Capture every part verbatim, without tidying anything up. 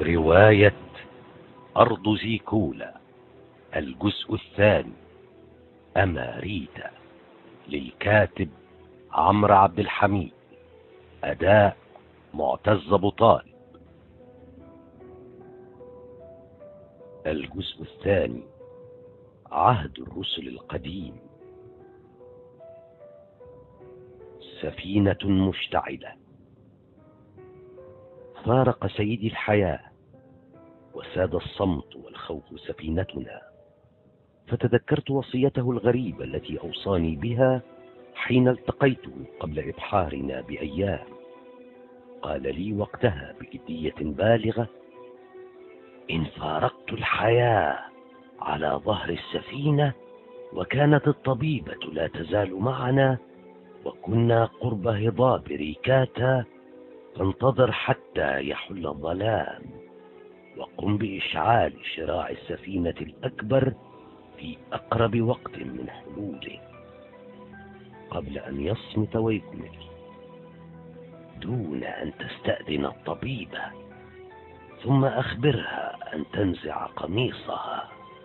رواية أرض زيكولا، الجزء الثاني، أماريتا، للكاتب عمرو عبد الحميد، أداء معتز أبو طالب. الجزء الثاني، عهد الرسل القديم. سفينة مشتعلة. فارق سيدي الحياة وساد الصمت والخوف سفينتنا، فتذكرت وصيته الغريبة التي أوصاني بها حين التقيته قبل إبحارنا بأيام. قال لي وقتها بجدية بالغة: إن فارقت الحياة على ظهر السفينة وكانت الطبيبة لا تزال معنا وكنا قرب هضاب ريكاتا، فانتظر حتى يحل الظلام، وقم بإشعال شراع السفينة الأكبر في أقرب وقت من حلوله قبل أن يصمت ويكمل، دون أن تستأذن الطبيبة، ثم أخبرها أن تنزع قميصها.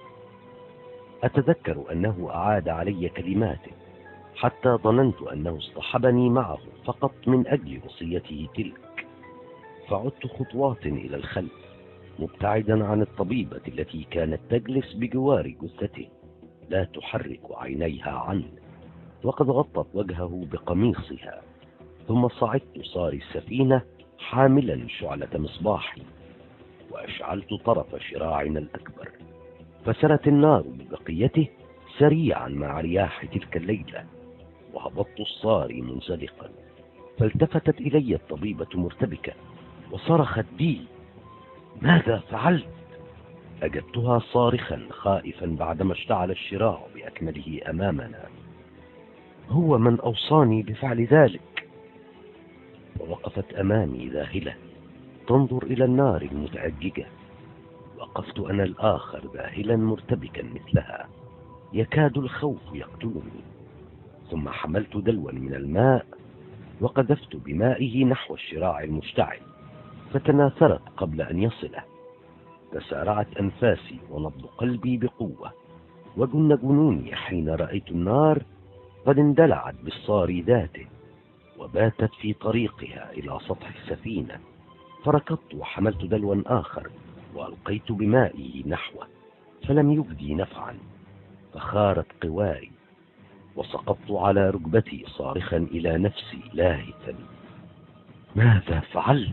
أتذكر أنه أعاد علي كلماته حتى ظننت أنه اصطحبني معه فقط من أجل وصيته تلك، فعدت خطوات إلى الخلف مبتعدا عن الطبيبة التي كانت تجلس بجوار جثته لا تحرك عينيها عنه، وقد غطت وجهه بقميصها. ثم صعدت صاري السفينة حاملا شعلة مصباحي، وأشعلت طرف شراعنا الأكبر، فسرت النار ببقيته سريعا مع رياح تلك الليلة، وهبطت الصاري منزلقا، فالتفتت إلي الطبيبة مرتبكة وصرخت بي: ماذا فعلت؟ أجبتها صارخا خائفا بعدما اشتعل الشراع بأكمله أمامنا: هو من أوصاني بفعل ذلك. ووقفت أمامي ذاهلة تنظر إلى النار المتأججة. وقفت أنا الآخر ذاهلا مرتبكا مثلها، يكاد الخوف يقتلني. ثم حملت دلوا من الماء وقذفت بمائه نحو الشراع المشتعل، فتناثرت قبل أن يصله. تسارعت أنفاسي ونبض قلبي بقوة، وجن جنوني حين رأيت النار قد اندلعت بالصاري ذاته وباتت في طريقها إلى سطح السفينة. فركضت وحملت دلوا آخر وألقيت بمائه نحوه، فلم يجدي نفعا، فخارت قواري، وسقطت على ركبتي صارخا إلى نفسي لاهثا: ماذا فعلت؟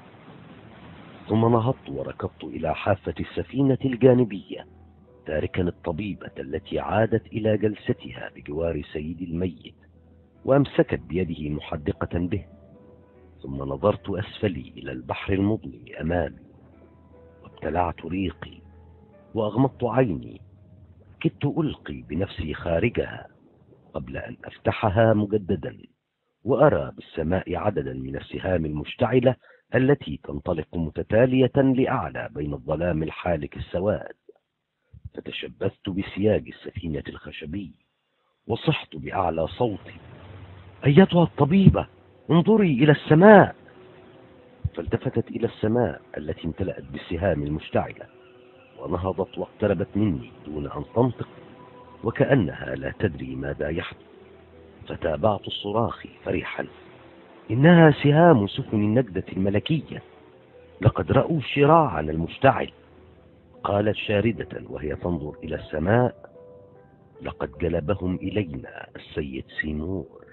ثم نهضت وركضت إلى حافة السفينة الجانبية، تاركا الطبيبة التي عادت إلى جلستها بجوار سيدي الميت وأمسكت بيده محدقة به. ثم نظرت أسفلي إلى البحر المظلم أمامي، وابتلعت ريقي وأغمضت عيني، كدت ألقي بنفسي خارجها قبل أن أفتحها مجددا وأرى بالسماء عددا من السهام المشتعلة التي تنطلق متتالية لأعلى بين الظلام الحالك السواد. فتشبثت بسياج السفينة الخشبي وصحت بأعلى صوتي: أيتها الطبيبة، انظري إلى السماء. فالتفتت إلى السماء التي امتلأت بالسهام المشتعلة، ونهضت واقتربت مني دون أن تنطق، وكأنها لا تدري ماذا يحدث. فتابعت الصراخ فرحا: إنها سهام سفن النجدة الملكية، لقد رأوا شراعنا المشتعل. قالت شاردة وهي تنظر إلى السماء: لقد جلبهم إلينا السيد سيمور.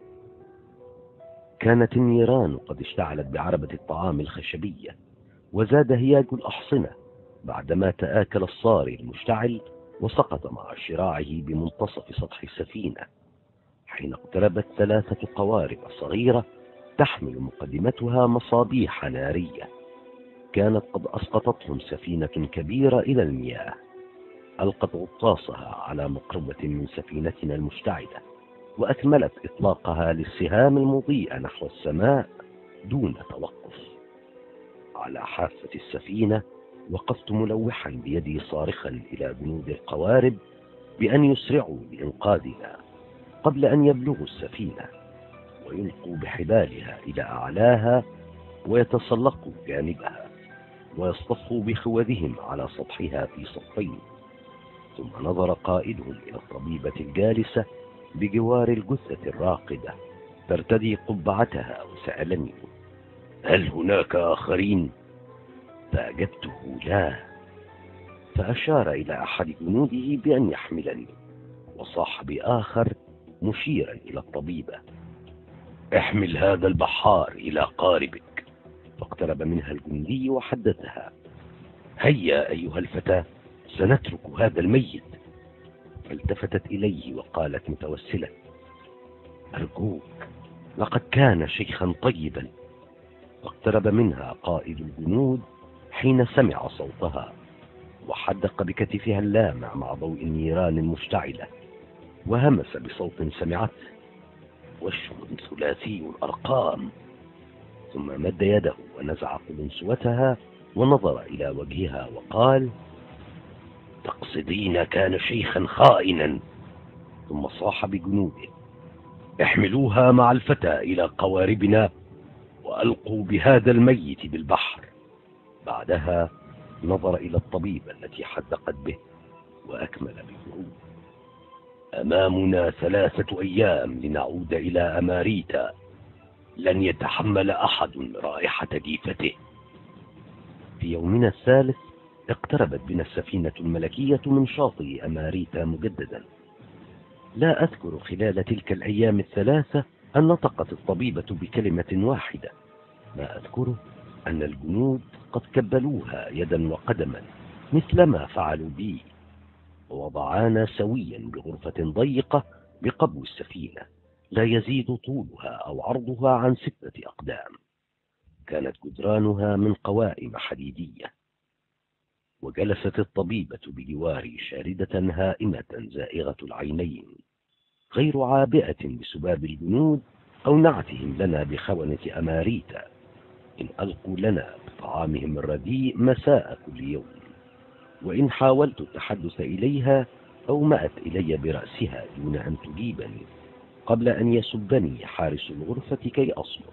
كانت النيران قد اشتعلت بعربة الطعام الخشبية، وزاد هياج الأحصنة بعدما تآكل الصاري المشتعل وسقط مع شراعه بمنتصف سطح السفينة، حين اقتربت ثلاثة قوارب صغيرة تحمل مقدمتها مصابيح نارية، كانت قد أسقطتهم سفينة كبيرة إلى المياه، ألقت غطاسها على مقربة من سفينتنا المشتعلة، وأكملت إطلاقها للسهام المضيئة نحو السماء دون توقف. على حافة السفينة وقفت ملوحا بيدي صارخا إلى جنود القوارب بأن يسرعوا لإنقاذنا قبل أن يبلغوا السفينة ويلقوا بحبالها إلى أعلاها ويتسلقوا جانبها، ويصطفوا بخوذهم على سطحها في صفين. ثم نظر قائدهم إلى الطبيبة الجالسة بجوار الجثة الراقدة ترتدي قبعتها وسألني: هل هناك آخرين؟ فأجبته: لا. فأشار إلى أحد جنوده بأن يحملني، وصاح بآخر مشيرا إلى الطبيبة: احمل هذا البحار إلى قاربك. فاقترب منها الجندي وحدثها: هيا أيها الفتى، سنترك هذا الميت. فالتفتت إليه وقالت متوسلة: أرجوك، لقد كان شيخا طيبا. فاقترب منها قائد الجنود حين سمع صوتها، وحدق بكتفها اللامع مع ضوء النيران المشتعلة، وهمس بصوت سمعته: وشم ثلاثي الأرقام. ثم مد يده ونزع قلنسوتها ونظر إلى وجهها وقال: تقصدين كان شيخا خائنا. ثم صاح بجنوده: احملوها مع الفتى إلى قواربنا وألقوا بهذا الميت بالبحر. بعدها نظر إلى الطبيبة التي حدقت به وأكمل ببرود: أمامنا ثلاثة أيام لنعود إلى أماريتا، لن يتحمل أحد رائحة جيفته. في يومنا الثالث اقتربت بنا السفينة الملكية من شاطئ أماريتا مجددا. لا أذكر خلال تلك الأيام الثلاثة أن نطقت الطبيبة بكلمة واحدة. ما أذكره أن الجنود قد كبلوها يدا وقدما مثلما فعلوا بي، ووضعانا سويا بغرفة ضيقة بقبو السفينة لا يزيد طولها أو عرضها عن ستة أقدام. كانت جدرانها من قوائم حديدية. وجلست الطبيبة بجواري شاردة هائمة زائغة العينين، غير عابئة بسباب الجنود أو نعتهم لنا بخونة أماريتا إن ألقوا لنا بطعامهم الرديء مساء كل يوم. وإن حاولت التحدث إليها أومأت إلي برأسها دون أن تجيبني، قبل أن يسبني حارس الغرفة كي أصمت.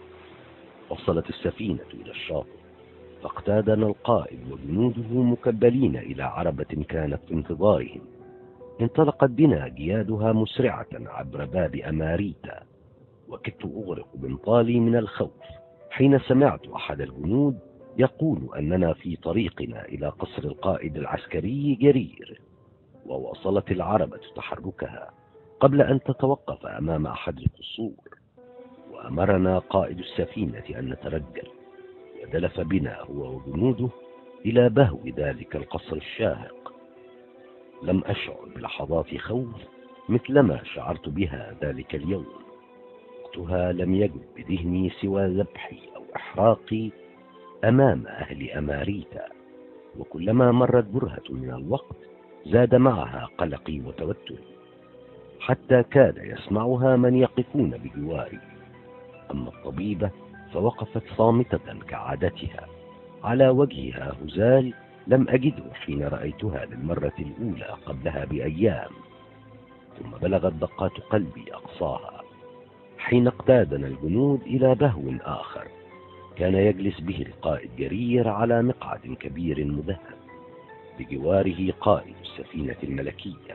وصلت السفينة إلى الشاطئ، فاقتادنا القائد وجنوده مكبلين إلى عربة كانت في انتظارهم. انطلقت بنا جيادها مسرعة عبر باب أماريتا، وكدت أغرق بنطالي من الخوف حين سمعت أحد الجنود يقول أننا في طريقنا إلى قصر القائد العسكري جرير. وواصلت العربة تحركها قبل أن تتوقف أمام أحد القصور، وأمرنا قائد السفينة أن نترجل، ودلف بنا هو وجنوده إلى بهو ذلك القصر الشاهق. لم أشعر بلحظات خوف مثلما شعرت بها ذلك اليوم. وقتها لم يجد بذهني سوى ذبحي أو إحراقي أمام أهل أماريتا، وكلما مرت برهة من الوقت زاد معها قلقي وتوتري، حتى كاد يسمعها من يقفون بجواري. أما الطبيبة فوقفت صامتة كعادتها، على وجهها هزال لم أجده حين رأيتها للمرة الأولى قبلها بأيام. ثم بلغت دقات قلبي أقصاها حين اقتادنا الجنود إلى بهو آخر كان يجلس به القائد جرير على مقعد كبير مذهب، بجواره قائد السفينة الملكية.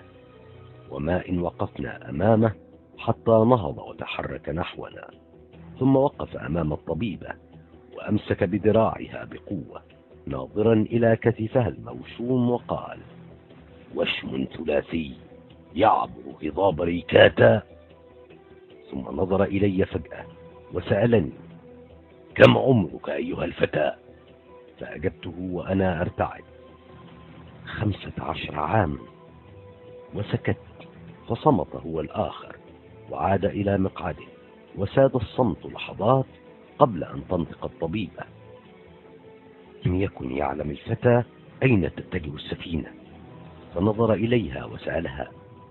وما إن وقفنا أمامه حتى نهض وتحرك نحونا، ثم وقف أمام الطبيبة وأمسك بذراعها بقوة ناظرا إلى كتفها الموشوم وقال: وشم ثلاثي يعبر هضاب ريكاتا. ثم نظر إلي فجأة وسألني: كم عمرك أيها الفتى؟ فأجبته وأنا أرتعد: خمسة عشر عاما. وسكت، فصمت هو الآخر وعاد إلى مقعده، وساد الصمت لحظات قبل أن تنطق الطبيبة: لم يكن يعلم الفتى أين تتجه السفينة. فنظر إليها وسألها: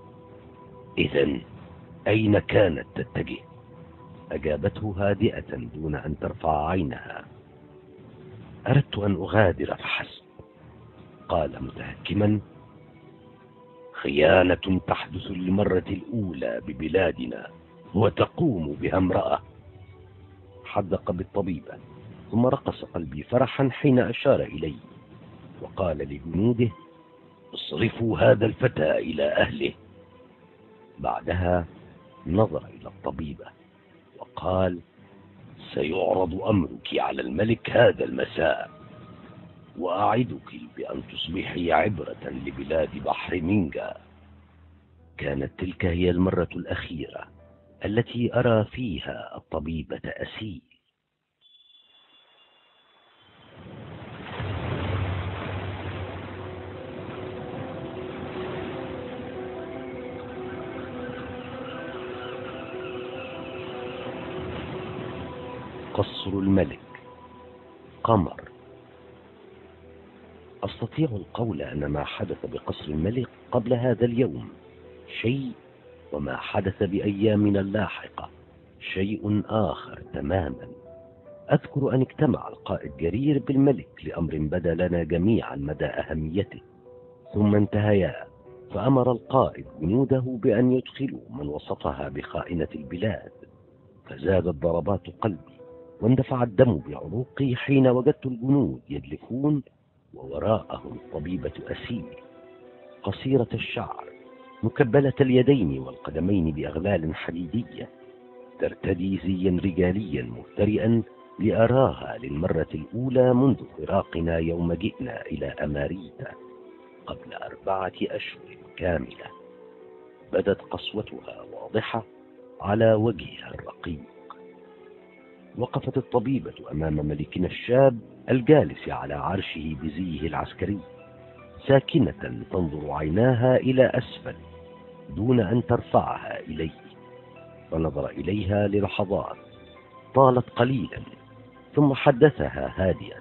إذن أين كانت تتجه؟ أجابته هادئة دون أن ترفع عينها: أردت أن أغادر فحسب. قال متهكما: خيانة تحدث للمرة الأولى ببلادنا وتقوم بها امرأة. حدق بالطبيبة، ثم رقص قلبي فرحا حين أشار إلي وقال لجنوده: اصرفوا هذا الفتى إلى أهله. بعدها نظر إلى الطبيبة وقال: سيعرض أمرك على الملك هذا المساء، وأعدك بأن تصبحي عبرة لبلاد بحر مينجا. كانت تلك هي المرة الأخيرة التي أرى فيها الطبيبة أسيل. قصر الملك. قمر. أستطيع القول أن ما حدث بقصر الملك قبل هذا اليوم شيء، وما حدث بأيامنا اللاحقة شيء آخر تماما. أذكر أن اجتمع القائد جرير بالملك لأمر بدا لنا جميعا مدى أهميته، ثم انتهيا، فأمر القائد جنوده بأن يدخلوا من وصفها بخائنة البلاد. فزادت ضربات قلبي واندفع الدم بعروقي حين وجدت الجنود يدلكون، ووراءهم الطبيبة أسيل قصيرة الشعر مكبلة اليدين والقدمين بأغلال حديدية، ترتدي زيا رجاليا مهترئا لأراها للمرة الأولى منذ فراقنا يوم جئنا إلى أماريتا قبل أربعة أشهر كاملة. بدت قسوتها واضحة على وجهها الرقيق. وقفت الطبيبة أمام ملكنا الشاب الجالس على عرشه بزيه العسكري، ساكنة تنظر عيناها إلى أسفل دون أن ترفعها إليه. فنظر إليها للحظات طالت قليلا، ثم حدثها هادئا: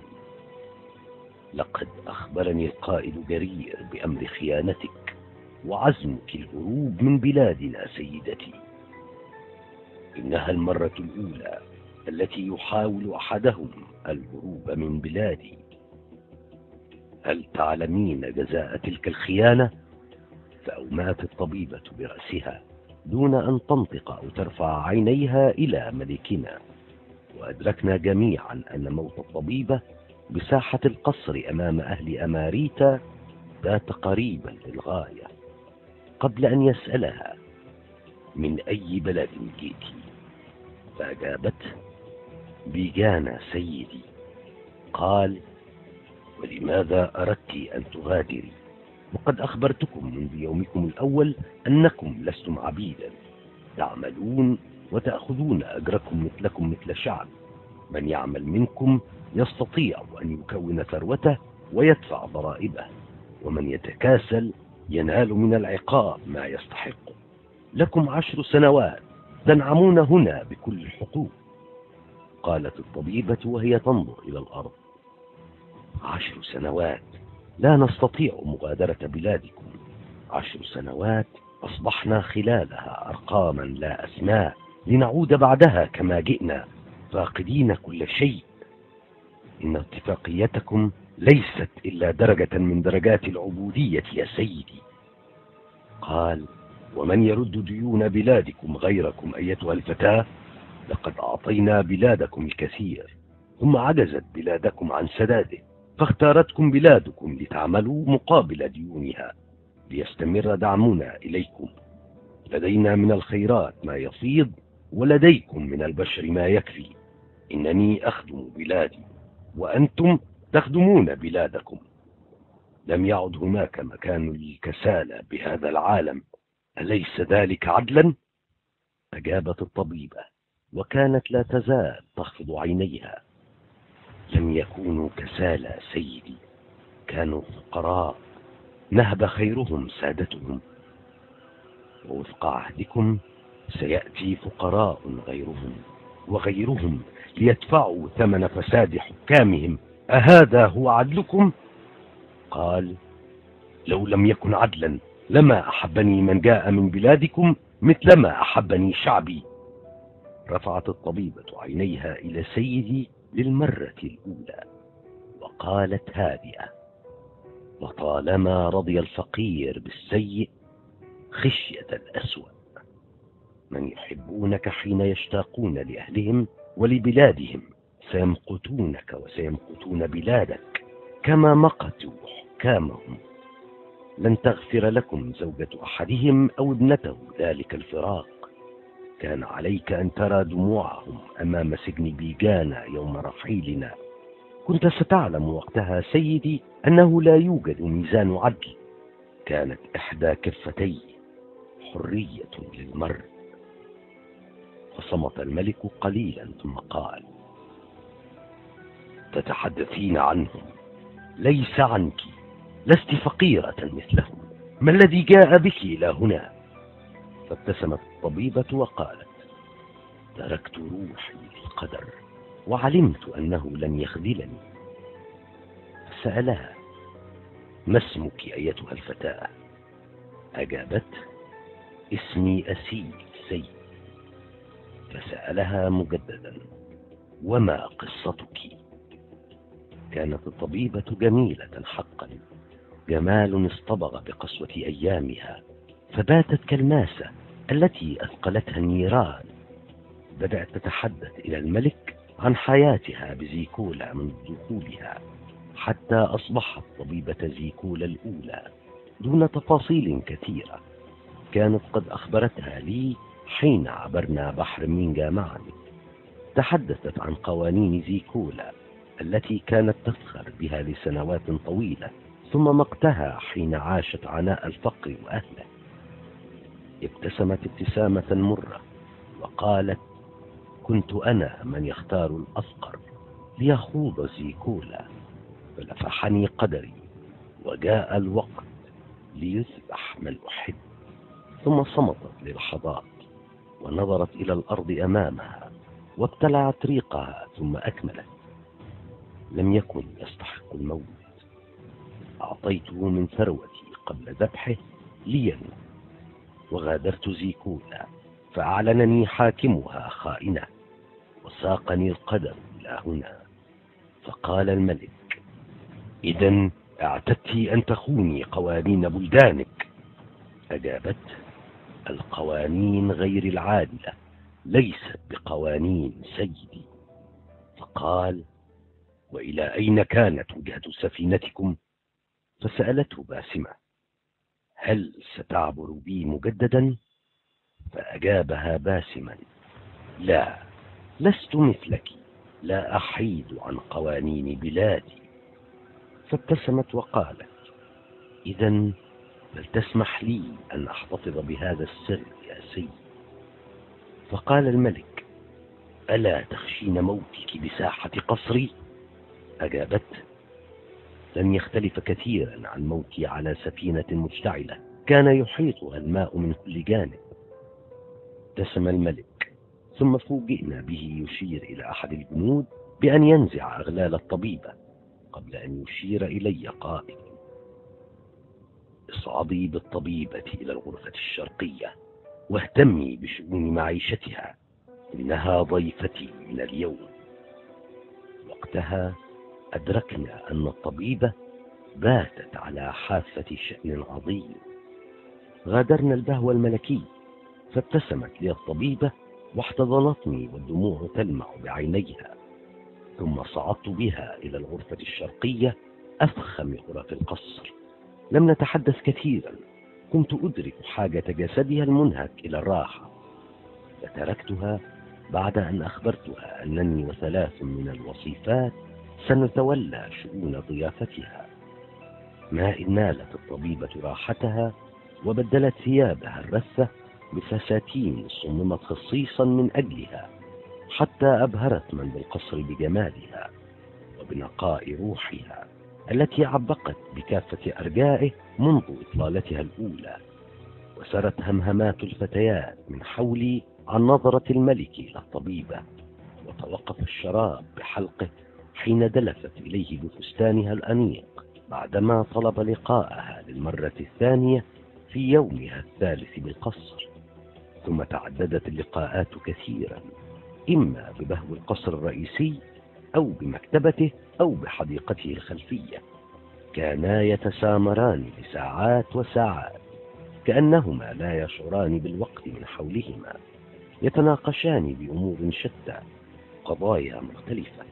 لقد أخبرني القائد جرير بأمر خيانتك وعزمك الهروب من بلادنا سيدتي. إنها المرة الأولى التي يحاول أحدهم الهروب من بلادي. هل تعلمين جزاء تلك الخيانة؟ فأومات الطبيبة برأسها دون أن تنطق أو ترفع عينيها إلى ملكنا. وأدركنا جميعا أن موت الطبيبة بساحة القصر أمام أهل أماريتا بات قريبا للغاية. قبل أن يسألها: من أي بلد جئت؟ فأجابت: بيجانا سيدي. قال: ولماذا أردت أن تغادري؟ وقد أخبرتكم منذ يومكم الأول أنكم لستم عبيدا، تعملون وتأخذون أجركم مثلكم مثل شعب. من يعمل منكم يستطيع أن يكون ثروته ويدفع ضرائبه، ومن يتكاسل ينال من العقاب ما يستحق. لكم عشر سنوات تنعمون هنا بكل الحقوق. قالت الطبيبة وهي تنظر إلى الأرض: عشر سنوات لا نستطيع مغادرة بلادكم. عشر سنوات أصبحنا خلالها أرقاما لا أسماء، لنعود بعدها كما جئنا فاقدين كل شيء. إن اتفاقيتكم ليست إلا درجة من درجات العبودية يا سيدي. قال: ومن يرد ديون بلادكم غيركم أيتها الفتاة؟ لقد أعطينا بلادكم الكثير، ثم عجزت بلادكم عن سداده، فاختارتكم بلادكم لتعملوا مقابل ديونها ليستمر دعمنا إليكم. لدينا من الخيرات ما يفيض، ولديكم من البشر ما يكفي. إنني أخدم بلادي وأنتم تخدمون بلادكم. لم يعد هناك مكان للكسالى بهذا العالم، أليس ذلك عدلا؟ أجابت الطبيبة وكانت لا تزال تخفض عينيها: لم يكونوا كسالى سيدي، كانوا فقراء نهب خيرهم سادتهم، ووفق عهدكم سيأتي فقراء غيرهم وغيرهم ليدفعوا ثمن فساد حكامهم. أهذا هو عدلكم؟ قال: لو لم يكن عدلا لما أحبني من جاء من بلادكم مثلما أحبني شعبي. رفعت الطبيبة عينيها إلى سيدي للمرة الأولى وقالت هادئة: وطالما رضي الفقير بالسيء خشية الأسوأ. من يحبونك حين يشتاقون لأهلهم ولبلادهم سيمقتونك وسيمقتون بلادك كما مقتوا حكامهم. لن تغفر لكم زوجة أحدهم أو ابنته ذلك الفراق. كان عليك أن ترى دموعهم أمام سجن بيجانا يوم رحيلنا. كنت ستعلم وقتها سيدي أنه لا يوجد ميزان عدل. كانت إحدى كفتي حرية للمرء. فصمت الملك قليلا ثم قال: تتحدثين عنهم، ليس عنك. لست فقيرة مثلهم. ما الذي جاء بك إلى هنا؟ فابتسمت الطبيبة وقالت: تركت روحي للقدر وعلمت أنه لن يخذلني. فسألها: ما اسمك أيتها الفتاة؟ أجابت: اسمي أسيل سيد. فسألها مجددا: وما قصتك؟ كانت الطبيبة جميلة حقا، جمال اصطبغ بقسوة أيامها، فباتت كالماسة التي أثقلتها النيران. بدأت تتحدث إلى الملك عن حياتها بزيكولا منذ دخولها حتى أصبحت طبيبة زيكولا الأولى، دون تفاصيل كثيرة كانت قد أخبرتها لي حين عبرنا بحر مينجا معا. تحدثت عن قوانين زيكولا التي كانت تفخر بها لسنوات طويلة، ثم مقتها حين عاشت عناء الفقر وأهله. ابتسمت ابتسامة مرة وقالت: كنت أنا من يختار الأفقر ليخوض زيكولا، فلفحني قدري وجاء الوقت ليذبح من أحب. ثم صمتت للحظات ونظرت إلى الأرض أمامها وابتلعت ريقها ثم أكملت: لم يكن يستحق الموت. أعطيته من ثروتي قبل ذبحه لينمو، وغادرت زيكولا فأعلنني حاكمها خائنة، وساقني القدر إلى هنا. فقال الملك: إذن اعتدت أن تخوني قوانين بلدانك؟ أجابت: القوانين غير العادلة ليست بقوانين سيدي. فقال: وإلى أين كانت وجهة سفينتكم؟ فسألته باسمة: هل ستعبر بي مجددا؟ فأجابها باسما: لا، لست مثلك، لا أحيد عن قوانين بلادي. فابتسمت وقالت: إذن فلتسمح لي أن أحتفظ بهذا السر يا سيدي. فقال الملك: ألا تخشين موتك بساحة قصري؟ أجابت: لن يختلف كثيرا عن موتي على سفينة مشتعلة كان يحيطها الماء من كل جانب. ابتسم الملك، ثم فوجئنا به يشير إلى أحد الجنود بأن ينزع أغلال الطبيبة، قبل أن يشير إلي قائل: اصعدي بالطبيبة إلى الغرفة الشرقية واهتمي بشؤون معيشتها، إنها ضيفتي من اليوم. وقتها أدركنا أن الطبيبة باتت على حافة شأن عظيم. غادرنا البهو الملكي، فابتسمت لي الطبيبة واحتضنتني والدموع تلمع بعينيها. ثم صعدت بها إلى الغرفة الشرقية، أفخم غرف القصر. لم نتحدث كثيرا، كنت أدرك حاجة جسدها المنهك إلى الراحة، فتركتها بعد أن أخبرتها أنني وثلاث من الوصيفات سنتولى شؤون ضيافتها. ما إن نالت الطبيبة راحتها وبدلت ثيابها الرثة بفساتين صممت خصيصا من أجلها، حتى أبهرت من بالقصر بجمالها وبنقاء روحها التي عبقت بكافة أرجائه منذ إطلالتها الأولى. وسرت همهمات الفتيات من حولي عن نظرة الملك إلى الطبيبة، وتوقف الشراب بحلقه حين دلفت إليه بفستانها الأنيق بعدما طلب لقاءها للمرة الثانية في يومها الثالث بالقصر. ثم تعددت اللقاءات كثيرا، إما ببهو القصر الرئيسي أو بمكتبته أو بحديقته الخلفية. كانا يتسامران لساعات وساعات كأنهما لا يشعران بالوقت من حولهما، يتناقشان بأمور شتى، قضايا مختلفة.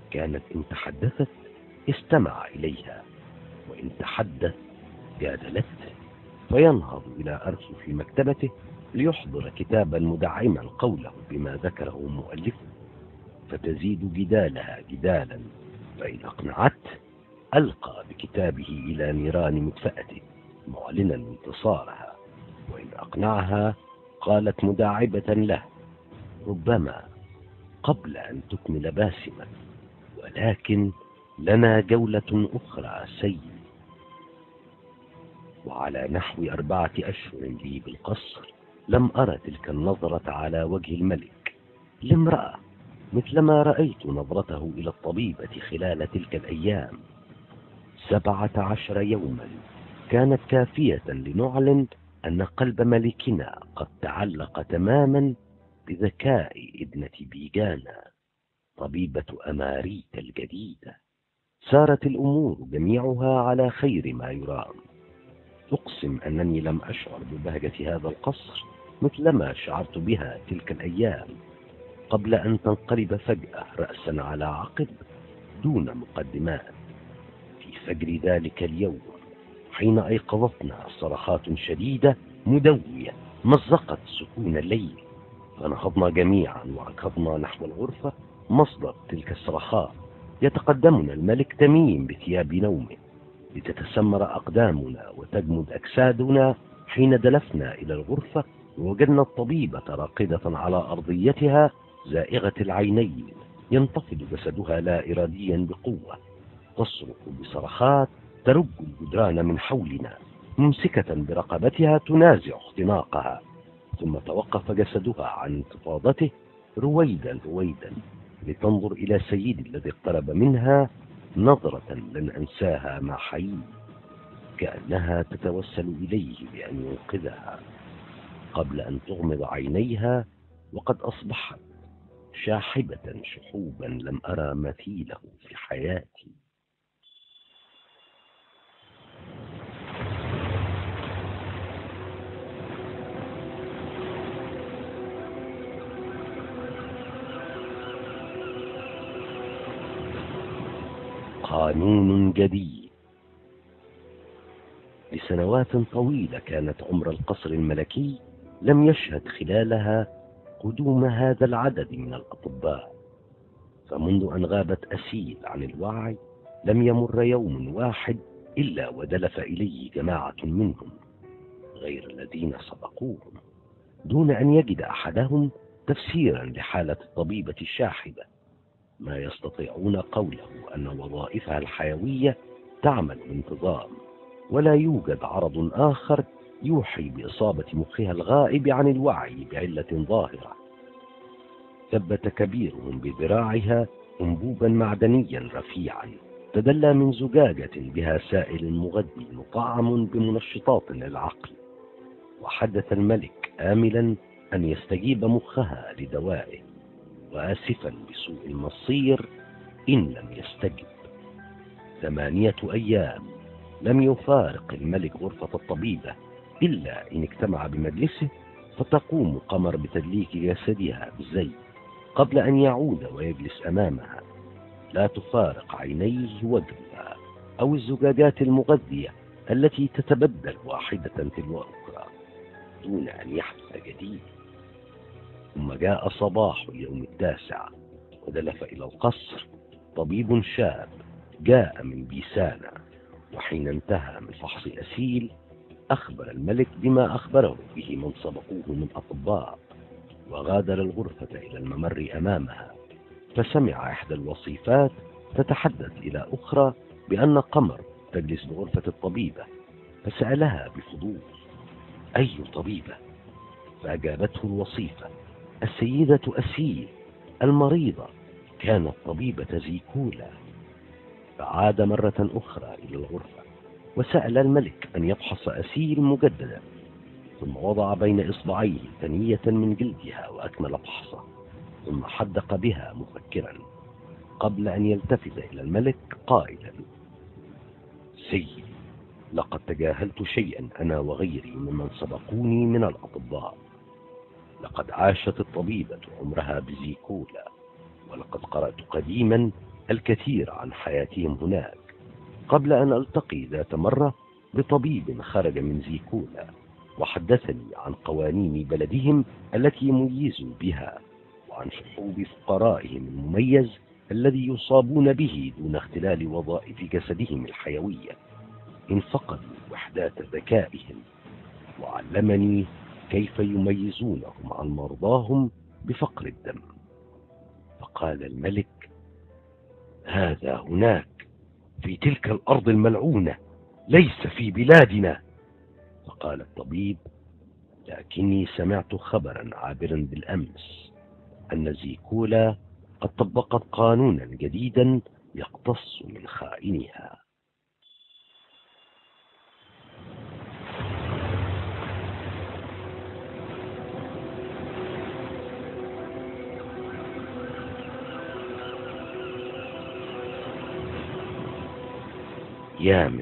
كانت إن تحدثت استمع إليها، وإن تحدث جادلته، فينهض إلى أرفف مكتبته ليحضر كتابا مدعما قوله بما ذكره مؤلفه، فتزيد جدالها جدالا، فإن أقنعته ألقى بكتابه إلى نيران مدفأته معلنا انتصارها، وإن أقنعها قالت مداعبة له: ربما قبل أن تكمل باسمة، ولكن لنا جولة أخرى سيد. وعلى نحو أربعة أشهر لي بالقصر لم أرى تلك النظرة على وجه الملك لامرأة مثلما رأيت نظرته إلى الطبيبة خلال تلك الأيام. سبعة عشر يوما كانت كافية لنعلن أن قلب ملكنا قد تعلق تماما بذكاء ابنة بيجانا طبيبة أماريت الجديدة. سارت الأمور جميعها على خير ما يرام. أقسم أنني لم أشعر ببهجة هذا القصر مثلما شعرت بها تلك الأيام، قبل أن تنقلب فجأة رأسا على عقب دون مقدمات. في فجر ذلك اليوم حين أيقظتنا صرخات شديدة مدوية مزقت سكون الليل، فنهضنا جميعا وركضنا نحو الغرفة مصدر تلك الصرخات. يتقدمنا الملك تميم بثياب نومه لتتسمر أقدامنا وتجمد أجسادنا. حين دلفنا إلى الغرفة وجدنا الطبيبة راقدة على أرضيتها زائغة العينين، ينتفض جسدها لا إراديا بقوة، تصرخ بصرخات ترج الجدران من حولنا، ممسكة برقبتها تنازع اختناقها. ثم توقف جسدها عن انتفاضته رويدا رويدا لتنظر إلى سيدي الذي اقترب منها نظرة لن أنساها ما حييت، كأنها تتوسل إليه بأن ينقذها قبل أن تغمض عينيها، وقد أصبحت شاحبة شحوبا لم أرى مثيله في حياتي. قانون جديد. لسنوات طويلة كانت عمر القصر الملكي لم يشهد خلالها قدوم هذا العدد من الأطباء، فمنذ أن غابت أسيل عن الوعي لم يمر يوم واحد إلا ودلف إليه جماعة منهم غير الذين سبقوهم، دون أن يجد أحدهم تفسيرا لحالة الطبيبة الشاحبة، ما يستطيعون قوله أن وظائفها الحيوية تعمل بانتظام، ولا يوجد عرض آخر يوحي بإصابة مخها الغائب عن الوعي بعلة ظاهرة. ثبت كبيرهم بذراعها أنبوبا معدنيا رفيعا تدلى من زجاجة بها سائل مغذي مطعم بمنشطات للعقل، وحدث الملك آملا أن يستجيب مخها لدوائه، وآسفا بسوء المصير إن لم يستجب. ثمانية أيام لم يفارق الملك غرفة الطبيبة إلا إن اجتمع بمجلسه، فتقوم قمر بتدليك جسدها بالزيت قبل أن يعود ويجلس أمامها. لا تفارق عينيه وجهها أو الزجاجات المغذية التي تتبدل واحدة تلو أخرى دون أن يحدث جديد. ثم جاء صباح اليوم التاسع ودلف إلى القصر طبيب شاب جاء من بيسانا، وحين انتهى من فحص أسيل أخبر الملك بما أخبره به من سبقوه من أطباء، وغادر الغرفة إلى الممر أمامها، فسمع إحدى الوصيفات تتحدث إلى أخرى بأن قمر تجلس بغرفة الطبيبة، فسألها بفضول: أي طبيبة؟ فأجابته الوصيفة: السيدة أسيل المريضة، كانت طبيبة زيكولا. فعاد مرة أخرى إلى الغرفة وسأل الملك أن يفحص أسيل مجددا، ثم وضع بين إصبعيه ثنية من جلدها وأكمل فحصه، ثم حدق بها مفكرا قبل أن يلتفت إلى الملك قائلا: سيدي، لقد تجاهلت شيئا أنا وغيري ممن سبقوني من الأطباء. لقد عاشت الطبيبة عمرها بزيكولا، ولقد قرأت قديما الكثير عن حياتهم هناك، قبل أن ألتقي ذات مرة بطبيب خرج من زيكولا وحدثني عن قوانين بلدهم التي يميزوا بها، وعن شحوب فقرائهم المميز الذي يصابون به دون اختلال وظائف جسدهم الحيوية إن فقدوا وحدات ذكائهم، وعلمني كيف يميزونهم عن مرضاهم بفقر الدم. فقال الملك: هذا هناك في تلك الأرض الملعونة، ليس في بلادنا. فقال الطبيب: لكني سمعت خبرا عابرا بالأمس أن زيكولا قد طبقت قانونا جديدا يقتص من خائنها. يامن.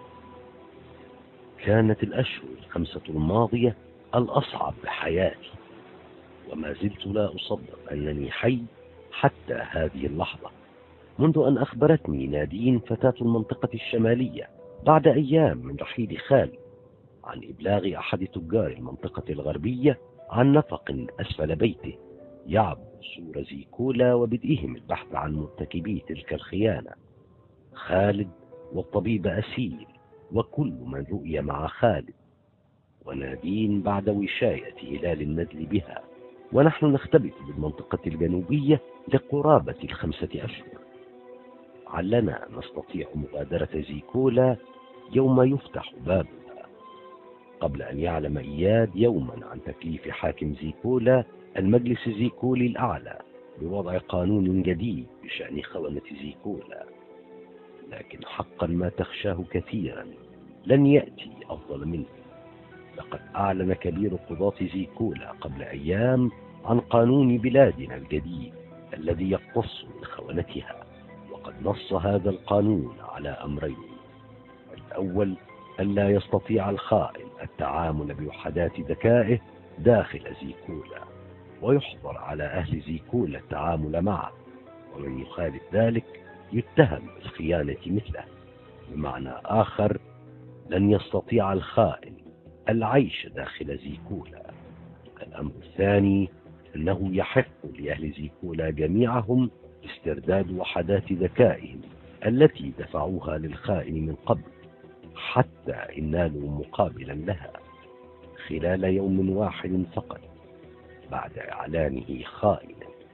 كانت الأشهر الخمسة الماضية الأصعب بحياتي، وما زلت لا أصدق أنني حي حتى هذه اللحظة، منذ أن أخبرتني نادين فتاة المنطقة الشمالية بعد أيام من رحيل خالي عن إبلاغ أحد تجار المنطقة الغربية عن نفق أسفل بيته يعبر سور زيكولا وبدئهم البحث عن مرتكبي تلك الخيانة، خالد والطبيب أسيل وكل من رؤي مع خالد، ونادين بعد وشاية هلال النزل بها، ونحن نختبئ بالمنطقة الجنوبية لقرابة الخمسة أشهر. علنا نستطيع مغادرة زيكولا يوم يفتح بابها، قبل أن يعلم إياد يوما عن تكليف حاكم زيكولا المجلس الزيكولي الأعلى بوضع قانون جديد بشأن خونة زيكولا. لكن حقا ما تخشاه كثيرا لن يأتي أفضل منه. لقد أعلن كبير قضاة زيكولا قبل أيام عن قانون بلادنا الجديد الذي يقتص من خونتها، وقد نص هذا القانون على أمرين: الأول ألا يستطيع الخائن التعامل بوحدات ذكائه داخل زيكولا، ويحظر على أهل زيكولا التعامل معه، ومن يخالف ذلك يتهم بالخيانة مثله. بمعنى آخر، لن يستطيع الخائن العيش داخل زيكولا. الأمر الثاني أنه يحق لأهل زيكولا جميعهم استرداد وحدات ذكائهم التي دفعوها للخائن من قبل، حتى إن نالوا مقابلا لها، خلال يوم واحد فقط بعد إعلانه خائنا.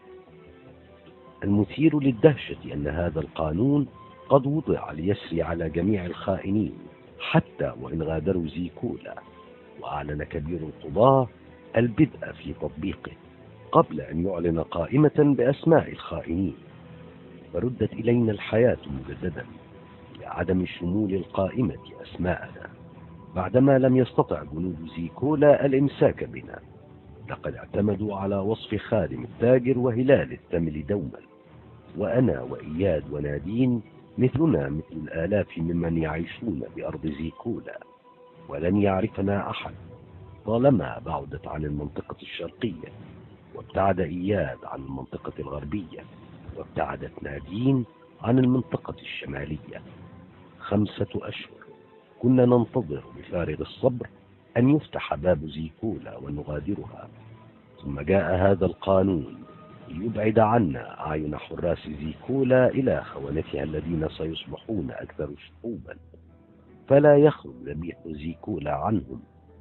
المثير للدهشة أن هذا القانون قد وضع ليسري على جميع الخائنين حتى وإن غادروا زيكولا، وأعلن كبير القضاة البدء في تطبيقه قبل أن يعلن قائمة بأسماء الخائنين. فردت إلينا الحياة مجددا لعدم شمول القائمة أسماءنا، بعدما لم يستطع جنود زيكولا الإمساك بنا. لقد اعتمدوا على وصف خادم التاجر وهلال التمل دوما، وأنا وإياد ونادين مثلنا مثل الآلاف ممن يعيشون بأرض زيكولا، ولن يعرفنا أحد طالما بعدت عن المنطقة الشرقية، وابتعد إياد عن المنطقة الغربية، وابتعدت نادين عن المنطقة الشمالية. خمسة أشهر كنا ننتظر بفارغ الصبر أن يفتح باب زيكولا ونغادرها، ثم جاء هذا القانون ليبعد عنا أعين حراس زيكولا إلى خونتها الذين سيصبحون أكثر شعوبا، فلا يخرج ذبيح زيكولا عنهم.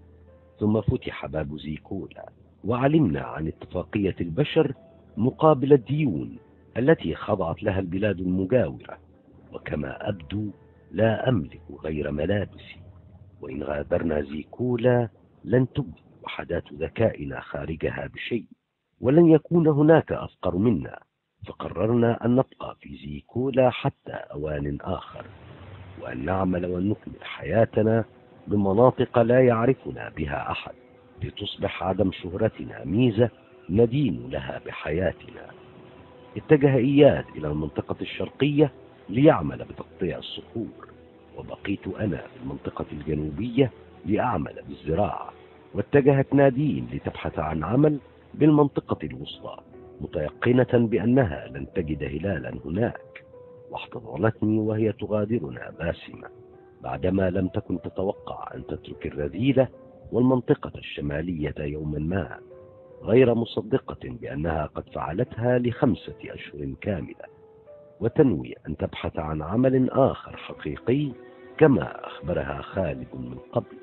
ثم فتح باب زيكولا، وعلمنا عن اتفاقية البشر مقابل الديون التي خضعت لها البلاد المجاورة. وكما أبدو لا أملك غير ملابسي، وإن غادرنا زيكولا لن تبدي وحدات ذكائنا خارجها بشيء، ولن يكون هناك أفقر منا، فقررنا أن نبقى في زيكولا حتى أوان آخر، وأن نعمل ونكمل حياتنا بمناطق لا يعرفنا بها أحد، لتصبح عدم شهرتنا ميزة ندين لها بحياتنا. اتجه إياد إلى المنطقة الشرقية ليعمل بتقطيع الصخور، وبقيت أنا في المنطقة الجنوبية لأعمل بالزراعة، واتجهت نادين لتبحث عن عمل بالمنطقة الوسطى، متيقنة بأنها لن تجد هلالا هناك. واحتضنتني وهي تغادرنا باسمة، بعدما لم تكن تتوقع أن تترك الرذيلة والمنطقة الشمالية يوما ما، غير مصدقة بأنها قد فعلتها لخمسة أشهر كاملة، وتنوي أن تبحث عن عمل آخر حقيقي كما أخبرها خالد من قبل.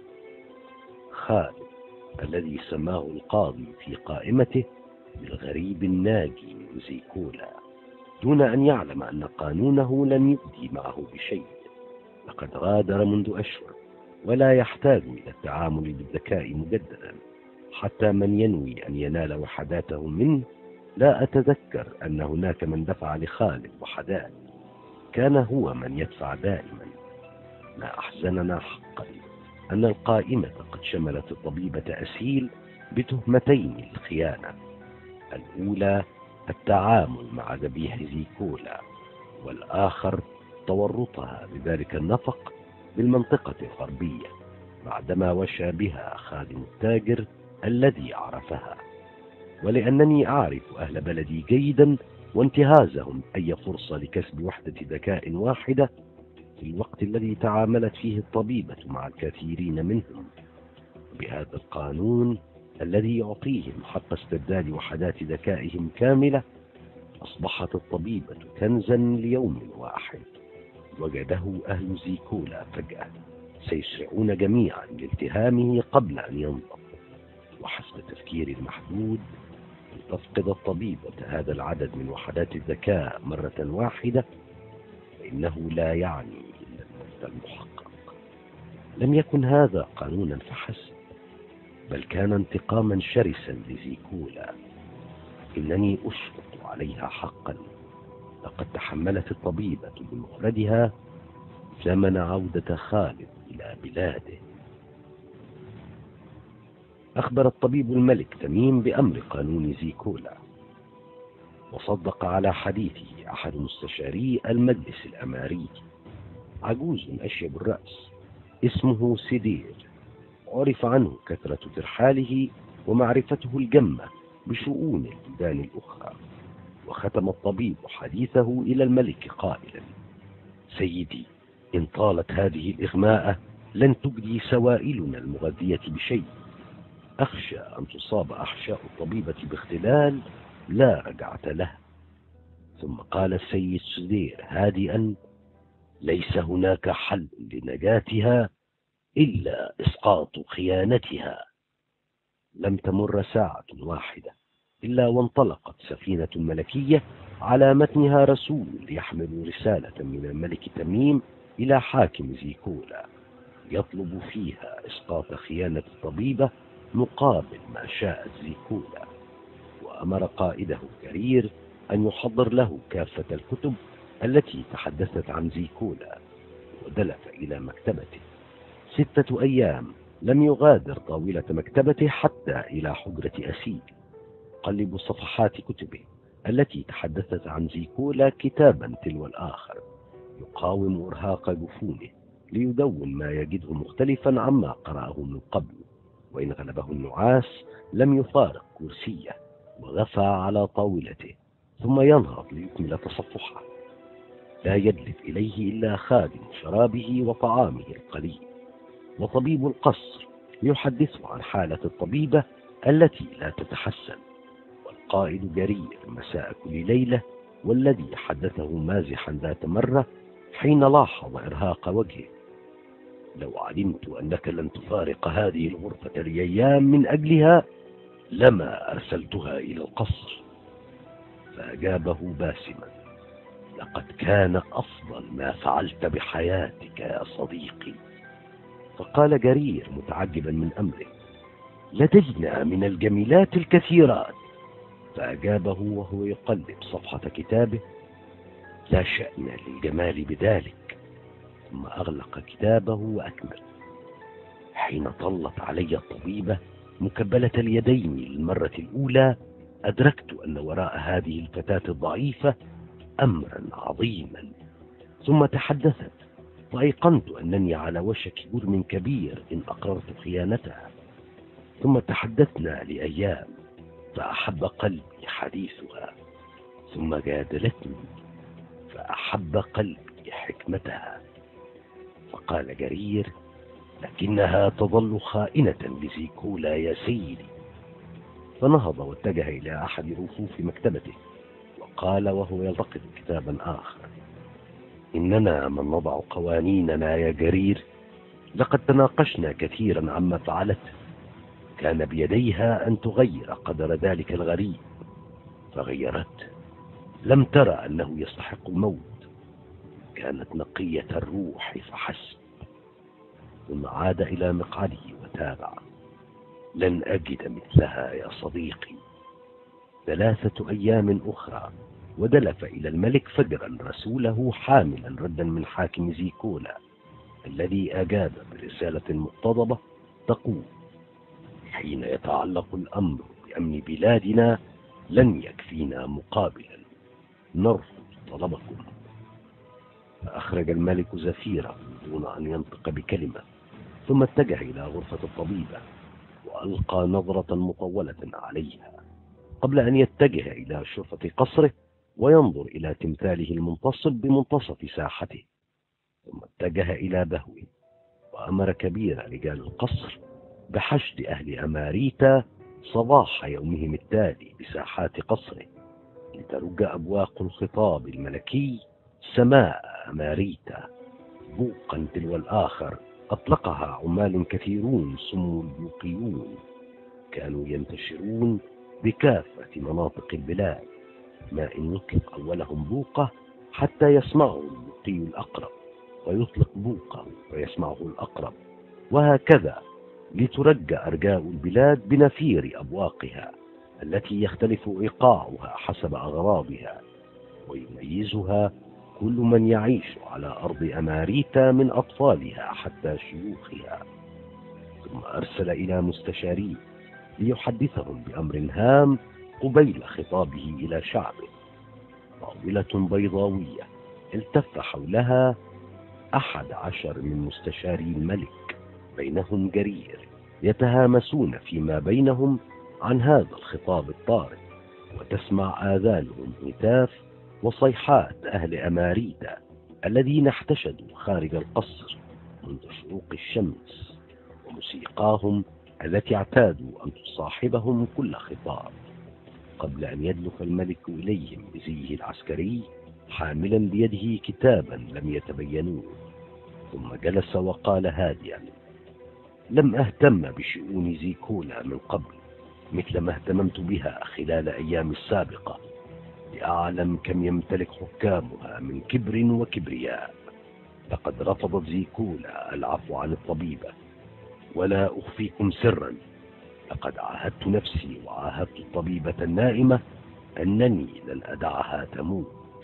خالد الذي سماه القاضي في قائمته بالغريب الناجي من زيكولا، دون أن يعلم أن قانونه لن يبدي معه بشيء. لقد غادر منذ أشهر، ولا يحتاج إلى التعامل بالذكاء مجددا. حتى من ينوي أن ينال وحداته منه، لا أتذكر أن هناك من دفع لخالد وحدات، كان هو من يدفع دائما. ما أحزننا حقا أن القائمة قد شملت الطبيبة أسيل بتهمتين للخيانة: الأولى التعامل مع ذبيح زيكولا، والآخر تورطها بذلك النفق بالمنطقة الغربية بعدما وشى بها خادم التاجر الذي عرفها. ولأنني أعرف أهل بلدي جيدا وانتهازهم أي فرصة لكسب وحدة ذكاء واحدة في الوقت الذي تعاملت فيه الطبيبة مع الكثيرين منهم، بهذا القانون الذي يعطيهم حق استبدال وحدات ذكائهم كاملة، أصبحت الطبيبة كنزا ليوم واحد وجده أهل زيكولا فجأة، سيسرعون جميعا لالتهامه قبل أن ينضب. وحسب تفكيري المحدود، أن تفقد الطبيبة هذا العدد من وحدات الذكاء مرة واحدة فإنه لا يعني إلا الموت المحقق. لم يكن هذا قانونا فحسب، بل كان انتقاما شرسا لزيكولا. إنني أشفق عليها حقا. لقد تحملت الطبيبة بمفردها ثمن عودة خالد إلى بلاده. أخبر الطبيب الملك تميم بأمر قانون زيكولا، وصدق على حديثه أحد مستشاري المجلس الأمريكي، عجوز أشيب الرأس اسمه سدير، عرف عنه كثرة ترحاله ومعرفته الجمة بشؤون البلدان الأخرى. وختم الطبيب حديثه إلى الملك قائلا: سيدي، إن طالت هذه الإغماءة لن تجدي سوائلنا المغذية بشيء. أخشى أن تصاب أحشاء الطبيبة باختلال لا رجعة له. ثم قال السيد سدير هادئا: ليس هناك حل لنجاتها إلا إسقاط خيانتها. لم تمر ساعة واحدة إلا وانطلقت سفينة ملكية على متنها رسول يحمل رسالة من الملك تميم إلى حاكم زيكولا، يطلب فيها إسقاط خيانة الطبيبة مقابل ما شاءت زيكولا. وأمر قائده كرير أن يحضر له كافة الكتب التي تحدثت عن زيكولا، ودلف إلى مكتبته. ستة أيام لم يغادر طاولة مكتبته حتى إلى حجرة أسيل، يقلب صفحات كتبه التي تحدثت عن زيكولا كتابا تلو الآخر، يقاوم إرهاق جفونه ليدون ما يجده مختلفا عما قرأه من قبل. وإن غلبه النعاس لم يفارق كرسيه، وغفى على طاولته ثم ينهض ليكمل تصفحه. لا يجلب إليه إلا خادم شرابه وطعامه القليل، وطبيب القصر يحدثه عن حالة الطبيبة التي لا تتحسن، والقائد جرير مساء كل ليلة، والذي حدثه مازحا ذات مرة حين لاحظ إرهاق وجهه: لو علمت أنك لن تفارق هذه الغرفة لأيام من أجلها لما أرسلتها إلى القصر. فأجابه باسما: لقد كان أفضل ما فعلت بحياتك يا صديقي. فقال جرير متعجبا من أمره: لدينا من الجميلات الكثيرات. فأجابه وهو يقلب صفحة كتابه: لا شأن للجمال بذلك. ثم أغلق كتابه وأكمل: حين طلت علي الطبيبة مكبلة اليدين للمرة الأولى، أدركت أن وراء هذه الفتاة الضعيفة أمرا عظيما. ثم تحدثت، فأيقنت أنني على وشك جرم كبير إن أقررت خيانتها. ثم تحدثنا لأيام، فأحب قلبي حديثها. ثم جادلتني، فأحب قلبي حكمتها. فقال جرير: لكنها تظل خائنة لزيكولا يا سيدي. فنهض واتجه إلى أحد رفوف مكتبته وقال وهو يلتقط كتابا آخر: إننا من نضع قوانيننا يا جرير لقد تناقشنا كثيرا عما فعلته. كان بيديها أن تغير قدر ذلك الغريب فغيرته. لم ترى أنه يستحق الموت، كانت نقية الروح فحسب. ثم عاد إلى مقعده وتابع: لن أجد مثلها يا صديقي. ثلاثة أيام أخرى ودلف إلى الملك فجرا رسوله حاملا ردا من حاكم زيكولا، الذي أجاب برسالة مقتضبة تقول: حين يتعلق الأمر بأمن بلادنا لن يكفينا مقابلا، نرفض طلبكم. فأخرج الملك زفيره دون أن ينطق بكلمة، ثم اتجه إلى غرفة الطبيبة وألقى نظرة مطولة عليها قبل أن يتجه إلى شرفة قصره وينظر إلى تمثاله المنتصب بمنتصف ساحته. ثم اتجه إلى بهوه وأمر كبير رجال القصر بحشد أهل أماريتا صباح يومهم التالي بساحات قصره، لترج أبواق الخطاب الملكي سماء أماريتا. بوقا تلو الآخر أطلقها عمال كثيرون سموا البوقيون، كانوا ينتشرون بكافة مناطق البلاد، ما إن يطلق أولهم بوقة حتى يسمعه البوقي الأقرب، ويطلق بوقه ويسمعه الأقرب، وهكذا لترج أرجاء البلاد بنفير أبواقها التي يختلف إيقاعها حسب أغراضها، ويميزها كل من يعيش على أرض أماريتا من أطفالها حتى شيوخها. ثم أرسل إلى مستشاريه ليحدثهم بأمر هام قبيل خطابه إلى شعبه. طاولة بيضاوية التف حولها أحد عشر من مستشاري الملك، بينهم جرير، يتهامسون فيما بينهم عن هذا الخطاب الطارئ، وتسمع آذانهم هتاف وصيحات أهل أماريتا الذين احتشدوا خارج القصر منذ شروق الشمس، وموسيقاهم التي اعتادوا أن تصاحبهم كل خطاب، قبل أن يدلف الملك إليهم بزيه العسكري حاملا بيده كتابا لم يتبينوه. ثم جلس وقال هادئا: لم أهتم بشؤون زيكولا من قبل مثل ما اهتممت بها خلال أيام السابقة، لأعلم كم يمتلك حكامها من كبر وكبرياء. لقد رفضت زيكولا العفو عن الطبيبة، ولا أخفيكم سرا، لقد عاهدت نفسي وعاهدت الطبيبة النائمة أنني لن أدعها تموت.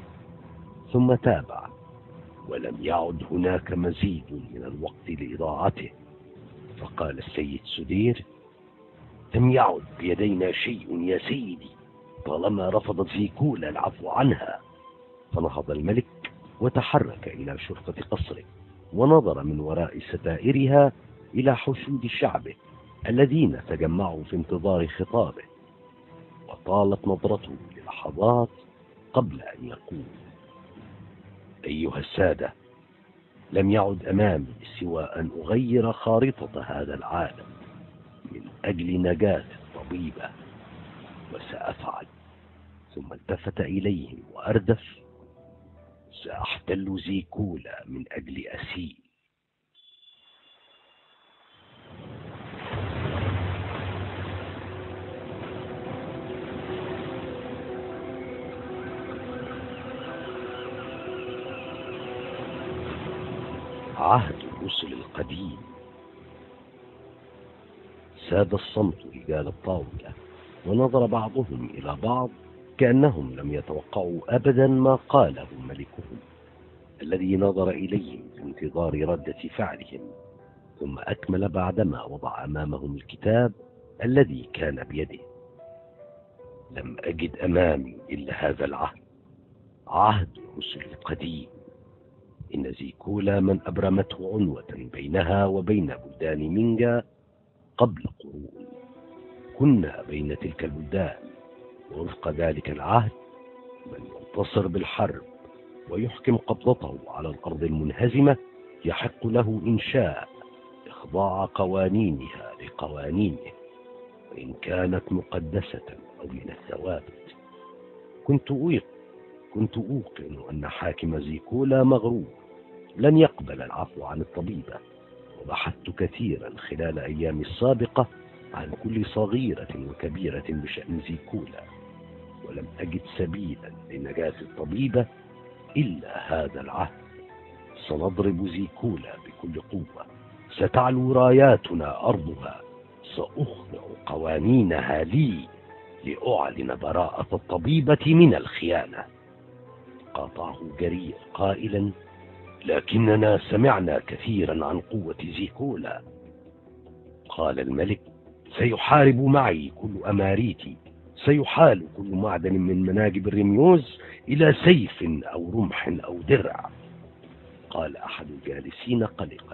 ثم تابع: ولم يعد هناك مزيد من الوقت لإضاعته. فقال السيد سدير: لم يعد بيدينا شيء يا سيدي طالما رفضت زيكولا العفو عنها. فنهض الملك وتحرك إلى شرفة قصره، ونظر من وراء ستائرها إلى حشود شعبه الذين تجمعوا في انتظار خطابه، وطالت نظرته للحظات قبل أن يقول: أيها السادة، لم يعد أمامي سوى أن أغير خارطة هذا العالم من أجل نجاة الطبيبة، وسأفعل. ثم التفت إليهم وأردف: سأحتل زيكولا من أجل أسيل. عهد الرسل القديم. ساد الصمت رجال الطاولة، ونظر بعضهم إلى بعض كأنهم لم يتوقعوا أبدا ما قاله ملكهم، الذي نظر إليهم في انتظار ردة فعلهم. ثم أكمل بعدما وضع أمامهم الكتاب الذي كان بيده: لم أجد أمامي إلا هذا العهد، عهد الرسل القديم. إن زيكولا من أبرمته عنوة بينها وبين بلدان مينجا قبل قرون، كنا بين تلك البلدان، ووفق ذلك العهد من ينتصر بالحرب ويحكم قبضته على الأرض المنهزمة، يحق له إن شاء إخضاع قوانينها لقوانينه وإن كانت مقدسة أو من الثوابت. كنت أوقن كنت أوقن أن حاكم زيكولا مغرور لن يقبل العفو عن الطبيبة، وبحثت كثيرا خلال أيامي السابقة عن كل صغيرة وكبيرة بشأن زيكولا، ولم أجد سبيلا لنجاة الطبيبة إلا هذا العهد. سنضرب زيكولا بكل قوة، ستعلو راياتنا أرضها، سأخضع قوانينها لي لأعلن براءة الطبيبة من الخيانة. قاطعه جرير قائلا: لكننا سمعنا كثيرا عن قوة زيكولا. قال الملك: سيحارب معي كل أماريتي، سيحال كل معدن من مناجب الرميوز إلى سيف أو رمح أو درع. قال أحد الجالسين قلقا: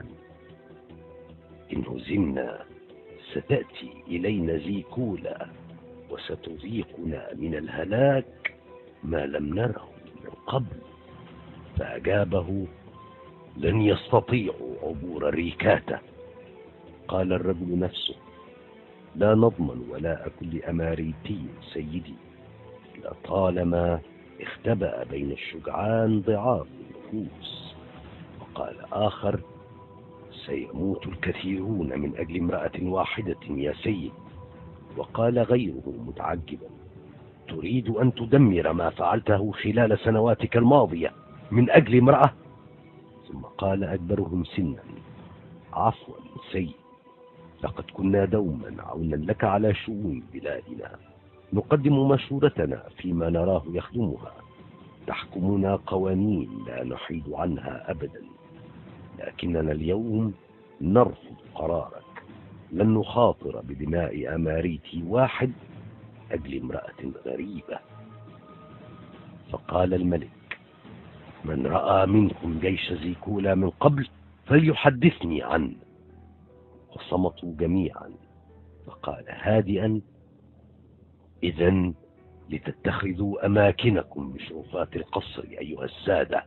إن هزمنا ستأتي إلينا زيكولا وستذيقنا من الهلاك ما لم نره من قبل. فأجابه: لن يستطيعوا عبور الريكاتة. قال الرجل نفسه: لا نضمن ولاء كل أماريتي سيدي، لطالما اختبأ بين الشجعان ضعاف النفوس. وقال آخر: سيموت الكثيرون من أجل امرأة واحدة يا سيد. وقال غيره متعجبا: تريد أن تدمر ما فعلته خلال سنواتك الماضية من أجل امرأة؟ ثم قال أكبرهم سنا: عفوا سيد، لقد كنا دوما عونا لك على شؤون بلادنا، نقدم مشورتنا فيما نراه يخدمها، تحكمنا قوانين لا نحيد عنها أبدا، لكننا اليوم نرفض قرارك، لن نخاطر بدماء أماريتي واحد أجل امرأة غريبة. فقال الملك: من رأى منكم جيش زيكولا من قبل فليحدثني عنه. وصمتوا جميعا. فقال هادئا: إذن لتتخذوا أماكنكم بشرفات القصر أيها السادة.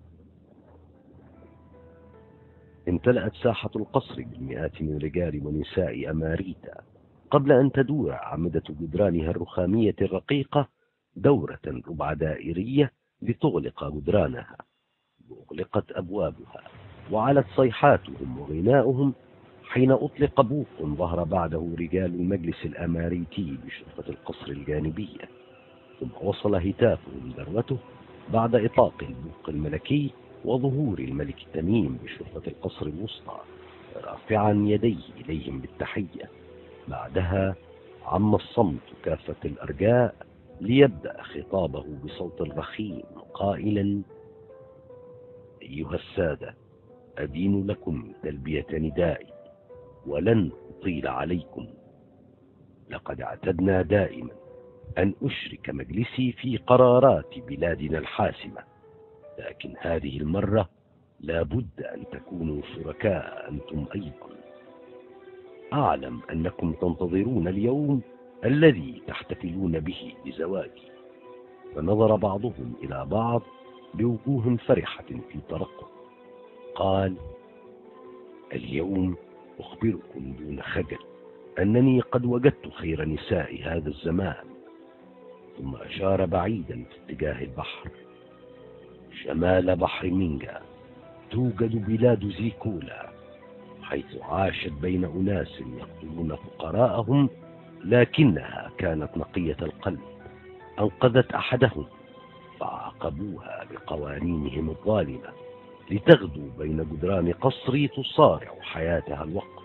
امتلأت ساحة القصر بالمئات من رجال ونساء أماريتا قبل أن تدور أعمدة جدرانها الرخامية الرقيقة دورة ربع دائرية لتغلق جدرانها. وأغلقت أبوابها وعلت صيحاتهم وغناؤهم حين أطلق بوق ظهر بعده رجال المجلس الأماريتي بشرفة القصر الجانبية، ثم وصل هتافهم ذروته بعد إطلاق البوق الملكي وظهور الملك التميم بشرفة القصر الوسطى رافعا يديه إليهم بالتحية. بعدها عم الصمت كافة الأرجاء ليبدأ خطابه بصوت رخيم قائلا: أيها السادة، أدين لكم تلبية ندائي ولن أطيل عليكم. لقد اعتدنا دائما أن أشرك مجلسي في قرارات بلادنا الحاسمة، لكن هذه المرة لا بد أن تكونوا شركاء أنتم أيضا. أعلم أنكم تنتظرون اليوم الذي تحتفلون به بزواجي. فنظر بعضهم إلى بعض بوجوه فرحة في ترقب. قال: اليوم أخبركم دون خجل أنني قد وجدت خير نساء هذا الزمان. ثم أشار بعيدا في اتجاه البحر: شمال بحر مينجا توجد بلاد زيكولا، حيث عاشت بين أناس يقتلون فقراءهم، لكنها كانت نقية القلب. أنقذت أحدهم فعاقبوها بقوانينهم الظالمة لتغدو بين جدران قصري تصارع حياتها الوقت.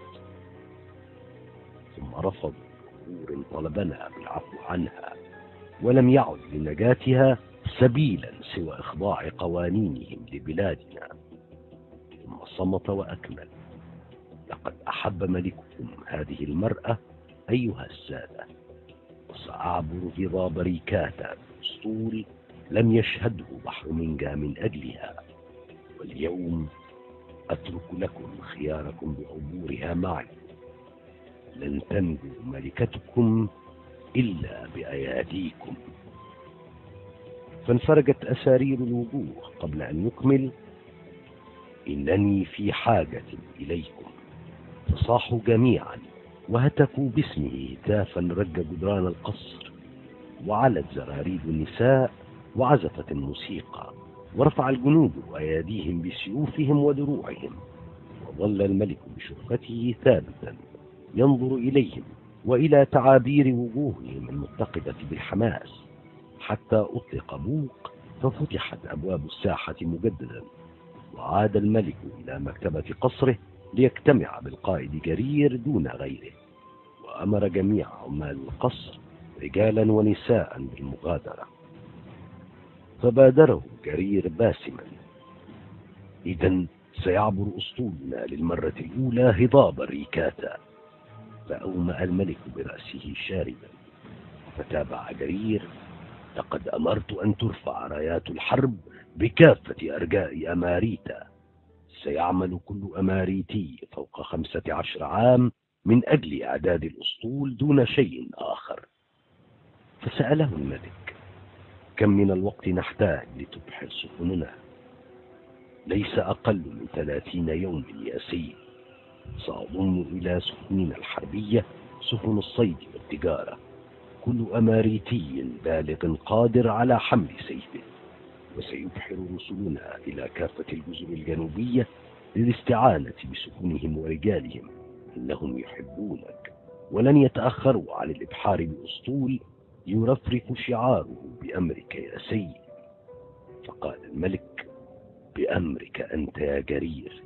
ثم رفضوا بغرور طلبنا بالعفو عنها، ولم يعد لنجاتها سبيلا سوى إخضاع قوانينهم لبلادنا. ثم صمت وأكمل: لقد أحب ملككم هذه المرأة أيها السادة، وسأعبر هضاب ريكاتا بأسطول لم يشهده بحر مينجا من أجلها. واليوم أترك لكم خياركم بعبورها معي. لن تنجو ملكتكم إلا بأياديكم. فانفرجت أسارير الوجوه قبل أن يكمل: إنني في حاجة إليكم. فصاحوا جميعا وهتفوا باسمه هتافا رج جدران القصر، وعلت زراريد النساء وعزفت الموسيقى، ورفع الجنود أياديهم بسيوفهم ودروعهم، وظل الملك بشرفته ثابتا ينظر إليهم وإلى تعابير وجوههم المتقدة بالحماس، حتى أطلق بوق ففتحت أبواب الساحة مجددا، وعاد الملك إلى مكتبة قصره ليجتمع بالقائد جرير دون غيره، وأمر جميع عمال القصر رجالا ونساء بالمغادرة. فبادره جرير باسما: إذن سيعبر أسطولنا للمرة الأولى هضاب الريكاتا. فأومأ الملك برأسه شاربا، فتابع جرير: لقد أمرت أن ترفع رايات الحرب بكافة أرجاء أماريتا. سيعمل كل أماريتي فوق خمسة عشر عام من أجل إعداد الأسطول دون شيء آخر. فسأله الملك: كم من الوقت نحتاج لتبحر سفننا؟ ليس أقل من ثلاثين يوم يا سيد. سأضم إلى سفننا الحربية سفن الصيد والتجارة، كل أماريتي بالغ قادر على حمل سيفه. وسيبحر رسلنا إلى كافة الجزر الجنوبية للاستعانة بسفنهم ورجالهم، إنهم يحبونك ولن يتأخروا عن الإبحار بأسطول يرفرف شعاره بأمرك يا سيد. فقال الملك: بأمرك أنت يا جرير.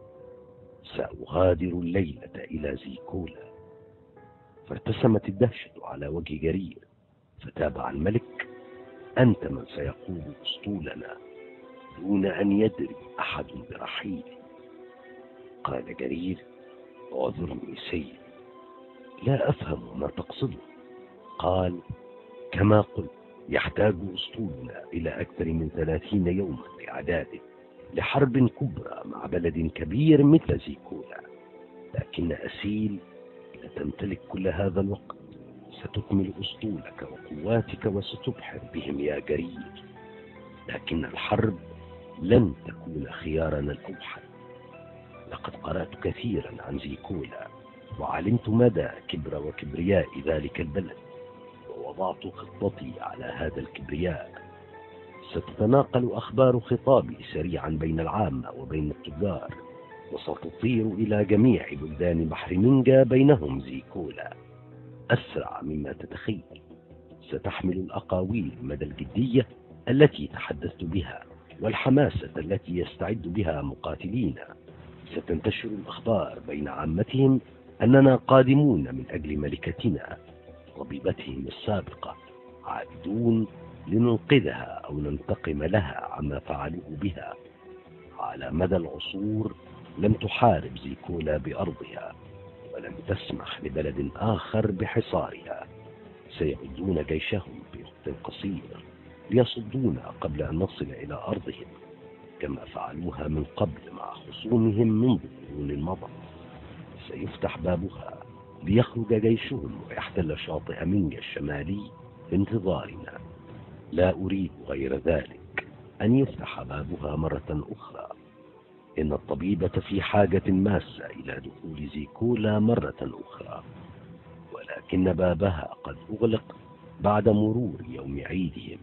سأغادر الليلة إلى زيكولا. فارتسمت الدهشة على وجه جرير، فتابع الملك: أنت من سيقود أسطولنا دون أن يدري أحد برحيلي. قال جرير: اعذرني سيد، لا أفهم ما تقصده. قال: كما قلت، يحتاج أسطولنا إلى أكثر من ثلاثين يوما لإعداده لحرب كبرى مع بلد كبير مثل زيكولا. لكن أسيل لا تمتلك كل هذا الوقت، ستكمل أسطولك وقواتك وستبحر بهم يا جرير. لكن الحرب لن تكون خيارنا الأوحد. لقد قرأت كثيرا عن زيكولا، وعلمت مدى كبر وكبرياء ذلك البلد، ووضعت خطتي على هذا الكبرياء. ستتناقل أخبار خطابي سريعا بين العامة وبين التجار، وستطير إلى جميع بلدان بحر منجا بينهم زيكولا أسرع مما تتخيل. ستحمل الأقاويل مدى الجدية التي تحدثت بها والحماسة التي يستعد بها مقاتلينا. ستنتشر الأخبار بين عامتهم أننا قادمون من أجل ملكتنا طبيبتهم السابقة، عائدون لننقذها أو ننتقم لها عما فعلوه بها. على مدى العصور لم تحارب زيكولا بأرضها، ولم تسمح لبلد آخر بحصارها. سيعدون جيشهم بوقت قصير ليصدونا قبل أن نصل إلى أرضهم، كما فعلوها من قبل مع خصومهم منذ قرون مضت. سيفتح بابها ليخرج جيشهم ويحتل شاطئ منجا الشمالي بانتظارنا. لا أريد غير ذلك، أن يفتح بابها مرة أخرى. إن الطبيبة في حاجة ماسة إلى دخول زيكولا مرة أخرى، ولكن بابها قد أغلق بعد مرور يوم عيدهم.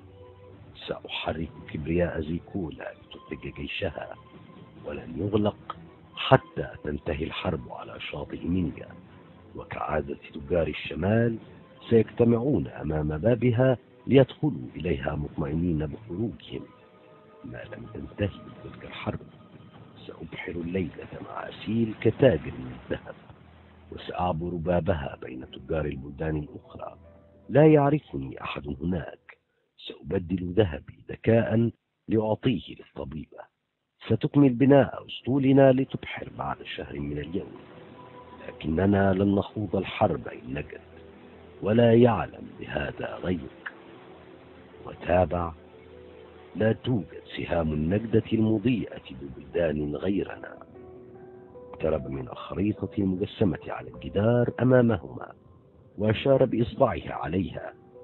سأحرك كبرياء زيكولا لتخرج جيشها، ولن يغلق حتى تنتهي الحرب على شاطئ منجا. وكعادة تجار الشمال سيجتمعون أمام بابها ليدخلوا إليها مطمئنين بخروجهم ما لم تنتهي تلك الحرب. سأبحر الليلة مع أسيل كتاجر من الذهب، وسأعبر بابها بين تجار البلدان الأخرى. لا يعرفني أحد هناك. سأبدل ذهبي ذكاء لأعطيه للطبيبة. ستكمل بناء أسطولنا لتبحر بعد شهر من اليوم، لكننا لن نخوض الحرب إن نجد، ولا يعلم بهذا غيرك. وتابع: لا توجد سهام النجدة المضيئة ببلدان غيرنا. اقترب من الخريطة المجسمة على الجدار أمامهما، وأشار بإصبعه عليها.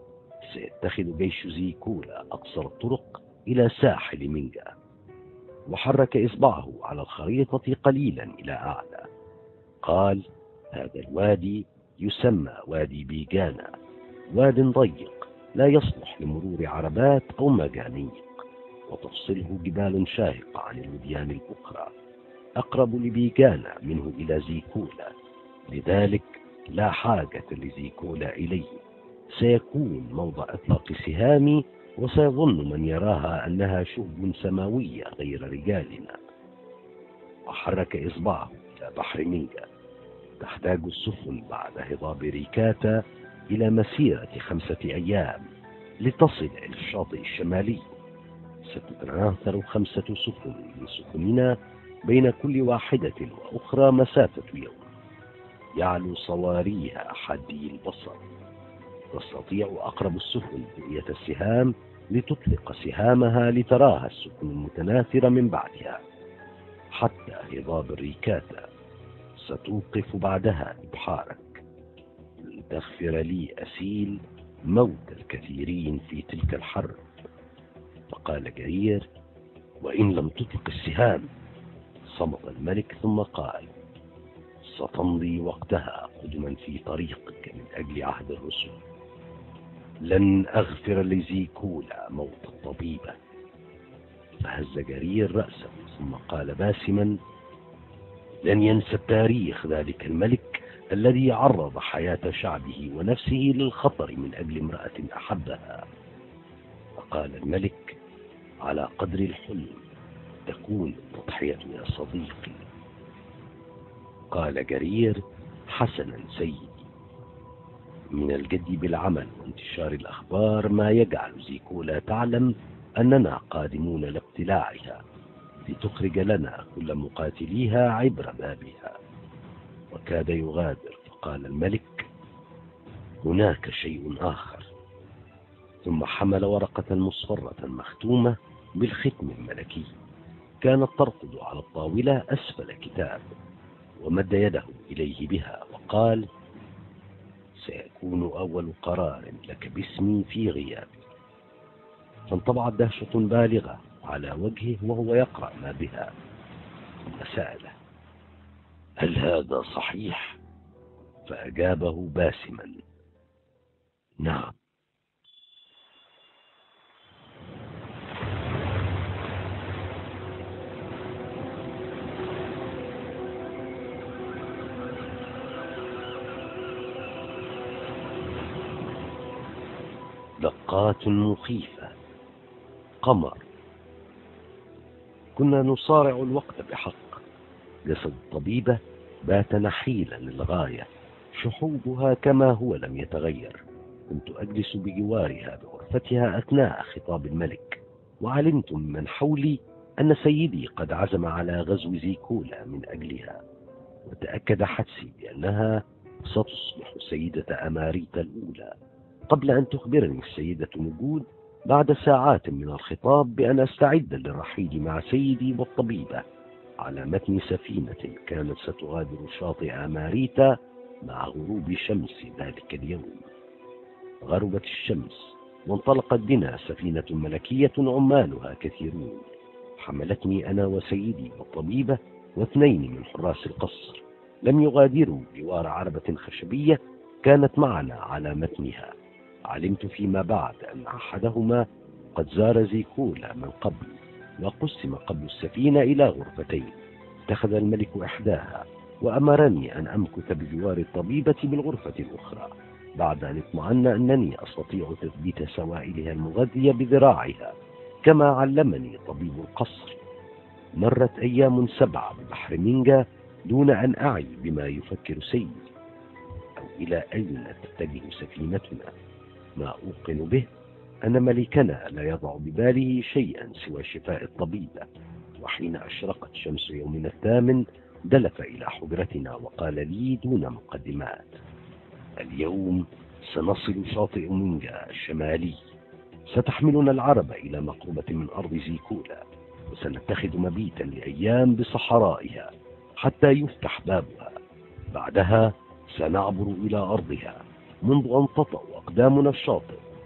سيتخذ جيش زيكولا أقصر الطرق إلى ساحل مينجا. وحرك إصبعه على الخريطة قليلا إلى أعلى. قال: هذا الوادي يسمى وادي بيجانا، واد ضيق لا يصلح لمرور عربات أو مجانيق، وتفصله جبال شاهقة عن الوديان الأخرى، أقرب لبيجانا منه إلى زيكولا، لذلك لا حاجة لزيكولا إليه، سيكون موضع إطلاق سهامي، وسيظن من يراها أنها شهب سماوية غير رجالنا. وحرك إصبعه إلى بحر مينجا. تحتاج السفن بعد هضاب ريكاتا إلى مسيرة خمسة أيام لتصل إلى الشاطئ الشمالي. ستتناثر خمسة سفن من سفننا بين كل واحدة وأخرى مسافة يوم، يعلو صواريها حادي البصر. تستطيع أقرب السفن رؤية السهام لتطلق سهامها لتراها السفن المتناثرة من بعدها حتى هضاب الريكاتا. ستوقف بعدها إبحارك لتغفر لي أسيل موت الكثيرين في تلك الحرب. فقال جرير: وإن لم تطلق السهام؟ صمت الملك ثم قال: ستمضي وقتها قدما في طريقك من أجل عهد الرسل. لن أغفر لزيكولا موت الطبيبة. فهز جرير رأسه ثم قال باسما: لن ينسى التاريخ ذلك الملك الذي عرض حياة شعبه ونفسه للخطر من أجل امرأة أحبها. فقال الملك: على قدر الحلم تكون التضحية يا صديقي. قال جرير: حسنا سيدي. من الجد بالعمل وانتشار الأخبار ما يجعل زيكولا تعلم أننا قادمون لابتلاعها، لتخرج لنا كل مقاتليها عبر بابها. وكاد يغادر، فقال الملك: هناك شيء آخر. ثم حمل ورقة مصفرة مختومة بالختم الملكي، كانت ترقد على الطاولة أسفل كتاب، ومد يده إليه بها وقال: سيكون أول قرار لك باسمي في غيابي. فانطبعت دهشة بالغة على وجهه وهو يقرأ ما بها، ثم سأله: هل هذا صحيح؟ فأجابه باسما: نعم. دقات مخيفة. قمر. كنا نصارع الوقت بحق. جسد الطبيبة بات نحيلا للغاية، شحوبها كما هو لم يتغير. كنت أجلس بجوارها بغرفتها أثناء خطاب الملك، وعلمت من حولي أن سيدي قد عزم على غزو زيكولا من أجلها، وتأكد حدسي بأنها ستصبح سيدة أماريتا الأولى، قبل أن تخبرني السيدة نجود بعد ساعات من الخطاب بأن أستعد للرحيل مع سيدي والطبيبة على متن سفينة كانت ستغادر شاطئ أماريتا مع غروب شمس ذلك اليوم. غربت الشمس وانطلقت بنا سفينة ملكية عمالها كثيرون، حملتني أنا وسيدي والطبيبة واثنين من حراس القصر، لم يغادروا جوار عربة خشبية كانت معنا على متنها. علمت فيما بعد أن أحدهما قد زار زيكولا من قبل، وقسم قبل السفينة إلى غرفتين. اتخذ الملك إحداها وأمرني أن أمكث بجوار الطبيبة بالغرفة الأخرى، بعد أن اطمأن أنني أستطيع تثبيت سوائلها المغذية بذراعها كما علمني طبيب القصر. مرت أيام سبعة ببحر مينجا دون أن أعي بما يفكر سيدي أو إلى أين تتجه سفينتنا. ما أوقن به أن ملكنا لا يضع بباله شيئا سوى شفاء الطبيبة. وحين أشرقت شمس يومنا الثامن دلف إلى حجرتنا وقال لي دون مقدمات: اليوم سنصل شاطئ مينجا الشمالي، ستحملنا العربة إلى مقربة من أرض زيكولا، وسنتخذ مبيتا لأيام بصحرائها حتى يفتح بابها. بعدها سنعبر إلى أرضها منذ أن تطأ أقدامنا الشاطئ،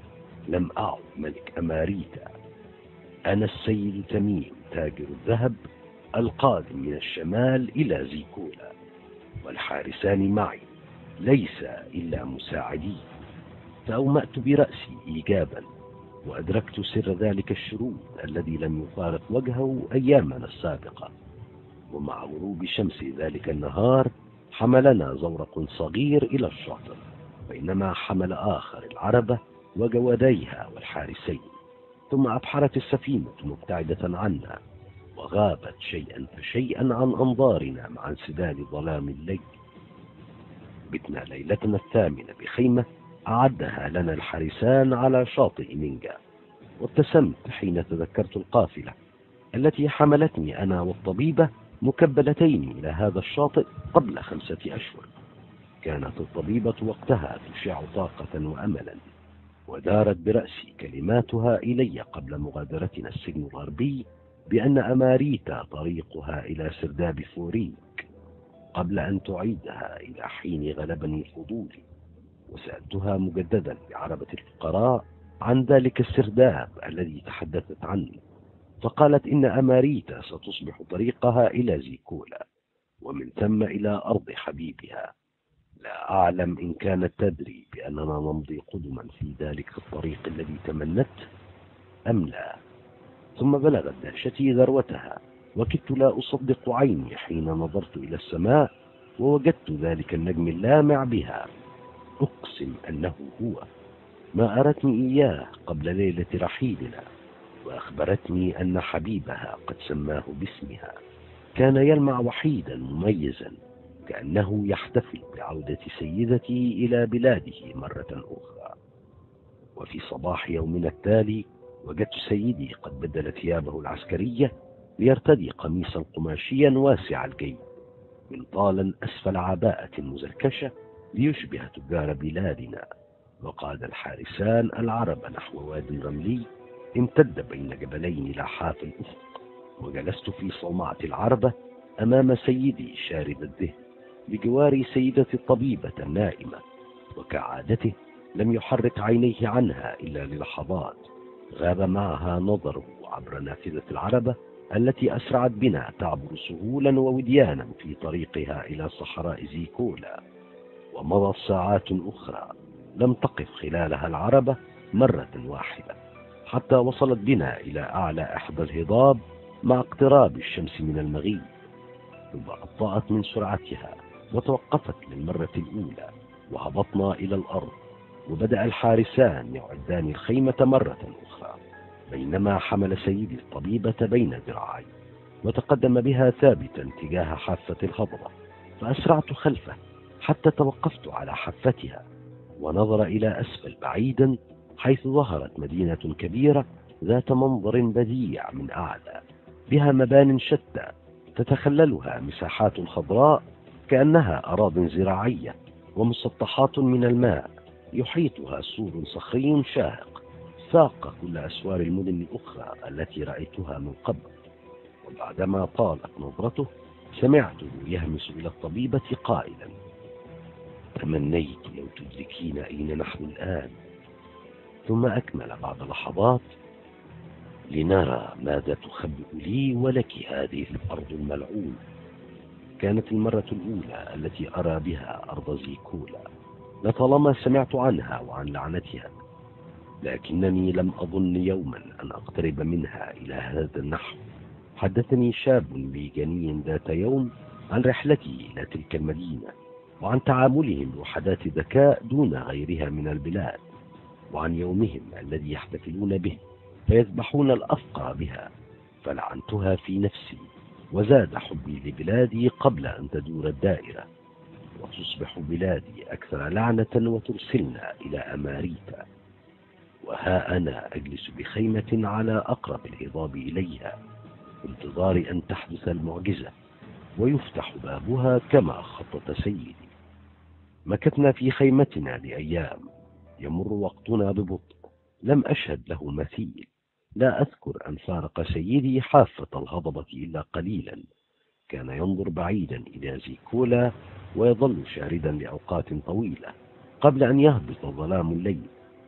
لم أعد ملك أماريتا، أنا السيد تميم تاجر الذهب القادم من الشمال إلى زيكولا، والحارسان معي ليس إلا مساعدي. فأومأت برأسي إيجابا، وأدركت سر ذلك الشرود الذي لم يفارق وجهه أيامنا السابقة. ومع غروب شمس ذلك النهار حملنا زورق صغير إلى الشاطئ، بينما حمل آخر العربة وجواديها والحارسين. ثم أبحرت السفينة مبتعدة عنا، وغابت شيئا فشيئا عن أنظارنا مع انسداد ظلام الليل. بتنا ليلتنا الثامنة بخيمة أعدها لنا الحارسان على شاطئ منجا، وابتسمت حين تذكرت القافلة التي حملتني أنا والطبيبة مكبلتين إلى هذا الشاطئ قبل خمسة أشهر. كانت الطبيبة وقتها تشع طاقة وأملا، ودارت برأسي كلماتها إلي قبل مغادرتنا السجن الغربي بأن أماريتا طريقها إلى سرداب فوريك، قبل أن تعيدها إلى حين غلبني فضولي. وسألتها مجددا بعربة الفقراء عن ذلك السرداب الذي تحدثت عنه، فقالت إن أماريتا ستصبح طريقها إلى زيكولا، ومن ثم إلى أرض حبيبها. لا أعلم إن كانت تدري بأننا نمضي قدما في ذلك الطريق الذي تمنت أم لا. ثم بلغت دهشتي ذروتها، وكدت لا أصدق عيني حين نظرت إلى السماء ووجدت ذلك النجم اللامع بها. أقسم أنه هو. ما أرتني إياه قبل ليلة رحيلنا، وأخبرتني أن حبيبها قد سماه باسمها. كان يلمع وحيدا مميزا، كأنه يحتفل بعودة سيدتي إلى بلاده مرة أخرى. وفي صباح يومنا التالي وجدت سيدي قد بدل ثيابه العسكرية ليرتدي قميصا قماشيا واسع الجيب، منطالا أسفل عباءة مزركشة ليشبه تجار بلادنا. وقاد الحارسان العرب نحو واد رملي امتد بين جبلين لاحاف الأفق، وجلست في صومعة العربة أمام سيدي شارد الذهن بجوار سيدتي الطبيبة النائمة، وكعادته لم يحرك عينيه عنها إلا للحظات. غاب معها نظره عبر نافذة العربة التي أسرعت بنا تعبر سهولا ووديانا في طريقها إلى صحراء زيكولا. ومضت ساعات أخرى لم تقف خلالها العربة مرة واحدة، حتى وصلت بنا إلى أعلى إحدى الهضاب مع اقتراب الشمس من المغيب، ثم أبطأت من سرعتها وتوقفت للمرة الأولى، وهبطنا إلى الأرض. وبدأ الحارسان يعدان الخيمة مرة أخرى، بينما حمل سيدي الطبيبة بين ذراعي وتقدم بها ثابتا تجاه حافة الهضبة، فأسرعت خلفه حتى توقفت على حافتها، ونظر إلى أسفل بعيدا حيث ظهرت مدينة كبيرة ذات منظر بديع من أعلى، بها مبان شتى تتخللها مساحات خضراء كأنها أراضٍ زراعية، ومسطحات من الماء يحيطها سور صخري شاهق فاق كل أسوار المدن الأخرى التي رأيتها من قبل. وبعدما طالت نظرته سمعته يهمس إلى الطبيبة قائلا: تمنيت لو تدركين أين نحن الآن. ثم أكمل بعد لحظات: لنرى ماذا تخبئ لي ولك هذه الأرض الملعونة. كانت المرة الأولى التي أرى بها أرض زيكولا، لطالما سمعت عنها وعن لعنتها، لكنني لم أظن يوما أن أقترب منها إلى هذا النحو. حدثني شاب بيجاني ذات يوم عن رحلته إلى تلك المدينة، وعن تعاملهم بوحدات ذكاء دون غيرها من البلاد، وعن يومهم الذي يحتفلون به فيذبحون الأفقر بها. فلعنتها في نفسي، وزاد حبي لبلادي قبل أن تدور الدائرة وتصبح بلادي أكثر لعنة وترسلنا إلى أماريتا. وها أنا أجلس بخيمة على أقرب الهضاب إليها، بانتظار أن تحدث المعجزة ويفتح بابها كما خطط سيدي. مكثنا في خيمتنا لأيام، يمر وقتنا ببطء، لم أشهد له مثيل. لا أذكر أن فارق سيدي حافة الهضبة إلا قليلا. كان ينظر بعيدا إلى زيكولا ويظل شاردا لأوقات طويلة قبل أن يهبط ظلام الليل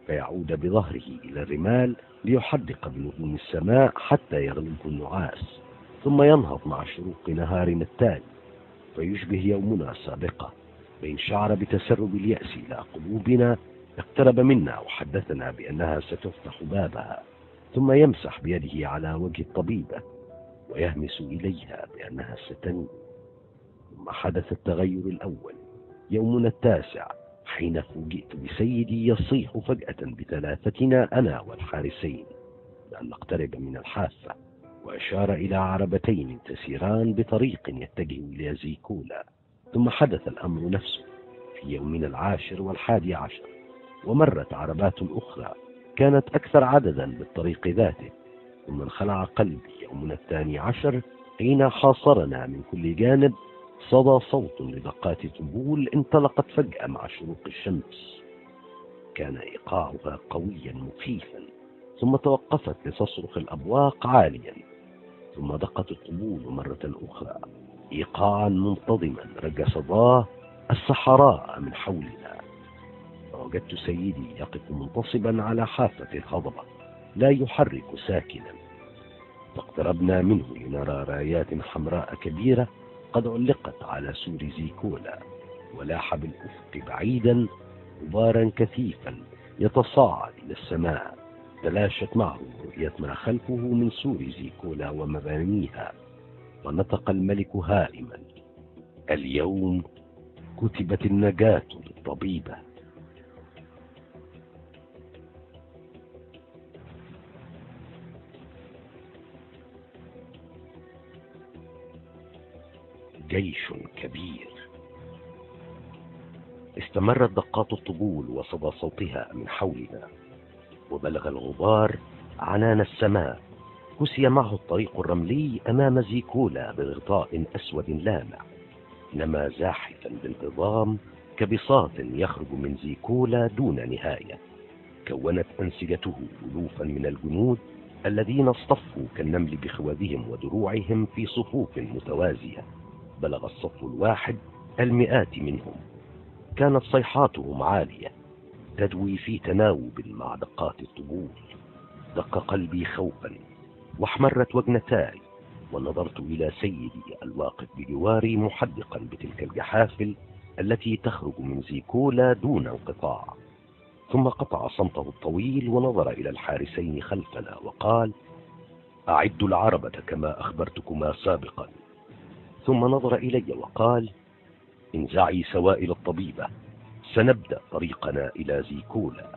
فيعود بظهره إلى الرمال ليحدق بنجوم السماء حتى يغلبه النعاس، ثم ينهض مع شروق نهارنا التالي فيشبه يومنا السابقة. فإن شعر بتسرب اليأس إلى قلوبنا اقترب منا وحدثنا بأنها ستفتح بابها، ثم يمسح بيده على وجه الطبيبة ويهمس إليها بأنها ستنوم. ثم حدث التغير الأول، يومنا التاسع، حين فوجئت بسيدي يصيح فجأة بثلاثتنا أنا والحارسين بأن نقترب من الحافة، وأشار إلى عربتين تسيران بطريق يتجه إلى زيكولا. ثم حدث الأمر نفسه في يومنا العاشر والحادي عشر، ومرت عربات أخرى كانت أكثر عددا بالطريق ذاته. ثم انخلع قلبي يومنا الثاني عشر حين حاصرنا من كل جانب صدى صوت لدقات طبول انطلقت فجأة مع شروق الشمس، كان إيقاعها قويا مخيفا، ثم توقفت لتصرخ الأبواق عاليا، ثم دقت الطبول مرة أخرى إيقاعا منتظما رج صداه الصحراء من حولنا. فوجدت سيدي يقف منتصبا على حافة الهضبة لا يحرك ساكنا، فاقتربنا منه لنرى رايات حمراء كبيرة قد علقت على سور زيكولا، ولاح بالأفق بعيدا غبارا كثيفا يتصاعد إلى السماء، تلاشت معه رؤية ما خلفه من سور زيكولا ومبانيها. ونطق الملك هائما: اليوم كتبت النجاة للطبيبة. جيش كبير. استمرت دقات الطبول وصدى صوتها من حولنا، وبلغ الغبار عنان السماء. كسي معه الطريق الرملي أمام زيكولا بغطاء أسود لامع، نما زاحفا بانتظام كبساط يخرج من زيكولا دون نهاية. كونت أنسجته ألوفا من الجنود الذين اصطفوا كالنمل بخوذهم ودروعهم في صفوف متوازية. بلغ الصف الواحد المئات منهم. كانت صيحاتهم عالية تدوي في تناوب مع دقات الطبول. دق قلبي خوفا واحمرت وجنتاي، ونظرت إلى سيدي الواقف بجواري محدقا بتلك الجحافل التي تخرج من زيكولا دون انقطاع. ثم قطع صمته الطويل ونظر إلى الحارسين خلفنا وقال: أعدوا العربة كما أخبرتكما سابقا. ثم نظر إلي وقال: انزعي سوائل الطبيبة، سنبدأ طريقنا إلى زيكولا.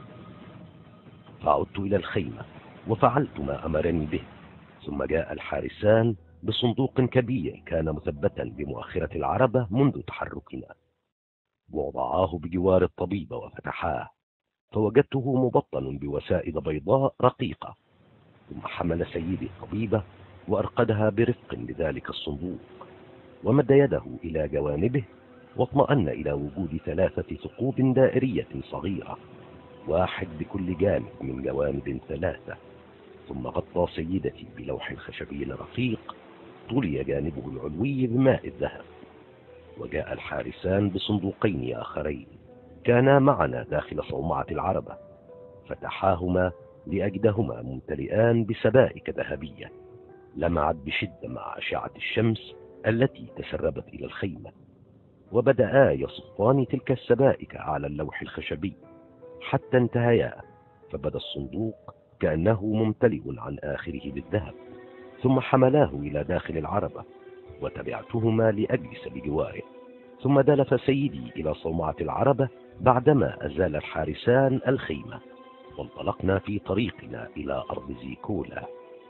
فعدت إلى الخيمة وفعلت ما أمرني به. ثم جاء الحارسان بصندوق كبير كان مثبتا بمؤخرة العربة منذ تحركنا، ووضعاه بجوار الطبيبة وفتحاه، فوجدته مبطن بوسائد بيضاء رقيقة. ثم حمل سيدي الطبيبة وأرقدها برفق بذلك الصندوق، ومد يده إلى جوانبه، واطمأن إلى وجود ثلاثة ثقوب دائرية صغيرة، واحد بكل جانب من جوانب ثلاثة. ثم غطى سيدتي بلوح خشبي رقيق طلي جانبه العلوي بماء الذهب. وجاء الحارسان بصندوقين آخرين كانا معنا داخل صومعة العربة، فتحاهما لأجدهما ممتلئان بسبائك ذهبية لمعت بشدة مع أشعة الشمس التي تسربت إلى الخيمة. وبدأا يصفان تلك السبائك على اللوح الخشبي حتى انتهيا، فبدا الصندوق كأنه ممتلئ عن آخره بالذهب. ثم حملاه إلى داخل العربة وتبعتهما لأجلس بجواره. ثم دلف سيدي إلى صومعة العربة بعدما أزال الحارسان الخيمة، وانطلقنا في طريقنا إلى أرض زيكولا.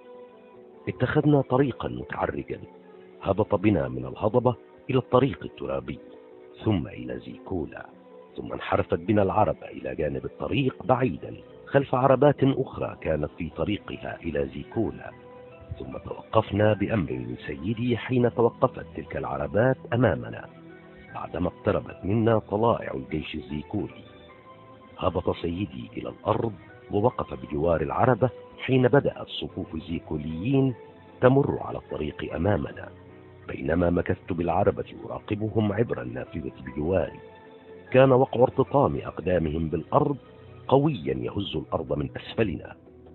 اتخذنا طريقا متعرجا هبط بنا من الهضبة إلى الطريق الترابي ثم إلى زيكولا. ثم انحرفت بنا العربة إلى جانب الطريق بعيدا خلف عربات أخرى كانت في طريقها إلى زيكولا. ثم توقفنا بأمر من سيدي حين توقفت تلك العربات أمامنا بعدما اقتربت منا طلائع الجيش الزيكولي. هبط سيدي إلى الأرض ووقف بجوار العربة حين بدأت صفوف الزيكوليين تمر على الطريق أمامنا، بينما مكثت بالعربة أراقبهم عبر النافذة بجواري. كان وقع ارتطام أقدامهم بالأرض قويا يهز الأرض من أسفلنا.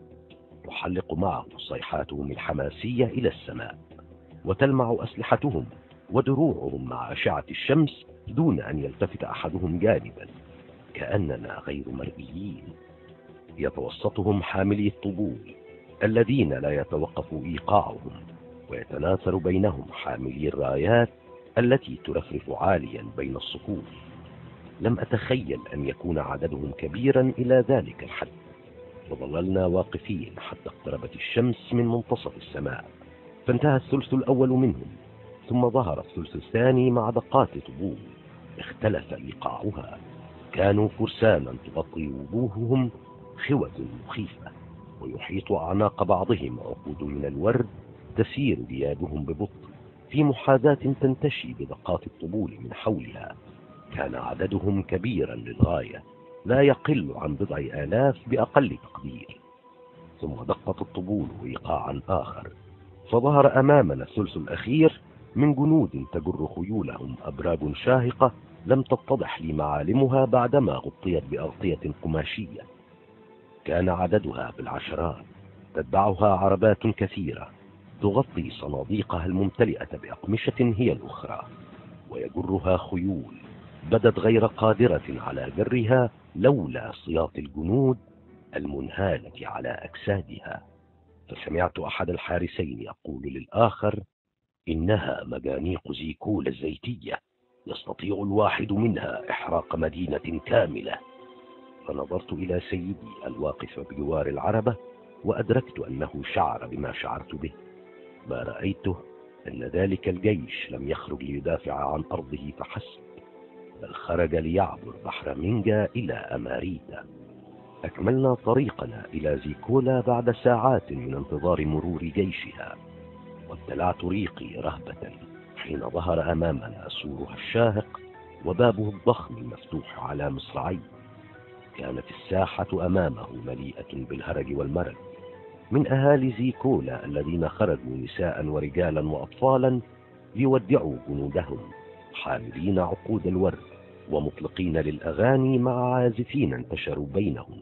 تحلق معه صيحاتهم الحماسية إلى السماء، وتلمع أسلحتهم ودروعهم مع أشعة الشمس دون أن يلتفت أحدهم جانبا، كأننا غير مرئيين. يتوسطهم حاملي الطبول الذين لا يتوقف إيقاعهم، ويتناثر بينهم حاملي الرايات التي ترفرف عاليا بين الصفوف. لم أتخيل أن يكون عددهم كبيرا إلى ذلك الحد، وظللنا واقفين حتى اقتربت الشمس من منتصف السماء، فانتهى الثلث الأول منهم، ثم ظهر الثلث الثاني مع دقات طبول اختلف إيقاعها. كانوا فرسانا تغطي وجوههم خوذ مخيفة، ويحيط أعناق بعضهم عقود من الورد تسير ديابهم ببطء في محاذاة تنتشي بدقات الطبول من حولها. كان عددهم كبيرا للغاية، لا يقل عن بضع آلاف بأقل تقدير. ثم دقت الطبول إيقاعا آخر، فظهر أمامنا الثلث الأخير من جنود تجر خيولهم أبراج شاهقة لم تتضح لي معالمها بعدما غطيت بأغطية قماشية. كان عددها بالعشرات، تتبعها عربات كثيرة تغطي صناديقها الممتلئة بأقمشة هي الأخرى، ويجرها خيول بدت غير قادرة على جرها لولا سياط الجنود المنهالة على أجسادها. فسمعت أحد الحارسين يقول للآخر: إنها مجانيق زيكول الزيتية، يستطيع الواحد منها إحراق مدينة كاملة. فنظرت إلى سيدي الواقف بجوار العربة، وأدركت أنه شعر بما شعرت به. ما رأيته أن ذلك الجيش لم يخرج ليدافع عن أرضه فحسب، بل خرج ليعبر بحر مينجا إلى أماريتا. أكملنا طريقنا إلى زيكولا بعد ساعات من انتظار مرور جيشها، وابتلعت ريقي رهبة حين ظهر أمامنا سورها الشاهق وبابه الضخم المفتوح على مصراعيه. كانت الساحة أمامه مليئة بالهرج والمرج من أهالي زيكولا الذين خرجوا نساء ورجالا وأطفالا ليودعوا جنودهم، حاملين عقود الورد ومطلقين للأغاني مع عازفين انتشروا بينهم.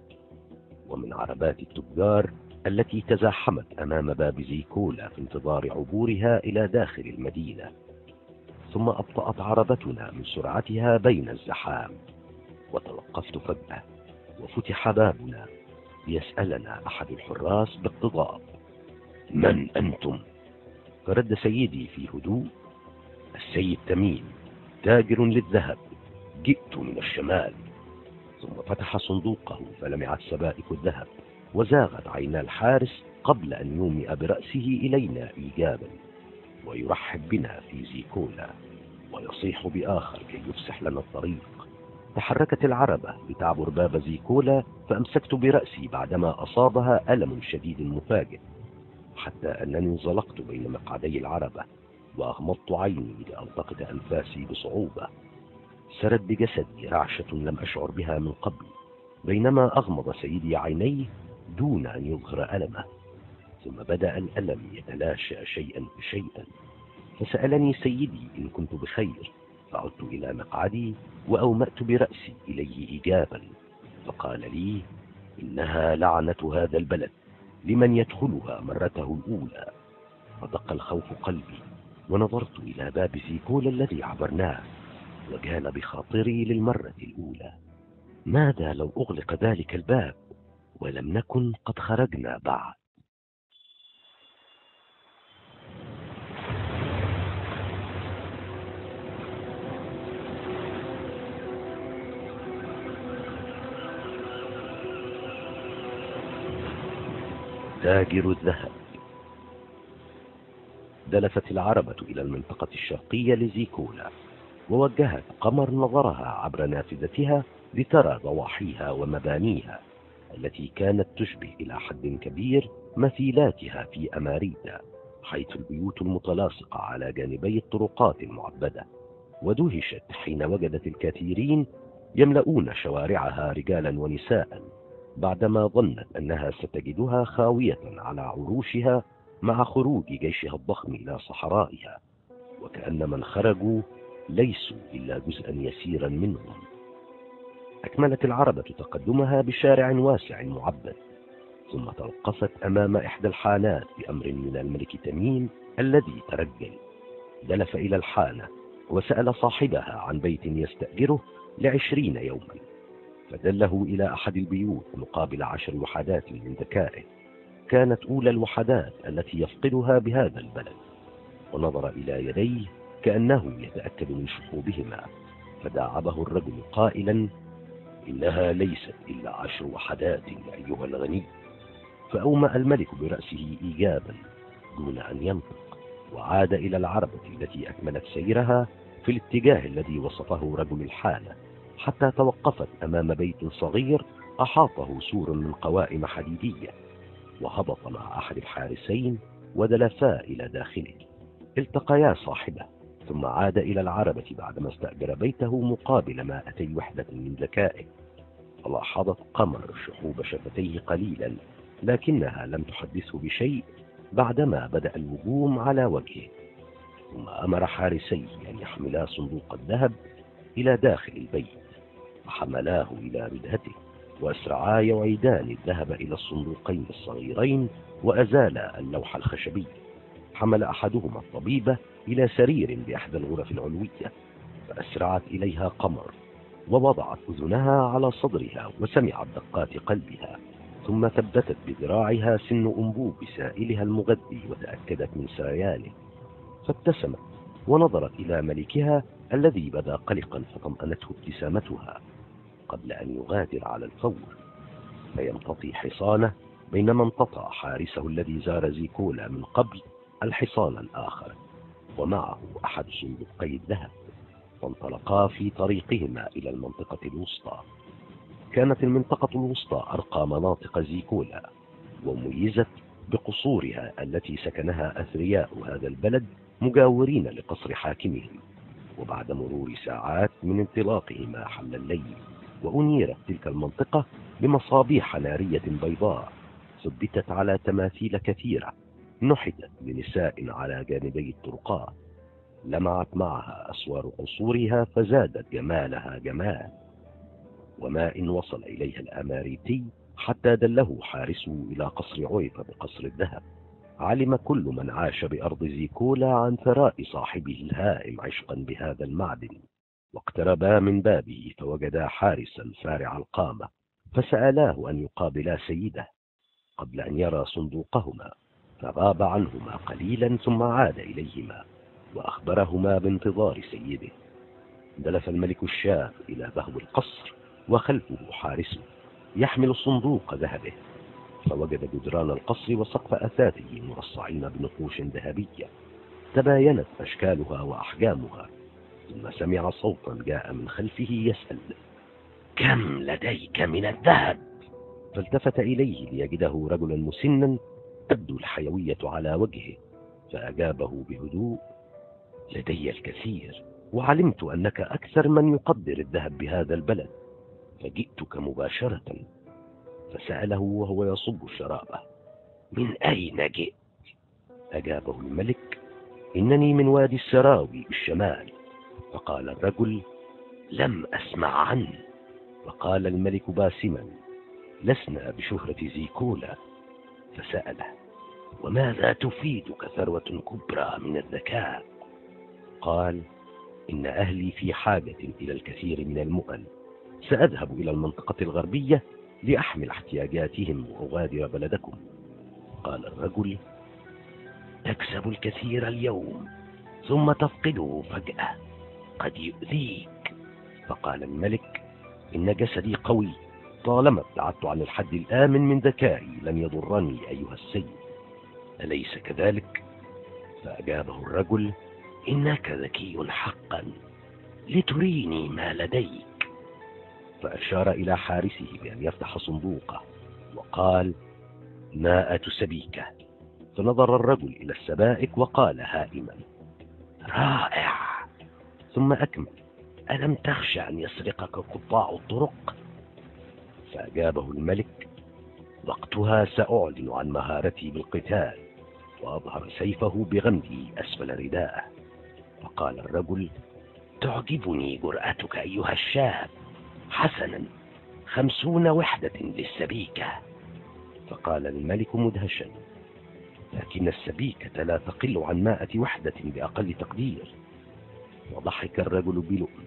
ومن عربات التجار التي تزاحمت أمام باب زيكولا في انتظار عبورها إلى داخل المدينة. ثم أبطأت عربتنا من سرعتها بين الزحام، وتوقفت فجأة وفتح بابنا ليسألنا أحد الحراس باقتضاب: من أنتم؟ فرد سيدي في هدوء: السيد تميم، تاجر للذهب، جئت من الشمال. ثم فتح صندوقه فلمعت سبائك الذهب، وزاغت عينا الحارس قبل أن يومئ برأسه إلينا إيجابا ويرحب بنا في زيكولا، ويصيح بآخر كي يفسح لنا الطريق. تحركت العربة لتعبر باب زيكولا، فأمسكت برأسي بعدما أصابها ألم شديد مفاجئ، حتى أنني انزلقت بين مقعدي العربة وأغمضت عيني لألتقط أنفاسي بصعوبة. سرت بجسدي رعشة لم أشعر بها من قبل، بينما أغمض سيدي عينيه دون أن يظهر ألمه. ثم بدأ الألم يتلاشى شيئا فشيئا، فسألني سيدي إن كنت بخير، فعدت إلى مقعدي وأومأت برأسي إليه إيجابا، فقال لي: إنها لعنة هذا البلد لمن يدخلها مرته الأولى. فدق الخوف قلبي، ونظرت إلى باب زيكولا الذي عبرناه، وكان بخاطري للمرة الأولى: ماذا لو أغلق ذلك الباب ولم نكن قد خرجنا بعد؟ تاجر الذهب. دلفت العربة إلى المنطقة الشرقية لزيكولا، ووجهت قمر نظرها عبر نافذتها لترى ضواحيها ومبانيها التي كانت تشبه إلى حد كبير مثيلاتها في أماريتا، حيث البيوت المتلاصقة على جانبي الطرقات المعبدة. ودهشت حين وجدت الكثيرين يملؤون شوارعها رجالا ونساء، بعدما ظنت أنها ستجدها خاوية على عروشها مع خروج جيشها الضخم إلى صحرائها، وكأن من خرجوا ليسوا إلا جزءا يسيرا منهم. أكملت العربة تقدمها بشارع واسع معبد، ثم توقفت أمام إحدى الحانات بأمر من الملك تميم الذي ترجل. دلف إلى الحانة وسأل صاحبها عن بيت يستأجره لعشرين يوما، فدله إلى أحد البيوت مقابل عشر وحدات من ذكائه، كانت أولى الوحدات التي يفقدها بهذا البلد. ونظر إلى يديه كأنه يتأكد من شحوبهما، فداعبه الرجل قائلا: إنها ليست إلا عشر وحدات يا أيها الغني. فأومأ الملك برأسه إيجابا دون أن ينطق، وعاد إلى العربة التي أكملت سيرها في الاتجاه الذي وصفه رجل الحانة، حتى توقفت أمام بيت صغير أحاطه سور من قوائم حديدية، وهبط مع أحد الحارسين ودلفا إلى داخله. التقيا صاحبه، ثم عاد إلى العربة بعدما استأجر بيته مقابل مائتي وحدة من ذكائه. فلاحظت قمر شحوب شفتيه قليلا، لكنها لم تحدثه بشيء بعدما بدأ الوجوم على وجهه. ثم أمر حارسيه أن يحملا صندوق الذهب إلى داخل البيت، فحملاه إلى ردهته، وأسرعا يعيدان الذهب إلى الصندوقين الصغيرين وأزالا اللوح الخشبي. حمل أحدهما الطبيبة إلى سرير بإحدى الغرف العلوية، فأسرعت إليها قمر ووضعت أذنها على صدرها وسمعت دقات قلبها، ثم ثبتت بذراعها سن أنبوب سائلها المغذي وتأكدت من سريانه، فابتسمت ونظرت إلى ملكها الذي بدا قلقا، فطمأنته ابتسامتها قبل أن يغادر على الفور فيمتطي حصانه، بينما امتطى حارسه الذي زار زيكولا من قبل الحصان الآخر ومعه أحد صندوقي الذهب، وانطلقا في طريقهما إلى المنطقة الوسطى. كانت المنطقة الوسطى أرقى مناطق زيكولا، وميزت بقصورها التي سكنها أثرياء هذا البلد مجاورين لقصر حاكمهم. وبعد مرور ساعات من انطلاقهما حل الليل، وأنيرت تلك المنطقة بمصابيح نارية بيضاء ثبتت على تماثيل كثيرة نحتت لنساء على جانبي الطرقات، لمعت معها أسوار قصورها فزادت جمالها جمال. وما إن وصل إليها الأماريتي حتى دله حارسه إلى قصر عويفة بقصر الذهب. علم كل من عاش بأرض زيكولا عن ثراء صاحبه الهائم عشقا بهذا المعدن، واقتربا من بابه فوجدا حارسا فارع القامة، فسألاه أن يقابلا سيده قبل أن يرى صندوقهما، فغاب عنهما قليلا ثم عاد إليهما وأخبرهما بانتظار سيده. دلف الملك الشاب إلى بهو القصر وخلفه حارسه يحمل صندوق ذهبه، فوجد جدران القصر وسقف أثاثه مرصعين بنقوش ذهبية تباينت أشكالها وأحجامها. ثم سمع صوتا جاء من خلفه يسأل: كم لديك من الذهب؟ فالتفت إليه ليجده رجلا مسنا تبدو الحيوية على وجهه، فأجابه بهدوء: لدي الكثير، وعلمت أنك أكثر من يقدر الذهب بهذا البلد، فجئتك مباشرة. فسأله وهو يصب الشرابة: من أين جئت؟ أجابه الملك: إنني من وادي السراوي بالشمال. فقال الرجل: لم أسمع عنه. فقال الملك باسما: لسنا بشهرة زيكولا. فسأله: وماذا تفيدك ثروة كبرى من الذكاء؟ قال: إن أهلي في حاجة إلى الكثير من المؤن، سأذهب إلى المنطقة الغربية لأحمل احتياجاتهم وأغادر بلدكم. قال الرجل: تكسب الكثير اليوم ثم تفقده فجأة، قد يؤذيك. فقال الملك: إن جسدي قوي، طالما ابتعدت عن الحد الآمن من ذكائي لن يضرني أيها السيد، أليس كذلك؟ فأجابه الرجل: إنك ذكي حقا، لتريني ما لديك. فأشار إلى حارسه بأن يفتح صندوقه وقال: ماءة سبيكة. فنظر الرجل إلى السبائك وقال هائما: رائع. ثم أكمل: ألم تخشى أن يسرقك قطاع الطرق؟ فأجابه الملك: وقتها سأعلن عن مهارتي بالقتال. وأظهر سيفه بغمده أسفل رداءه. فقال الرجل: تعجبني جرأتك أيها الشاب، حسنا، خمسون وحدة للسبيكة. فقال الملك مدهشا: لكن السبيكة لا تقل عن مائة وحدة بأقل تقدير. وضحك الرجل بلؤم: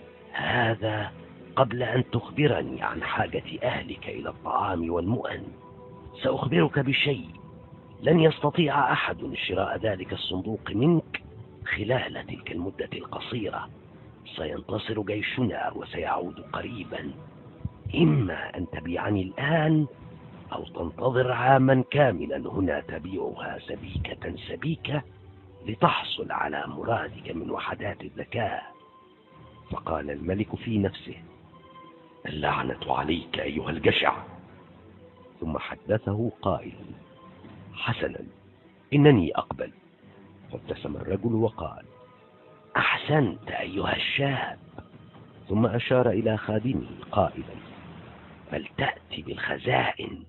هذا قبل أن تخبرني عن حاجة أهلك إلى الطعام والمؤن. سأخبرك بشيء: لن يستطيع أحد شراء ذلك الصندوق منك خلال تلك المدة القصيرة. سينتصر جيشنا وسيعود قريبا. إما أن تبيعني الآن أو تنتظر عاما كاملا هنا تبيعها سبيكة سبيكة لتحصل على مرادك من وحدات الذكاء. فقال الملك في نفسه: اللعنة عليك أيها الجشع. ثم حدثه قائلا: حسنا، إنني أقبل. فابتسم الرجل وقال: أحسنت أيها الشاب. ثم أشار إلى خادمه قائلا: فلتأتي بالخزائن.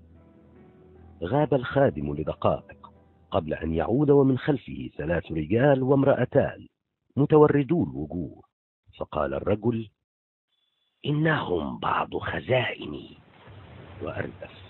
غاب الخادم لدقائق قبل أن يعود، ومن خلفه ثلاث رجال وامرأتان متوردو الوجوه. فقال الرجل: إنهم بعض خزائني. وأردف: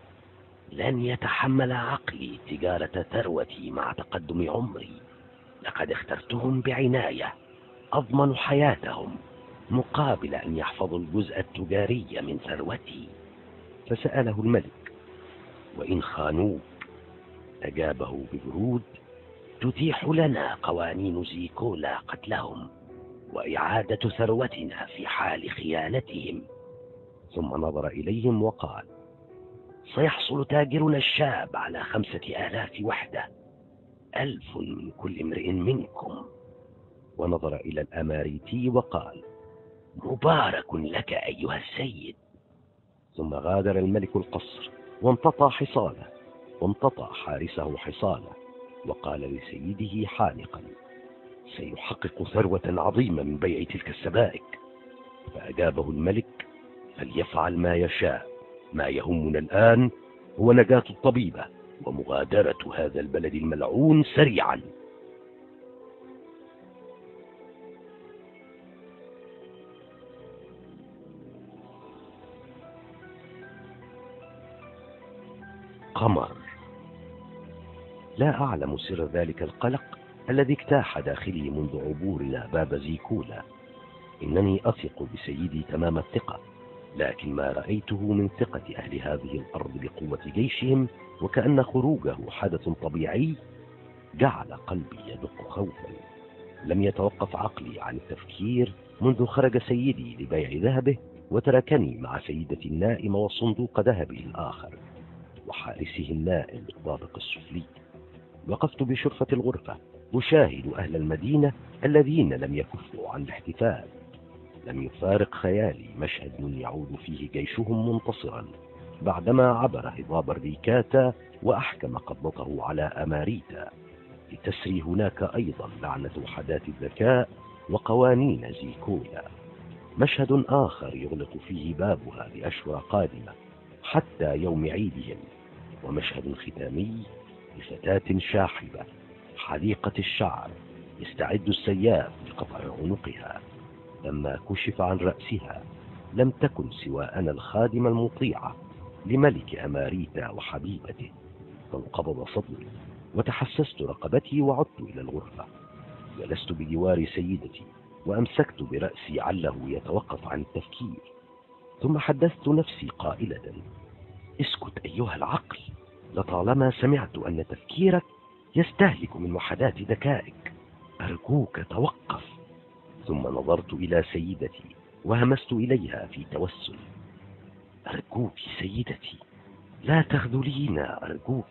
لن يتحمل عقلي تجارة ثروتي مع تقدم عمري. لقد اخترتهم بعناية، أضمن حياتهم مقابل أن يحفظوا الجزء التجاري من ثروتي. فسأله الملك: وإن خانوك؟ أجابه ببرود: تتيح لنا قوانين زيكولا قتلهم وإعادة ثروتنا في حال خيانتهم. ثم نظر إليهم وقال: سيحصل تاجرنا الشاب على خمسة آلاف وحدة، ألف من كل امرئ منكم. ونظر إلى الأماريتي وقال: مبارك لك أيها السيد. ثم غادر الملك القصر وامتطى حصانه وامتطى حارسه حصانه، وقال لسيده حانقا: سيحقق ثروة عظيمة من بيع تلك السبائك. فأجابه الملك: فليفعل ما يشاء، ما يهمنا الآن هو نجاة الطبيبة ومغادرة هذا البلد الملعون سريعا. قمر. لا أعلم سر ذلك القلق الذي اجتاح داخلي منذ عبورنا باب زيكولا. إنني أثق بسيدي تمام الثقة، لكن ما رأيته من ثقة أهل هذه الأرض بقوة جيشهم وكأن خروجه حدث طبيعي جعل قلبي يدق خوفا. لم يتوقف عقلي عن التفكير منذ خرج سيدي لبيع ذهبه وتركني مع سيدتي النائمة وصندوق ذهبه الآخر وحارسه النائم بالطابق السفلي. وقفت بشرفة الغرفة أشاهد أهل المدينة الذين لم يكفوا عن الاحتفال. لم يفارق خيالي مشهد يعود فيه جيشهم منتصرا بعدما عبر هضاب الريكاتا وأحكم قبضته على أماريتا، لتسري هناك أيضا لعنة وحدات الذكاء وقوانين زيكولا. مشهد آخر يغلق فيه بابها لأشهر قادمة حتى يوم عيدهم، ومشهد ختامي لفتاة شاحبة حليقة الشعر يستعد السياف لقطع عنقها. لما كشف عن رأسها لم تكن سوى أنا الخادمة المطيعة لملك أماريتا وحبيبته. فانقبض صدري وتحسست رقبتي وعدت إلى الغرفة. جلست بجوار سيدتي وأمسكت برأسي عله يتوقف عن التفكير. ثم حدثت نفسي قائلة: اسكت أيها العقل، لطالما سمعت أن تفكيرك يستهلك من وحدات ذكائك، أرجوك توقف. ثم نظرت إلى سيدتي وهمست إليها في توسل: أرجوك سيدتي، لا تخذلينا أرجوك.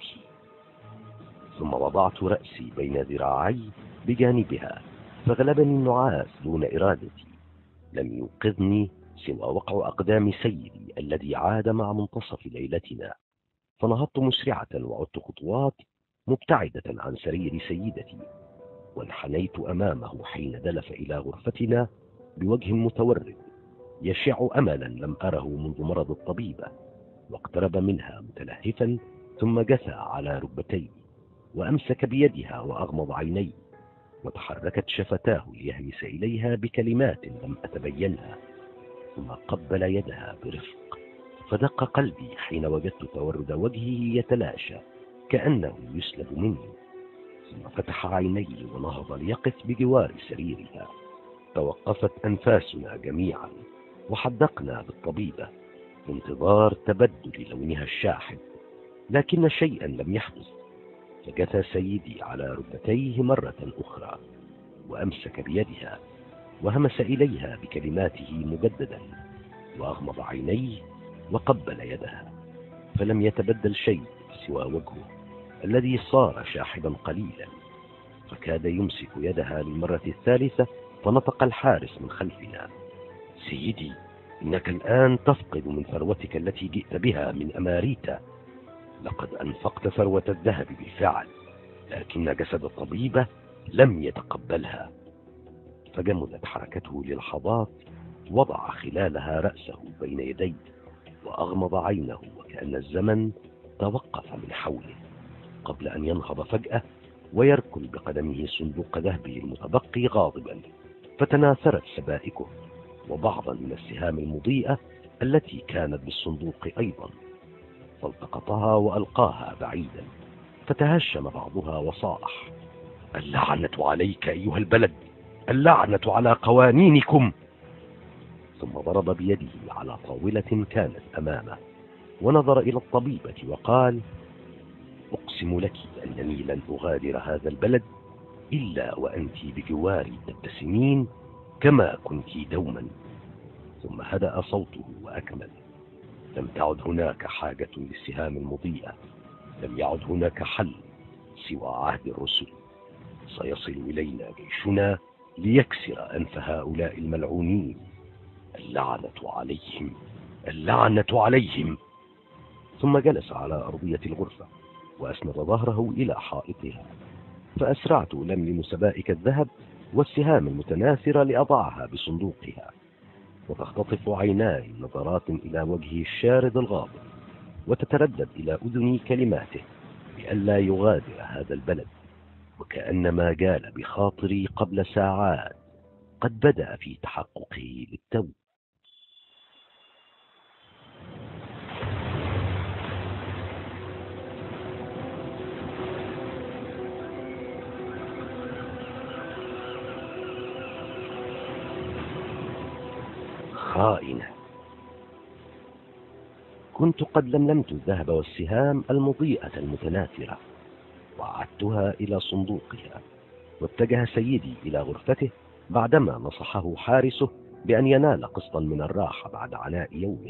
ثم وضعت رأسي بين ذراعي بجانبها فغلبني النعاس دون إرادتي. لم يوقظني سوى وقع أقدام سيدي الذي عاد مع منتصف ليلتنا. فنهضت مسرعة وعدت خطوات مبتعدة عن سرير سيدتي، وانحنيت أمامه حين دلف إلى غرفتنا بوجه متورد يشع أملا لم أره منذ مرض الطبيبة. واقترب منها متلهفا ثم جثى على ركبتيه وأمسك بيدها وأغمض عينيه، وتحركت شفتاه ليهمس إليها بكلمات لم أتبينها. ثم قبل يدها برفق، فدق قلبي حين وجدت تورد وجهه يتلاشى كأنه يسلب مني. ثم فتح عينيه ونهض ليقف بجوار سريرها. توقفت أنفاسنا جميعا وحدقنا بالطبيبة في انتظار تبدل لونها الشاحب، لكن شيئا لم يحدث. فجثى سيدي على ركبتيه مرة أخرى وأمسك بيدها وهمس إليها بكلماته مجددا، وأغمض عينيه وقبل يدها، فلم يتبدل شيء سوى وجهه الذي صار شاحبا قليلا. فكاد يمسك يدها للمرة الثالثة، فنطق الحارس من خلفنا: سيدي، إنك الآن تفقد من ثروتك التي جئت بها من أماريتا. لقد أنفقت ثروة الذهب بالفعل، لكن جسد الطبيبة لم يتقبلها. فجمدت حركته للحظات، وضع خلالها رأسه بين يديه وأغمض عينه وكأن الزمن توقف من حوله، قبل أن ينهض فجأة ويركل بقدمه صندوق ذهبه المتبقي غاضبا. فتناثرت سبائكه وبعضا من السهام المضيئة التي كانت بالصندوق أيضا، فالتقطها وألقاها بعيدا، فتهشم بعضها وصاح: اللعنة عليك أيها البلد، اللعنة على قوانينكم. ثم ضرب بيده على طاولة كانت أمامه ونظر إلى الطبيبة وقال: أقسم لك أنني لن أغادر هذا البلد إلا وأنت بجواري تبتسمين كما كنت دوما. ثم هدأ صوته وأكمل: لم تعد هناك حاجة للسهام المضيئة، لم يعد هناك حل سوى عهد الرسل. سيصل إلينا جيشنا ليكسر أنف هؤلاء الملعونين. اللعنة عليهم، اللعنة عليهم. ثم جلس على أرضية الغرفة وأسند ظهره إلى حائطها، فأسرعت ألملم سبائك الذهب والسهام المتناثرة لأضعها بصندوقها، وتختطف عيناي نظرات إلى وجهه الشارد الغاضب، وتتردد إلى أذني كلماته بألا يغادر هذا البلد، وكأنما جال بخاطري قبل ساعات قد بدأ في تحققه للتو. خائنة. كنت قد لملمت الذهب والسهام المضيئة المتناثرة وعدتها إلى صندوقها، واتجه سيدي إلى غرفته بعدما نصحه حارسه بأن ينال قسطا من الراحة بعد عناء يومه.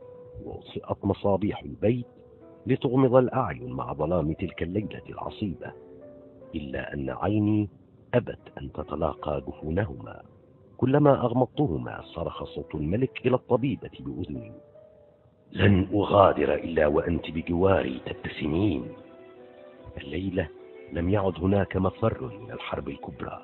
وأطفئت مصابيح البيت لتغمض الأعين مع ظلام تلك الليلة العصيبة، إلا أن عيني أبت أن تتلاقى جفونهما. كلما أغمضتهما صرخ صوت الملك إلى الطبيبة بأذني: لن أغادر إلا وأنت بجواري تبتسمين. الليلة لم يعد هناك مفر من الحرب الكبرى،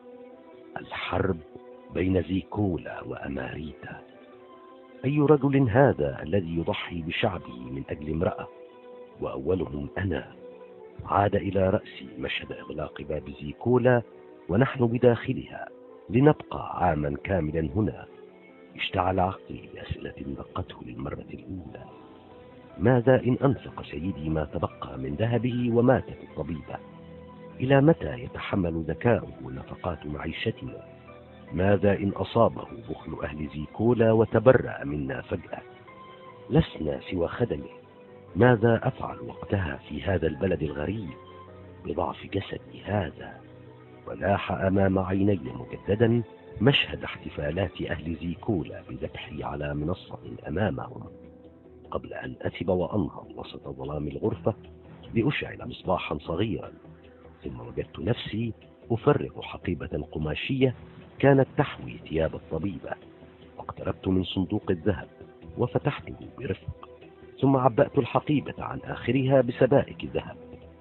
الحرب بين زيكولا وأماريتا. أي رجل هذا الذي يضحي بشعبه من أجل امرأة، وأولهم أنا؟ عاد إلى رأسي مشهد إغلاق باب زيكولا ونحن بداخلها لنبقى عاما كاملا هنا. اشتعل عقلي بأسئلة دقته للمرة الأولى: ماذا إن أنفق سيدي ما تبقى من ذهبه وماتت الطبيبة؟ إلى متى يتحمل ذكاؤه نفقات معيشتنا؟ ماذا إن أصابه بخل أهل زيكولا وتبرأ منا فجأة؟ لسنا سوى خدمه. ماذا أفعل وقتها في هذا البلد الغريب بضعف جسدي هذا؟ ولاح أمام عيني مجددا مشهد احتفالات أهل زيكولا بذبحي على منصة أمامهم، قبل أن أثب وأنهض وسط ظلام الغرفة لأشعل مصباحا صغيرا. ثم وجدت نفسي أفرغ حقيبة قماشية كانت تحوي ثياب الطبيبة، واقتربت من صندوق الذهب وفتحته برفق، ثم عبأت الحقيبة عن آخرها بسبائك الذهب.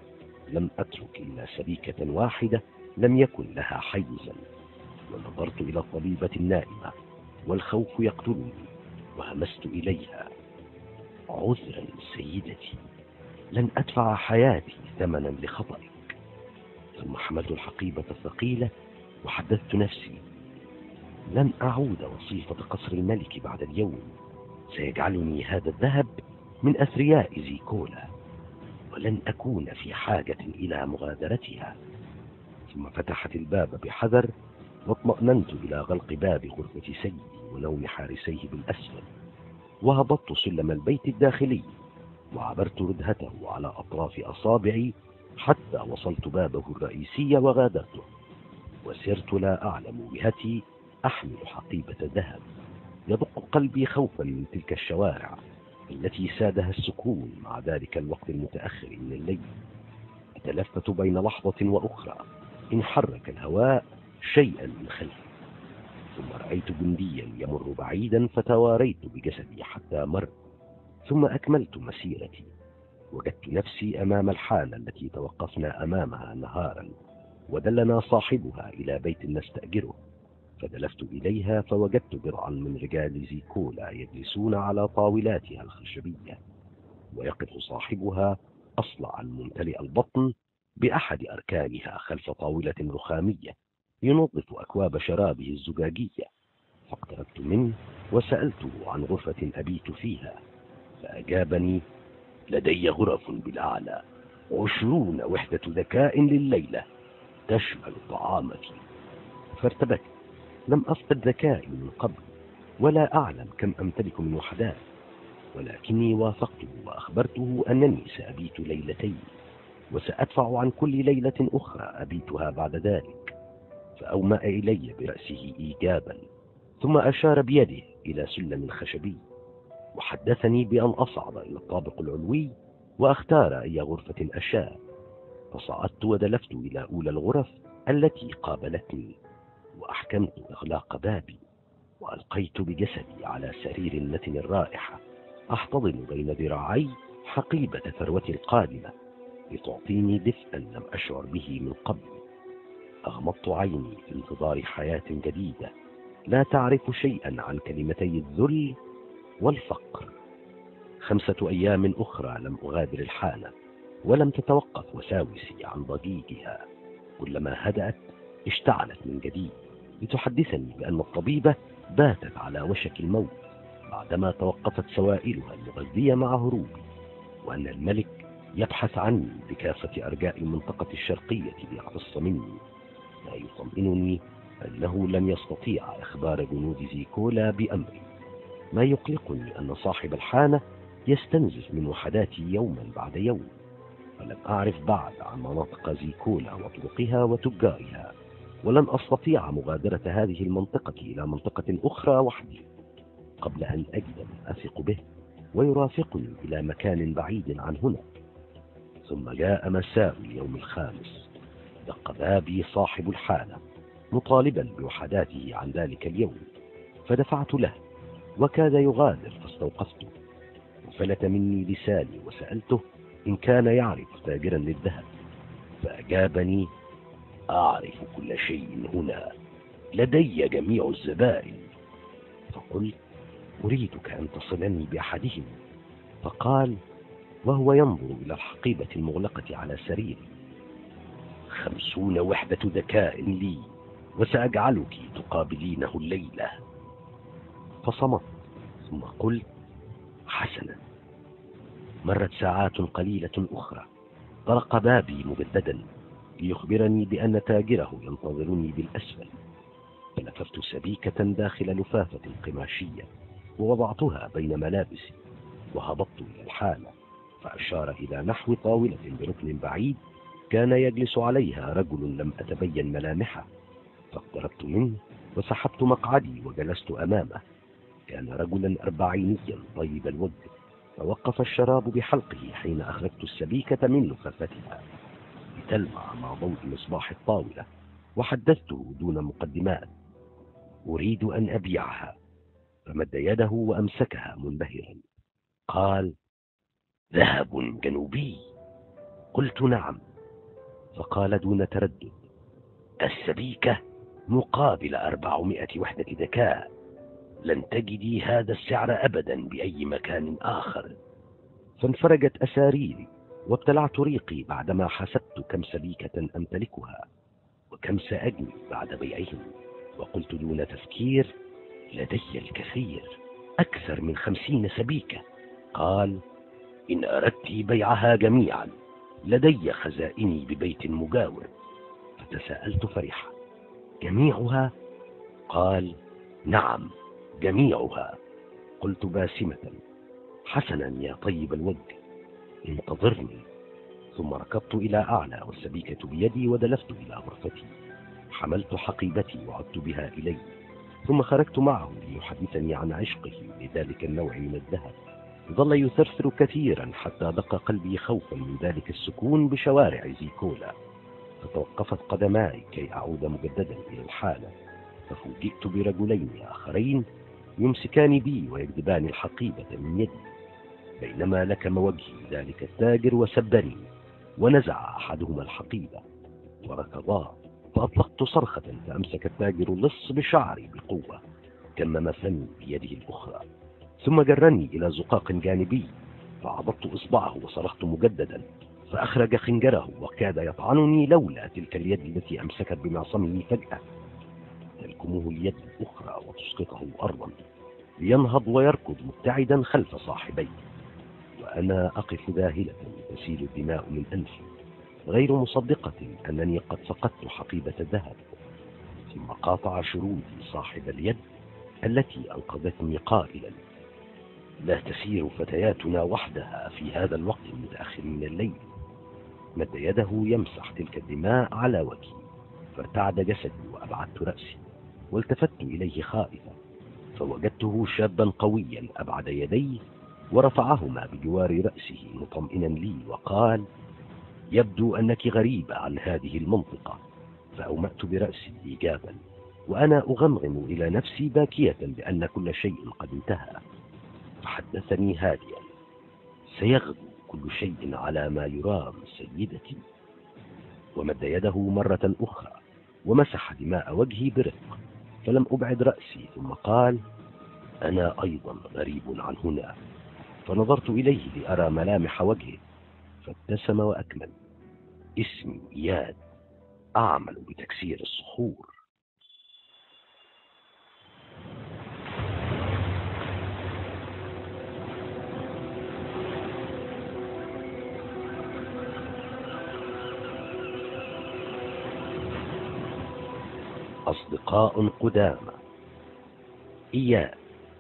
لم أترك إلا سبيكة واحدة لم يكن لها حيزا، ونظرت إلى الطبيبة النائمة والخوف يقتلني، وهمست إليها: عذرا سيدتي، لن أدفع حياتي ثمنا لخطئك. ثم حملت الحقيبة الثقيلة وحدثت نفسي: لن أعود وصيفة قصر الملك بعد اليوم. سيجعلني هذا الذهب من أثرياء زيكولا، ولن أكون في حاجة إلى مغادرتها. ثم فتحت الباب بحذر، واطمأننت إلى غلق باب غرفة سيدي ونوم حارسيه بالأسفل، وهبطت سلم البيت الداخلي، وعبرت ردهته على أطراف أصابعي حتى وصلت بابه الرئيسي وغادرته. وسرت لا أعلم وجهتي أحمل حقيبة ذهب. يدق قلبي خوفا من تلك الشوارع التي سادها السكون مع ذلك الوقت المتأخر من الليل. أتلفت بين لحظة وأخرى، إن حرك الهواء شيئا من خلفي، ثم رأيت جنديا يمر بعيدا فتواريت بجسدي حتى مر. ثم أكملت مسيرتي، وجدت نفسي أمام الحانة التي توقفنا أمامها نهارا، ودلنا صاحبها إلى بيت نستأجره. فدلفت إليها فوجدت برعا من رجال زيكولا يجلسون على طاولاتها الخشبية، ويقف صاحبها أصلعا ممتلئ البطن بأحد أركانها خلف طاولة رخامية ينظف أكواب شرابه الزجاجية. فاقتربت منه وسألته عن غرفة أبيت فيها، فأجابني: لدي غرف بالأعلى، عشرون وحدة ذكاء لليلة تشمل طعامك. فارتبكت، لم أفقد ذكائي من قبل، ولا أعلم كم أمتلك من وحدات، ولكني وافقته وأخبرته أنني سأبيت ليلتين، وسأدفع عن كل ليلة أخرى أبيتها بعد ذلك. فأومأ إلي برأسه إيجابا، ثم أشار بيده إلى سلم خشبي، وحدثني بأن أصعد إلى الطابق العلوي وأختار أي غرفة أشاء. فصعدت ودلفت إلى أولى الغرف التي قابلتني، وأحكمت إغلاق بابي، وألقيت بجسدي على سرير النتن الرائحة، أحتضن بين ذراعي حقيبة ثروتي القادمة لتعطيني دفئا لم أشعر به من قبل. أغمضت عيني في انتظار حياة جديدة لا تعرف شيئا عن كلمتي الذل والفقر. خمسة أيام أخرى لم أغادر الحانة، ولم تتوقف وساوسي عن ضجيجها. كلما هدأت اشتعلت من جديد لتحدثني بأن الطبيبة باتت على وشك الموت بعدما توقفت سوائلها المغذية مع هروبي، وأن الملك يبحث عني بكافة أرجاء المنطقة الشرقية ليقتص مني. ما يطمئنني أنه لن يستطيع إخبار جنود زيكولا بأمري. ما يقلقني أن صاحب الحانة يستنزف من وحداتي يوما بعد يوم، فلم أعرف بعد عن مناطق زيكولا وطرقها وتجارها، ولن أستطيع مغادرة هذه المنطقة إلى منطقة أخرى وحدي قبل أن أجد من أثق به ويرافقني إلى مكان بعيد عن هنا. ثم جاء مساء اليوم الخامس، دق بابي صاحب الحانة مطالبا بوحداته عن ذلك اليوم، فدفعت له، وكاد يغادر فاستوقفته، وفلت مني لساني وسألته إن كان يعرف تاجرا للذهب، فأجابني: أعرف كل شيء هنا، لدي جميع الزبائن. فقلت: أريدك أن تصلني بأحدهم. فقال وهو ينظر إلى الحقيبة المغلقة على سريري: خمسون وحدة ذكاء لي، وسأجعلك تقابلينه الليلة. فصمت، ثم قلت: حسنا. مرت ساعات قليلة أخرى، طرق بابي مجددا ليخبرني بأن تاجره ينتظرني بالأسفل. فلففت سبيكة داخل لفافة قماشية ووضعتها بين ملابسي، وهبطت إلى الحانة، فأشار إلى نحو طاولة بركن بعيد كان يجلس عليها رجل لم أتبين ملامحه. فاقتربت منه وسحبت مقعدي وجلست أمامه. كان رجلا أربعينيا طيب الوجه، توقف الشراب بحلقه حين أخرجت السبيكة من لفافتها لتلمع مع ضوء مصباح الطاولة، وحدثته دون مقدمات: أريد أن أبيعها. فمد يده وأمسكها منبهرا. قال: ذهب جنوبي؟ قلت: نعم. فقال دون تردد: السبيكة مقابل أربعمائة وحدة ذكاء، لن تجدي هذا السعر أبدا بأي مكان آخر. فانفرجت أساريري وابتلعت ريقي بعدما حسبت كم سبيكة أمتلكها وكم سأجني بعد بيعهم، وقلت دون تفكير: لدي الكثير، أكثر من خمسين سبيكة. قال: إن أردت بيعها جميعا لدي خزائني ببيت مجاور. فتساءلت فرحا: جميعها؟ قال: نعم جميعها. قلت باسمة: حسنا يا طيب الوجه، انتظرني. ثم ركضت إلى أعلى والسبيكة بيدي ودلفت إلى غرفتي. حملت حقيبتي وعدت بها إلي، ثم خرجت معه ليحدثني عن عشقه لذلك النوع من الذهب. ظل يثرثر كثيرا حتى دق قلبي خوفا من ذلك السكون بشوارع زيكولا، فتوقفت قدماي كي أعود مجددا إلى الحالة. ففوجئت برجلين آخرين يمسكان بي ويجذبان الحقيبة من يدي، بينما لكم وجهي ذلك التاجر وسبني، ونزع أحدهما الحقيبة وركضا. فأطلقت صرخة فأمسك التاجر اللص بشعري بقوة، كمم فمي بيده الأخرى، ثم جرني إلى زقاق جانبي، فعضدت إصبعه وصرخت مجددا، فأخرج خنجره وكاد يطعنني لولا تلك اليد التي أمسكت بمعصمه فجأة تلكمه اليد الأخرى وتسقطه أرضا لينهض ويركض مبتعدا خلف صاحبيه، وأنا أقف ذاهلة تسيل الدماء من أنفي، غير مصدقة أنني قد فقدت حقيبة الذهب. ثم قاطع شرودي صاحب اليد التي أنقذتني قائلا: لا تسير فتياتنا وحدها في هذا الوقت المتأخر من الليل. مد يده يمسح تلك الدماء على وجهي، فارتعد جسدي وأبعدت رأسي، والتفت إليه خائفا، فوجدته شابا قويا أبعد يديه ورفعهما بجوار رأسه مطمئنا لي وقال: يبدو أنك غريبة عن هذه المنطقة. فأومأت برأسي إيجابا، وأنا أغمغم إلى نفسي باكية بأن كل شيء قد انتهى. فحدثني هادئا: سيغدو كل شيء على ما يرام سيدتي. ومد يده مرة أخرى ومسح دماء وجهي برفق، فلم أبعد رأسي، ثم قال: أنا أيضا غريب عن هنا. فنظرت إليه لأرى ملامح وجهه، فابتسم وأكمل: اسمي إياد، أعمل بتكسير الصخور. أصدقاء قدامى. إياد.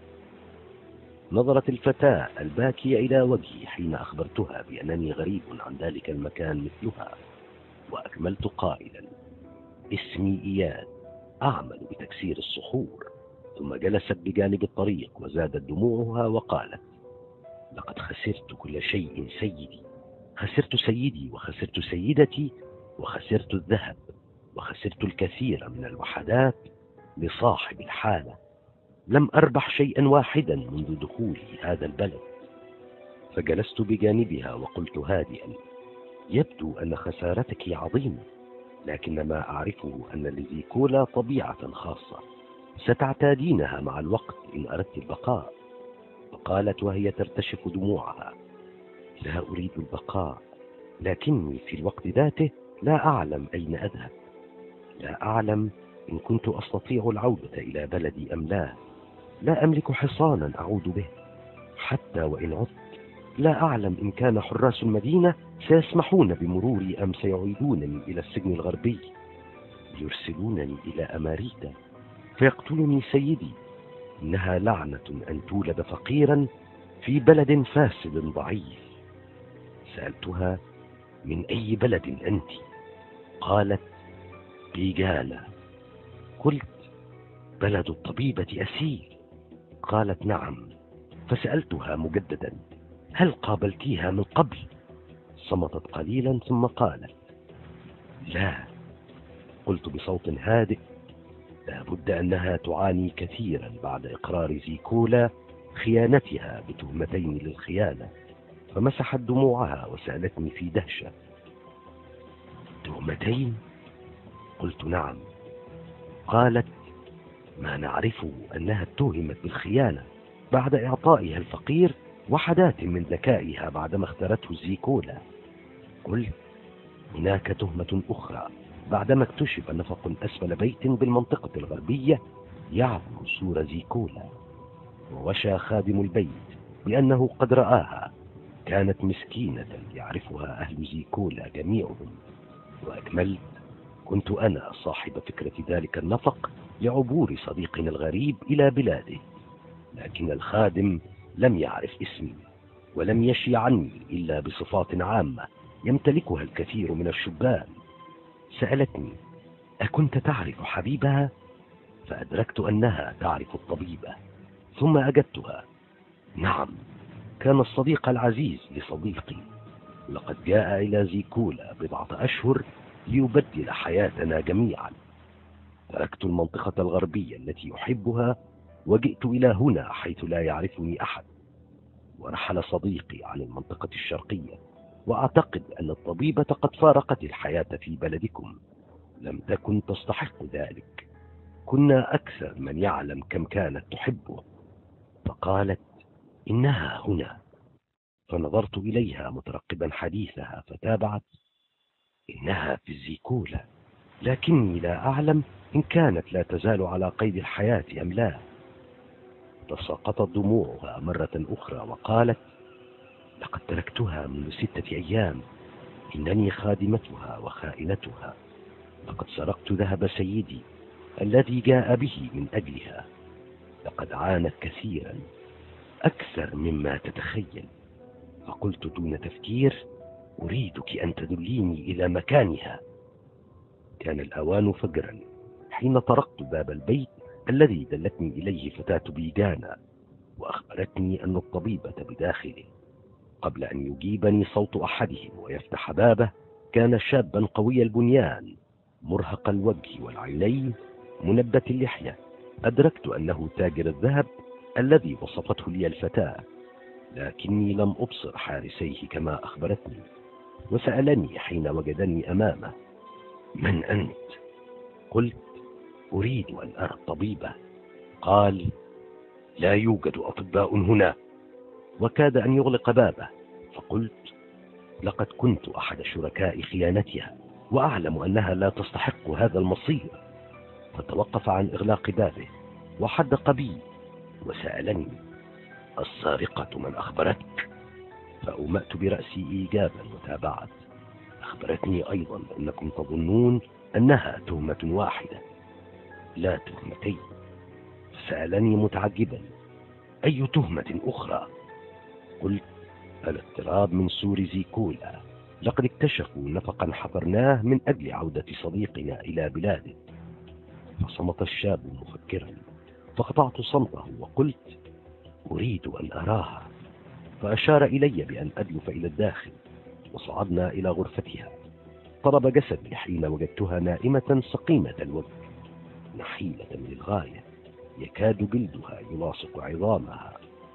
نظرت الفتاة الباكية إلى وجهي حين أخبرتها بأنني غريب عن ذلك المكان مثلها، وأكملت قائلا: اسمي إياد، أعمل بتكسير الصخور. ثم جلست بجانب الطريق وزادت دموعها وقالت: لقد خسرت كل شيء سيدي، خسرت سيدي وخسرت سيدتي وخسرت الذهب وخسرت الكثير من الوحدات لصاحب الحالة. لم أربح شيئا واحدا منذ دخولي هذا البلد. فجلست بجانبها وقلت هادئا: يبدو أن خسارتك عظيمة، لكن ما أعرفه أن لزيكولا طبيعة خاصة ستعتادينها مع الوقت إن أردت البقاء. فقالت وهي ترتشف دموعها: لا أريد البقاء، لكني في الوقت ذاته لا أعلم أين أذهب، لا أعلم إن كنت أستطيع العودة إلى بلدي أم لا. لا أملك حصانا أعود به، حتى وإن عدت لا أعلم إن كان حراس المدينة سيسمحون بمروري أم سيعيدونني إلى السجن الغربي، يرسلونني إلى أماريتا فيقتلني سيدي. إنها لعنة أن تولد فقيرا في بلد فاسد ضعيف. سألتها: من أي بلد أنت؟ قالت: بيجالا. قلت: بلد الطبيبة أسيل؟ قالت: نعم. فسألتها مجددا: هل قابلتيها من قبل؟ صمتت قليلا ثم قالت: لا. قلت بصوت هادئ: لا بد أنها تعاني كثيرا بعد إقرار زيكولا خيانتها بتهمتين للخيانة. فمسحت دموعها وسألتني في دهشة: تهمتين؟ قلت: نعم. قالت: ما نعرفه أنها اتهمت بالخيانة بعد إعطائها الفقير وحدات من ذكائها بعدما اختارته زيكولا. قلت: هناك تهمة أخرى بعدما اكتشف نفق أسفل بيت بالمنطقة الغربية يعبر سور زيكولا، ووشى خادم البيت بأنه قد رآها. كانت مسكينة يعرفها أهل زيكولا جميعهم، وأكملت كنت أنا صاحب فكرة ذلك النفق لعبور صديقنا الغريب إلى بلاده، لكن الخادم لم يعرف اسمي ولم يشي عني إلا بصفات عامة يمتلكها الكثير من الشبان. سألتني: أكنت تعرف حبيبها؟ فأدركت أنها تعرف الطبيبة، ثم أجبتها: نعم، كان الصديق العزيز لصديقي، لقد جاء إلى زيكولا بضعة أشهر ليبدل حياتنا جميعا. تركت المنطقة الغربية التي يحبها وجئت إلى هنا حيث لا يعرفني أحد. ورحل صديقي عن المنطقة الشرقية، وأعتقد أن الطبيبة قد فارقت الحياة في بلدكم. لم تكن تستحق ذلك، كنا أكثر من يعلم كم كانت تحبه. فقالت: إنها هنا. فنظرت إليها مترقبا حديثها، فتابعت: إنها في الزيكولا، لكني لا أعلم إن كانت لا تزال على قيد الحياة أم لا. تساقطت دموعها مرة أخرى وقالت: لقد تركتها منذ ستة أيام، إنني خادمتها وخائنتها. لقد سرقت ذهب سيدي الذي جاء به من أجلها. لقد عانت كثيرا، أكثر مما تتخيل. فقلت دون تفكير: أريدك أن تدليني إلى مكانها. كان الأوان فجرا حين طرقت باب البيت الذي دلتني إليه فتاة بيجانا، وأخبرتني أن الطبيبة بداخله. قبل أن يجيبني صوت أحدهم ويفتح بابه، كان شابا قوي البنيان، مرهق الوجه والعينين، منبت اللحية. أدركت أنه تاجر الذهب الذي وصفته لي الفتاة، لكني لم أبصر حارسيه كما أخبرتني. وسألني حين وجدني أمامه: من أنت؟ قلت: أريد أن أرى الطبيبة. قال: لا يوجد أطباء هنا. وكاد أن يغلق بابه. فقلت: لقد كنت أحد شركاء خيانتها، وأعلم أنها لا تستحق هذا المصير. فتوقف عن إغلاق بابه وحدق بي وسألني: السارقة من أخبرتك؟ فأومأت برأسي إيجابا وتابعت: أخبرتني أيضا أنكم تظنون أنها تهمة واحدة، لا تهمتين. فسألني متعجبا: أي تهمة أخرى؟ قلت: الاقتراب من سور زيكولا. لقد اكتشفوا نفقا حفرناه من أجل عودة صديقنا إلى بلاده. فصمت الشاب مفكرا، فقطعت صمته وقلت: أريد أن أراها. فأشار إلي بأن أدلف إلى الداخل، وصعدنا إلى غرفتها. طرب جسدي حين وجدتها نائمة سقيمة الوجه، نحيلة للغاية، يكاد جلدها يلاصق عظامها.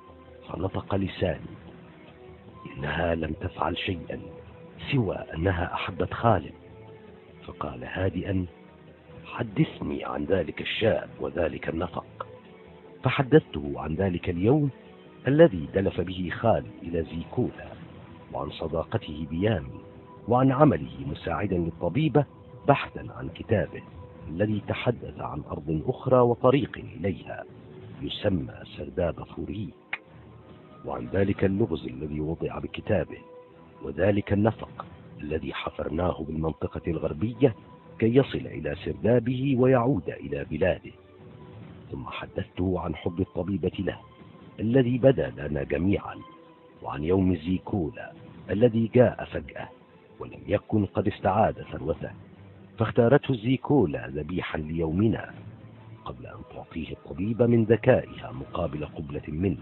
فنطق لساني: إنها لم تفعل شيئا سوى أنها أحبت خالد. فقال هادئا: حدثني عن ذلك الشاب وذلك النفق. فحدثته عن ذلك اليوم الذي دلف به خالد إلى زيكولا، وعن صداقته بيامي، وعن عمله مساعدا للطبيبة بحثا عن كتابه الذي تحدث عن أرض أخرى وطريق إليها يسمى سرداب فوريك، وعن ذلك اللغز الذي وضع بكتابه، وذلك النفق الذي حفرناه بالمنطقة الغربية كي يصل إلى سردابه ويعود إلى بلاده. ثم حدثته عن حب الطبيبة له الذي بدا لنا جميعا، وعن يوم زيكولا الذي جاء فجأة ولم يكن قد استعاد ثروته، فاختارته زيكولا ذبيحا ليومنا قبل أن تعطيه الطبيبة من ذكائها مقابل قبلة منه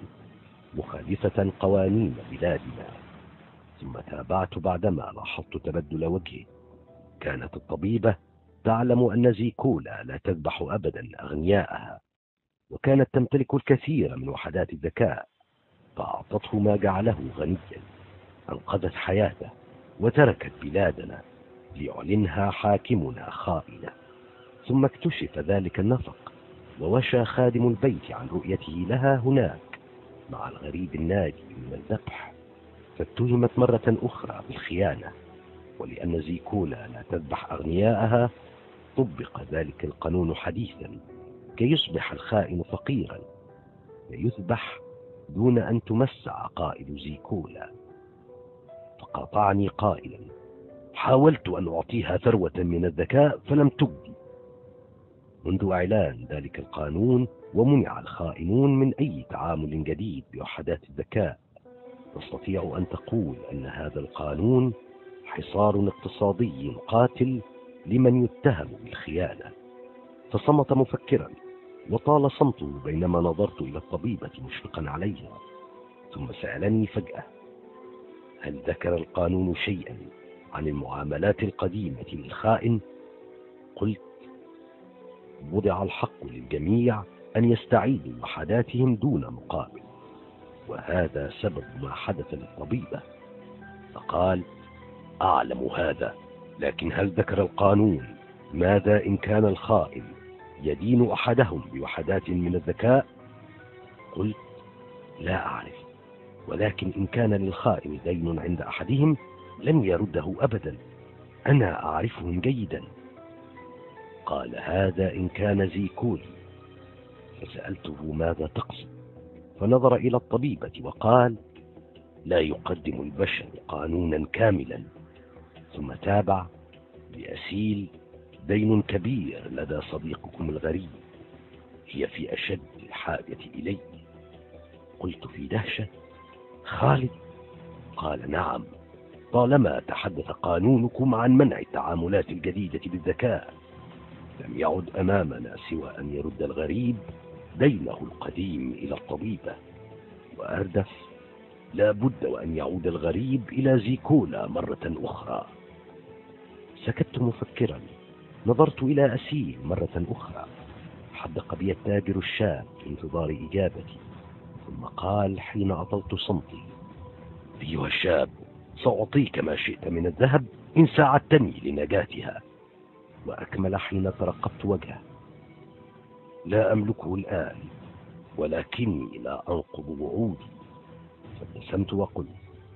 مخالفة قوانين بلادنا. ثم تابعت بعدما لاحظت تبدل وجهه. كانت الطبيبة تعلم أن زيكولا لا تذبح أبدا أغنياءها، وكانت تمتلك الكثير من وحدات الذكاء، فأعطته ما جعله غنيا. أنقذت حياته وتركت بلادنا ليعلنها حاكمنا خائنة. ثم اكتشف ذلك النفق، ووشى خادم البيت عن رؤيته لها هناك مع الغريب الناجي من الذبح، فاتهمت مرة أخرى بالخيانة. ولأن زيكولا لا تذبح أغنياءها طبق ذلك القانون حديثا كي يصبح الخائن فقيرا فيذبح دون أن تمس عقائد زيكولا. فقاطعني قائلا: حاولت أن أعطيها ثروة من الذكاء فلم تجدي. منذ إعلان ذلك القانون ومنع الخائنون من أي تعامل جديد بوحدات الذكاء، تستطيع أن تقول أن هذا القانون حصار اقتصادي قاتل لمن يتهم بالخيانة. فصمت مفكرا، وطال صمته بينما نظرت إلى الطبيبة مشفقا عليها، ثم سألني فجأة: هل ذكر القانون شيئا عن المعاملات القديمة للخائن؟ قلت: وضع الحق للجميع أن يستعيدوا وحداتهم دون مقابل، وهذا سبب ما حدث للطبيبة. فقال: أعلم هذا، لكن هل ذكر القانون ماذا إن كان الخائن يدين أحدهم بوحدات من الذكاء؟ قلت: لا أعرف، ولكن إن كان للخائن دين عند أحدهم لن يرده أبدا، أنا أعرفهم جيدا. قال: هذا إن كان زيكولي. فسألته: ماذا تقصد؟ فنظر إلى الطبيبة وقال: لا يقدم البشر قانونا كاملا. ثم تابع: لأسيل دين كبير لدى صديقكم الغريب، هي في أشد الحاجة إليه. قلت في دهشة: خالد؟ قال: نعم، طالما تحدث قانونكم عن منع التعاملات الجديدة بالذكاء لم يعد أمامنا سوى أن يرد الغريب دينه القديم إلى الطبيبة، وأردف لا بد وأن يعود الغريب إلى زيكولا مرة أخرى. سكت مفكرا، نظرت إلى أسيل مرة أخرى، حدق بي التاجر الشاب في انتظار إجابتي، ثم قال حين أطلت صمتي: أيها الشاب، سأعطيك ما شئت من الذهب إن ساعدتني لنجاتها. وأكمل حين ترقبت وجهه: لا أملكه الآن، ولكني لا أنقض وعودي. فابتسمت وقلت: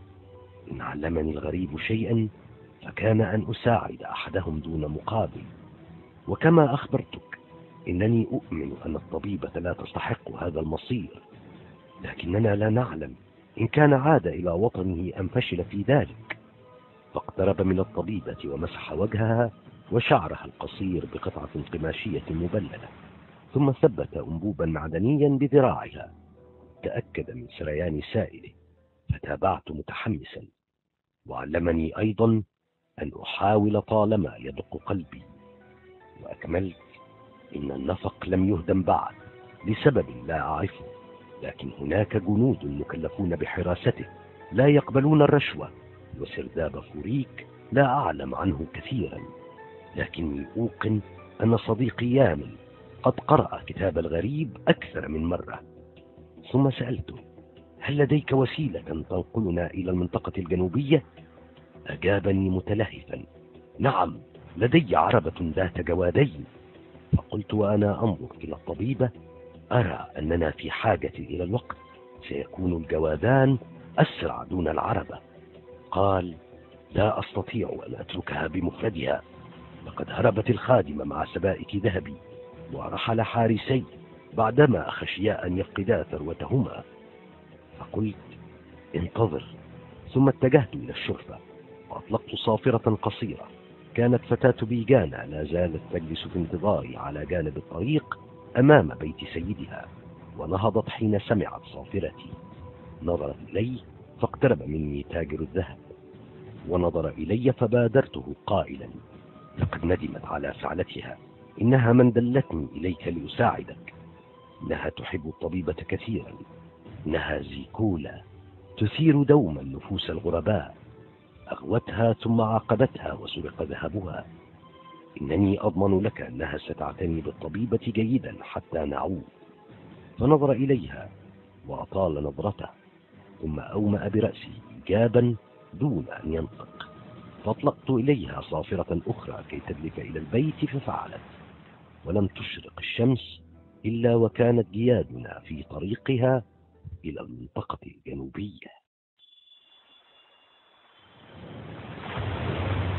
إن علمني الغريب شيئا فكان أن أساعد أحدهم دون مقابل، وكما أخبرتك إنني أؤمن أن الطبيبة لا تستحق هذا المصير، لكننا لا نعلم إن كان عاد إلى وطنه أم فشل في ذلك. فاقترب من الطبيبة ومسح وجهها وشعرها القصير بقطعة قماشية مبللة، ثم ثبت أنبوبا معدنيا بذراعها. تأكد من سريان سائله فتابعت متحمسا، وعلمني أيضا أن أحاول طالما يدق قلبي. وأكملت: إن النفق لم يهدم بعد لسبب لا أعرفه، لكن هناك جنود مكلفون بحراسته لا يقبلون الرشوة، وسرداب فوريك لا أعلم عنه كثيرا، لكني أوقن أن صديقي يامل قد قرأ كتاب الغريب أكثر من مرة. ثم سألته: هل لديك وسيلة تنقلنا إلى المنطقة الجنوبية؟ أجابني متلهفا: نعم، لدي عربة ذات جوادين. فقلت وأنا أنظر إلى الطبيبة: أرى أننا في حاجة إلى الوقت، سيكون الجوادان أسرع دون العربة. قال: لا أستطيع أن أتركها بمفردها، لقد هربت الخادمة مع سبائك ذهبي، ورحل حارسي بعدما خشيا أن يفقدا ثروتهما. فقلت: انتظر. ثم اتجهت إلى الشرفة وأطلقت صافرة قصيرة. كانت فتاة بيجانا لا زالت تجلس في انتظاري على جانب الطريق أمام بيت سيدها، ونهضت حين سمعت صافرتي. نظرت إلي فاقترب مني تاجر الذهب، ونظر إلي فبادرته قائلا: لقد ندمت على فعلتها، إنها من دلتني إليك لأساعدك. إنها تحب الطبيبة كثيرا، إنها زيكولا تثير دوما نفوس الغرباء، أغوتها ثم عاقبتها وسرق ذهبها. إنني أضمن لك أنها ستعتني بالطبيبة جيدا حتى نعود. فنظر إليها وأطال نظرته، ثم أومأ برأسه إيجابا دون أن ينطق. فأطلقت إليها صافرة أخرى كي تدلك إلى البيت، ففعلت، ولم تشرق الشمس إلا وكانت جيادنا في طريقها إلى المنطقة الجنوبية.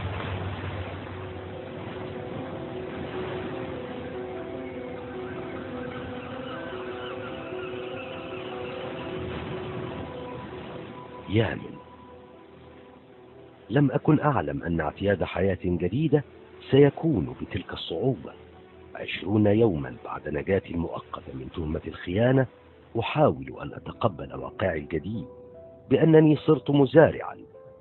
أيام. لم أكن أعلم أن اعتياد حياة جديدة سيكون بتلك الصعوبة. عشرون يوما بعد نجاتي المؤقتة من تهمة الخيانة، أحاول أن أتقبل واقعي الجديد بأنني صرت مزارعا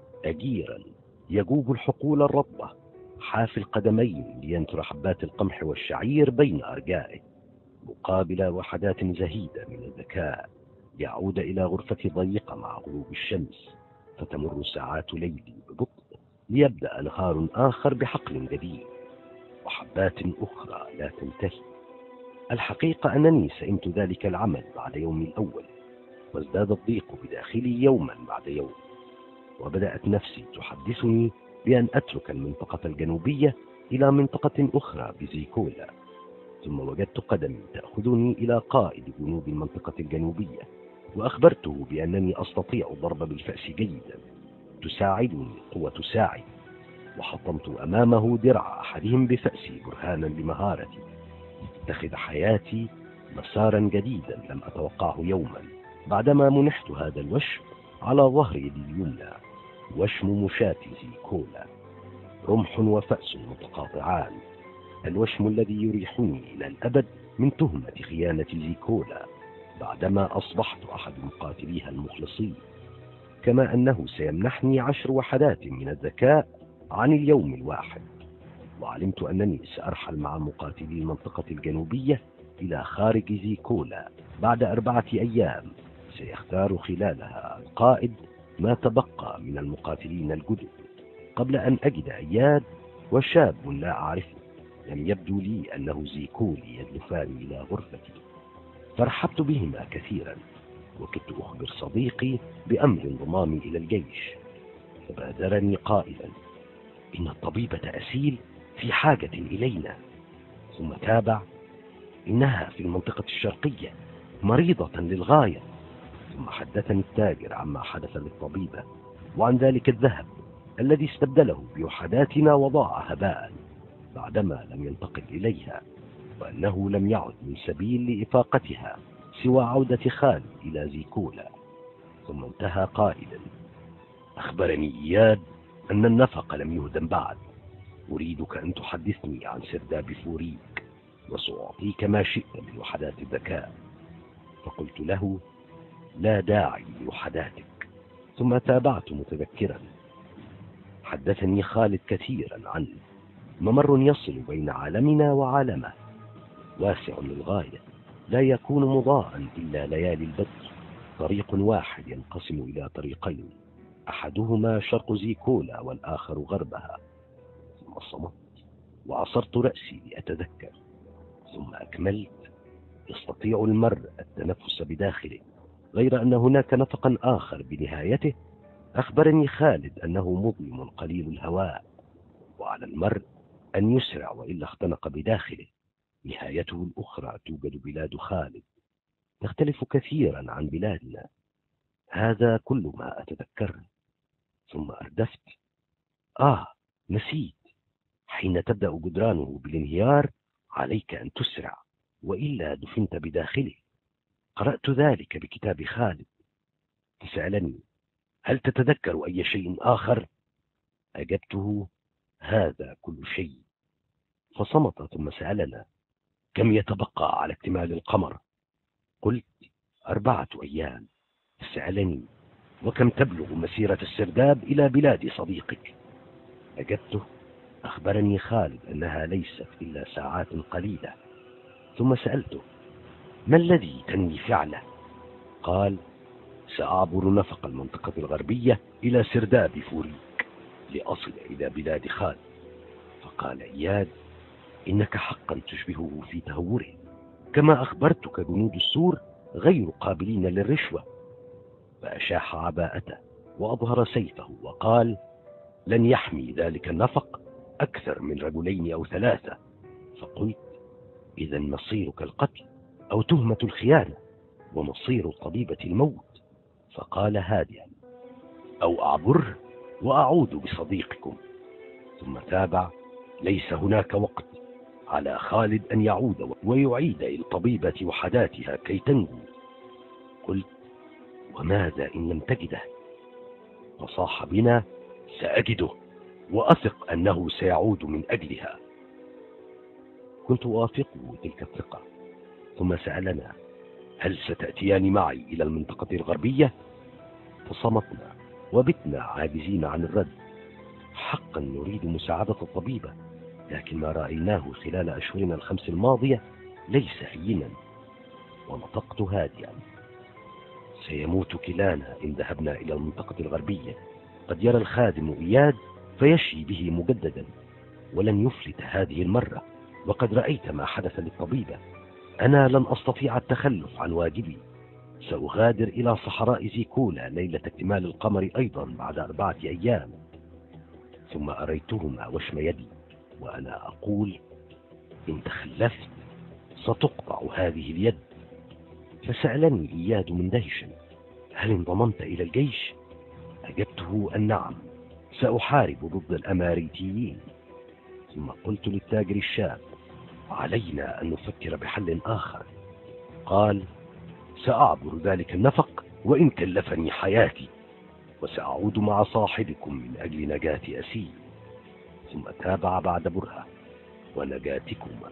أجيرا يجوب الحقول الرطبة، حافي القدمين لينثر حبات القمح والشعير بين أرجائه، مقابل وحدات زهيدة من الذكاء، يعود إلى غرفتي ضيقة مع غروب الشمس، فتمر ساعات ليلي ببطء ليبدأ نهار آخر بحقل جديد وحبات أخرى لا تنتهي. الحقيقة أنني سئمت ذلك العمل بعد يومي الأول، وازداد الضيق بداخلي يوما بعد يوم، وبدأت نفسي تحدثني بأن أترك المنطقة الجنوبية إلى منطقة أخرى بزيكولا. ثم وجدت قدمي تأخذني إلى قائد جنوب المنطقة الجنوبية، وأخبرته بأنني أستطيع الضرب بالفأس جيدا، تساعدني قوة ساعد، وحطمت أمامه درع أحدهم بفأسي برهانا لمهارتي، لتتخذ حياتي مسارا جديدا لم أتوقعه يوما بعدما منحت هذا الوشم على ظهر يدي اليمنى، وشم مشاة زيكولا، رمح وفأس متقاطعان، الوشم الذي يريحني إلى الأبد من تهمة خيانة زيكولا بعدما أصبحت أحد مقاتليها المخلصين، كما أنه سيمنحني عشر وحدات من الذكاء عن اليوم الواحد. وعلمت أنني سأرحل مع مقاتلي المنطقة الجنوبية إلى خارج زيكولا بعد أربعة أيام، سيختار خلالها القائد ما تبقى من المقاتلين الجدد، قبل أن أجد أياد وشاب لا أعرفه لم يبدو لي أنه زيكولي يدلفان إلى غرفتي. فرحبت بهما كثيرا، وكدت أخبر صديقي بأمر انضمامي إلى الجيش، فبادرني قائلا: إن الطبيبة أسيل في حاجة إلينا. ثم تابع: إنها في المنطقة الشرقية مريضة للغاية. ثم حدثني التاجر عما حدث للطبيبة، وعن ذلك الذهب الذي استبدله بوحداتنا وضاع هباء بعدما لم ينتقل إليها، وأنه لم يعد من سبيل لإفاقتها سوى عودة خالد إلى زيكولا. ثم انتهى قائلا: أخبرني إياد أن النفق لم يهدم بعد، أريدك أن تحدثني عن سرداب فوريك، وسأعطيك ما شئت من وحدات الذكاء. فقلت له: لا داعي لوحداتك. ثم تابعت متذكرا: حدثني خالد كثيرا عنه، ممر يصل بين عالمنا وعالمه، واسع للغاية، لا يكون مضاء إلا ليالي البدر، طريق واحد ينقسم إلى طريقين، أحدهما شرق زيكولا والآخر غربها. ثم صمت وعصرت رأسي لأتذكر، ثم أكملت: يستطيع المرء التنفس بداخله، غير أن هناك نفقا آخر بنهايته أخبرني خالد أنه مظلم قليل الهواء، وعلى المرء أن يسرع وإلا اختنق بداخله، نهايته الأخرى توجد بلاد خالد، تختلف كثيرا عن بلادنا. هذا كل ما أتذكره. ثم أردفت: آه، نسيت، حين تبدأ جدرانه بالانهيار عليك أن تسرع، وإلا دفنت بداخله. قرأت ذلك بكتاب خالد. فسألني: هل تتذكر أي شيء آخر؟ أجبته: هذا كل شيء. فصمت ثم سألنا: كم يتبقى على اكتمال القمر؟ قلت: أربعة أيام. سألني: وكم تبلغ مسيرة السرداب إلى بلاد صديقك؟ أجبته: أخبرني خالد أنها ليست إلا ساعات قليلة. ثم سألته: ما الذي تنوي فعله؟ قال: سأعبر نفق المنطقة الغربية إلى سرداب فوريك لأصل إلى بلاد خالد. فقال إياد: إنك حقا تشبهه في تهوره، كما أخبرتك جنود السور غير قابلين للرشوة. فأشاح عباءته وأظهر سيفه وقال: لن يحمي ذلك النفق أكثر من رجلين أو ثلاثة. فقلت: إذا مصيرك القتل أو تهمة الخيانة، ومصير الطبيبة الموت. فقال هادئا: أو أعبره وأعود بصديقكم. ثم تابع: ليس هناك وقت، على خالد أن يعود ويعيد إلى الطبيبة وحداتها كي تنجو. قلت: وماذا إن لم تجده؟ فصاح بنا: سأجده وأثق أنه سيعود من أجلها. كنت أوافقه تلك الثقة، ثم سألنا: هل ستأتيان معي إلى المنطقة الغربية؟ فصمتنا وبتنا عاجزين عن الرد. حقا نريد مساعدة الطبيبة، لكن ما رأيناه خلال أشهرنا الخمس الماضية ليس هينا. ونطقت هادئا: سيموت كلانا إن ذهبنا إلى المنطقة الغربية. قد يرى الخادم إياد فيشي به مجددا، ولن يفلت هذه المرة. وقد رأيت ما حدث للطبيبة. أنا لن أستطيع التخلف عن واجبي. سأغادر إلى صحراء زيكولا ليلة اكتمال القمر أيضا بعد أربعة أيام. ثم أريتهما وشم يدي وأنا أقول: إن تخلفت ستقطع هذه اليد. فسألني إياد مندهشا: هل انضممت إلى الجيش؟ أجبته أن نعم، سأحارب ضد الأماريتيين. ثم قلت للتاجر الشاب: علينا أن نفكر بحل آخر. قال: سأعبر ذلك النفق وإن كلفني حياتي، وسأعود مع صاحبكم من أجل نجاة أسير. ثم تابع بعد برهة: ونجاتكما.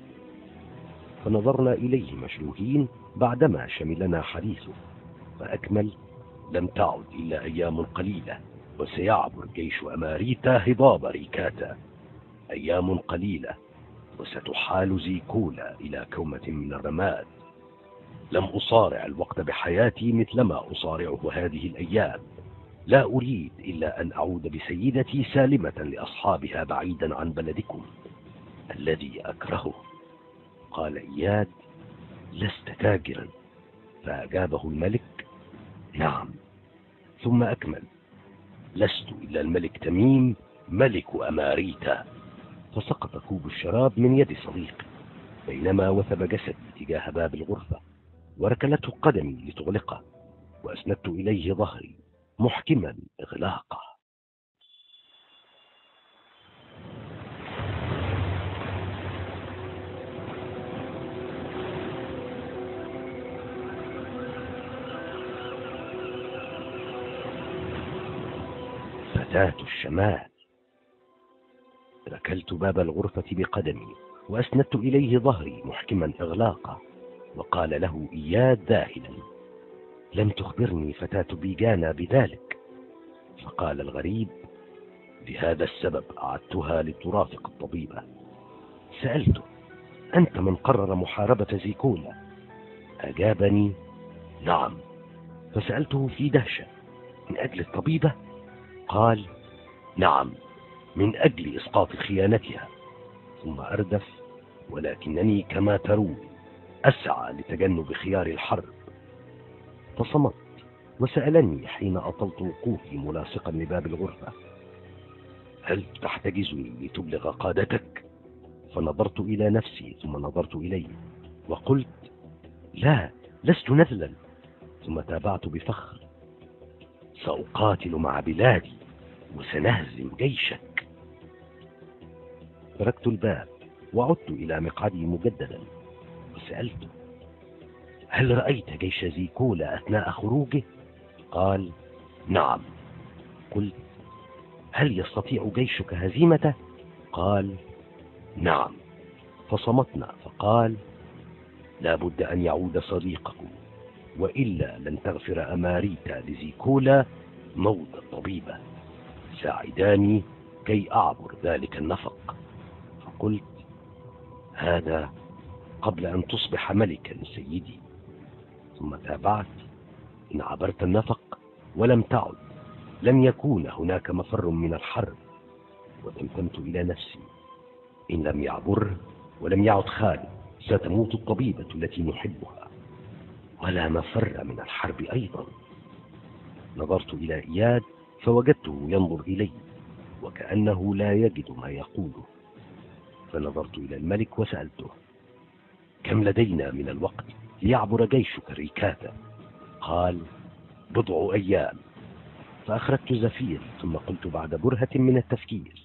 فنظرنا إليه مشلوهين بعدما شملنا حديثه، فأكمل: لم تعد إلا أيام قليلة، وسيعبر جيش أماريتا هضاب ريكاتا. أيام قليلة وستحال زيكولا إلى كومة من الرماد. لم أصارع الوقت بحياتي مثلما أصارعه هذه الأيام. لا أريد إلا أن أعود بسيدتي سالمة لأصحابها بعيدا عن بلدكم الذي أكرهه. قال إياد: لست تاجرا؟ فأجابه الملك: نعم. ثم أكمل: لست إلا الملك تميم ملك أماريتا. فسقط كوب الشراب من يد صديقي بينما وثب جسدي تجاه باب الغرفة، وركلته قدمي لتغلقه، وأسندت إليه ظهري محكما إغلاقه. فتاة الشمال. ركلت باب الغرفة بقدمي وأسندت إليه ظهري محكما إغلاقه. وقال له إياد ذاهلا: لم تخبرني فتاة بيجانا بذلك. فقال الغريب: لهذا السبب أعدتها لترافق الطبيبة. سألته: أنت من قرر محاربة زيكولا؟ أجابني: نعم. فسألته في دهشة: من أجل الطبيبة؟ قال: نعم، من أجل إسقاط خيانتها. ثم أردف: ولكنني كما ترون أسعى لتجنب خيار الحرب. فصمت وسألني حين أطلت وقوفي ملاصقا لباب الغرفة: هل تحتجزني لتبلغ قادتك؟ فنظرت إلى نفسي ثم نظرت إليه وقلت: لا، لست نذلا. ثم تابعت بفخر: سأقاتل مع بلادي وسنهزم جيشك. تركت الباب وعدت إلى مقعدي مجددا وسألته: هل رأيت جيش زيكولا أثناء خروجه؟ قال: نعم. قلت: هل يستطيع جيشك هزيمته؟ قال: نعم. فصمتنا. فقال: لا بد أن يعود صديقكم، وإلا لن تغفر أماريتا لزيكولا موت الطبيبة. ساعداني كي أعبر ذلك النفق. فقلت: هذا قبل أن تصبح ملكا سيدي. ثم تابعت: إن عبرت النفق ولم تعد لن يكون هناك مفر من الحرب. وتمتمت إلى نفسي: إن لم يعبر ولم يعد خالد ستموت الطبيبة التي نحبها، ولا مفر من الحرب أيضا. نظرت إلى إياد فوجدته ينظر إلي وكأنه لا يجد ما يقوله. فنظرت إلى الملك وسألته: كم لدينا من الوقت ليعبر جيشك ريكاتا؟ قال: بضع أيام. فأخرجت زفير ثم قلت بعد برهة من التفكير: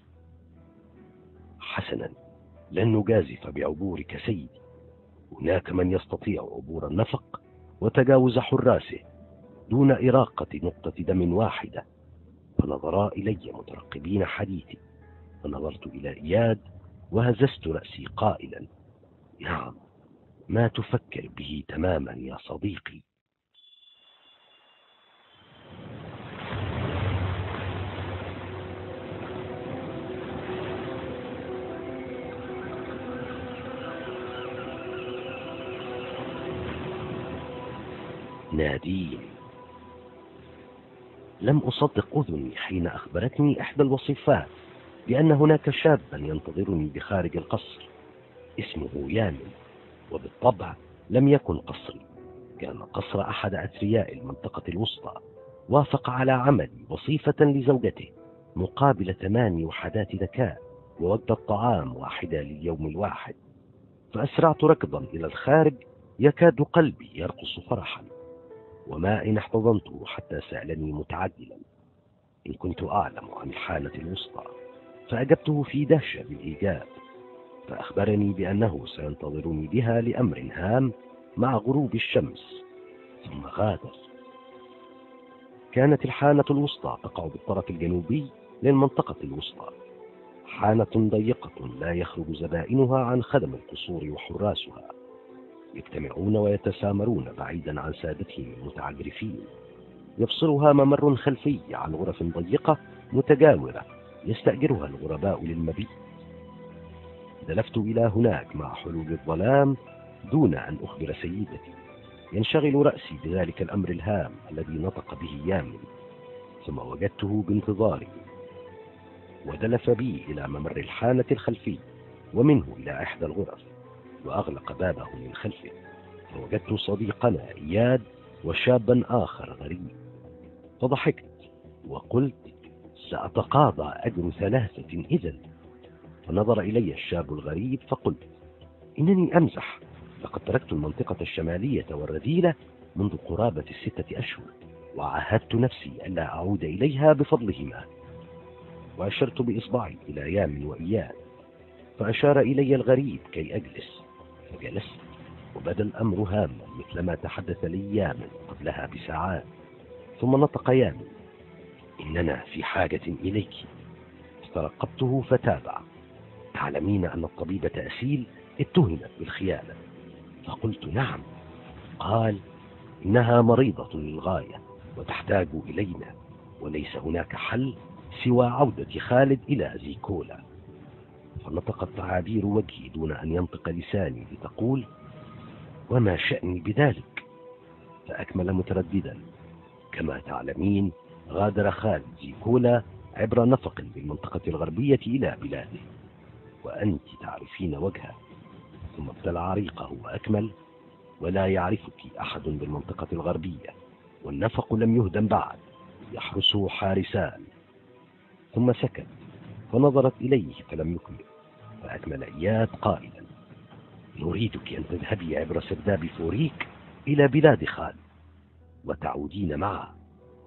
حسنا، لن نجازف بعبورك سيدي. هناك من يستطيع عبور النفق وتجاوز حراسه دون إراقة نقطة دم واحدة. فنظرا إلي مترقبين حديثي، فنظرت إلى إياد وهززت رأسي قائلا: نعم، ما تفكر به تماما يا صديقي. نادين. لم أصدق أذني حين أخبرتني إحدى الوصيفات بأن هناك شابا ينتظرني بخارج القصر اسمه يامن. وبالطبع لم يكن قصري، كان قصر أحد أثرياء المنطقة الوسطى، وافق على عمل وصيفة لزوجته مقابل ثماني وحدات ذكاء ووجبة طعام واحدة لليوم الواحد. فأسرعت ركضا إلى الخارج، يكاد قلبي يرقص فرحا، وما إن احتضنته حتى سألني متعجلا إن كنت أعلم عن الحالة الوسطى، فأجبته في دهشة بالإيجاب، فأخبرني بأنه سينتظرني بها لأمر هام مع غروب الشمس، ثم غادر. كانت الحانة الوسطى تقع بالطرف الجنوبي للمنطقة الوسطى، حانة ضيقة لا يخرج زبائنها عن خدم القصور وحراسها، يجتمعون ويتسامرون بعيدا عن سادتهم المتعجرفين. يفصلها ممر خلفي عن غرف ضيقة متجاورة يستأجرها الغرباء للمبيت. دلفت إلى هناك مع حلول الظلام دون أن أخبر سيدتي، ينشغل رأسي بذلك الأمر الهام الذي نطق به يامن. ثم وجدته بانتظاري، ودلف بي إلى ممر الحانة الخلفي، ومنه إلى إحدى الغرف، وأغلق بابه من خلفه. فوجدت صديقنا إياد وشابا آخر غريب، فضحكت وقلت: سأتقاضى أجر ثلاثة إذن. فنظر إلي الشاب الغريب فقلت: إنني أمزح، لقد تركت المنطقة الشمالية والرذيلة منذ قرابة الستة أشهر، وعاهدت نفسي ألا أعود إليها بفضلهما. وأشرت بإصبعي إلى يامن وإياد، فأشار إلي الغريب كي أجلس، فجلست، وبدا الأمر هاما مثلما تحدث لي يامن قبلها بساعات. ثم نطق يامن: إننا في حاجة إليك. استرقبته فتابع: تعلمين أن الطبيبة أسيل اتهمت بالخيانة؟ فقلت: نعم. قال: إنها مريضة للغاية وتحتاج إلينا، وليس هناك حل سوى عودة خالد إلى زيكولا. فنطقت تعابير وجهي دون أن ينطق لساني لتقول: وما شأني بذلك؟ فأكمل مترددا: كما تعلمين، غادر خالد زيكولا عبر نفق بالمنطقة الغربية إلى بلاده، وأنت تعرفين وجهه. ثم ابتلع ريقه وأكمل: ولا يعرفك أحد بالمنطقة الغربية، والنفق لم يهدم بعد، يحرسه حارسان. ثم سكت، فنظرت إليه فلم يكمل، فأكمل إياد قائلا: نريدك أن تذهبي عبر سرداب فوريك إلى بلاد خالد وتعودين معه.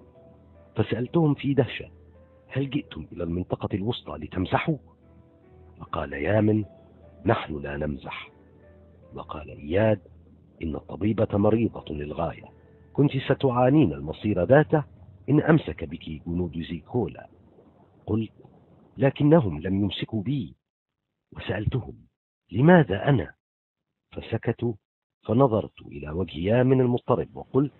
فسألتهم في دهشة: هل جئتم إلى المنطقة الوسطى لتمزحوا؟ فقال يامن: نحن لا نمزح. وقال إياد: إن الطبيبة مريضة للغاية، كنت ستعانين المصير ذاته إن أمسك بك جنود زيكولا. قلت: لكنهم لم يمسكوا بي. وسألتهم: لماذا أنا؟ فسكتوا. فنظرت إلى وجه يامن المضطرب وقلت: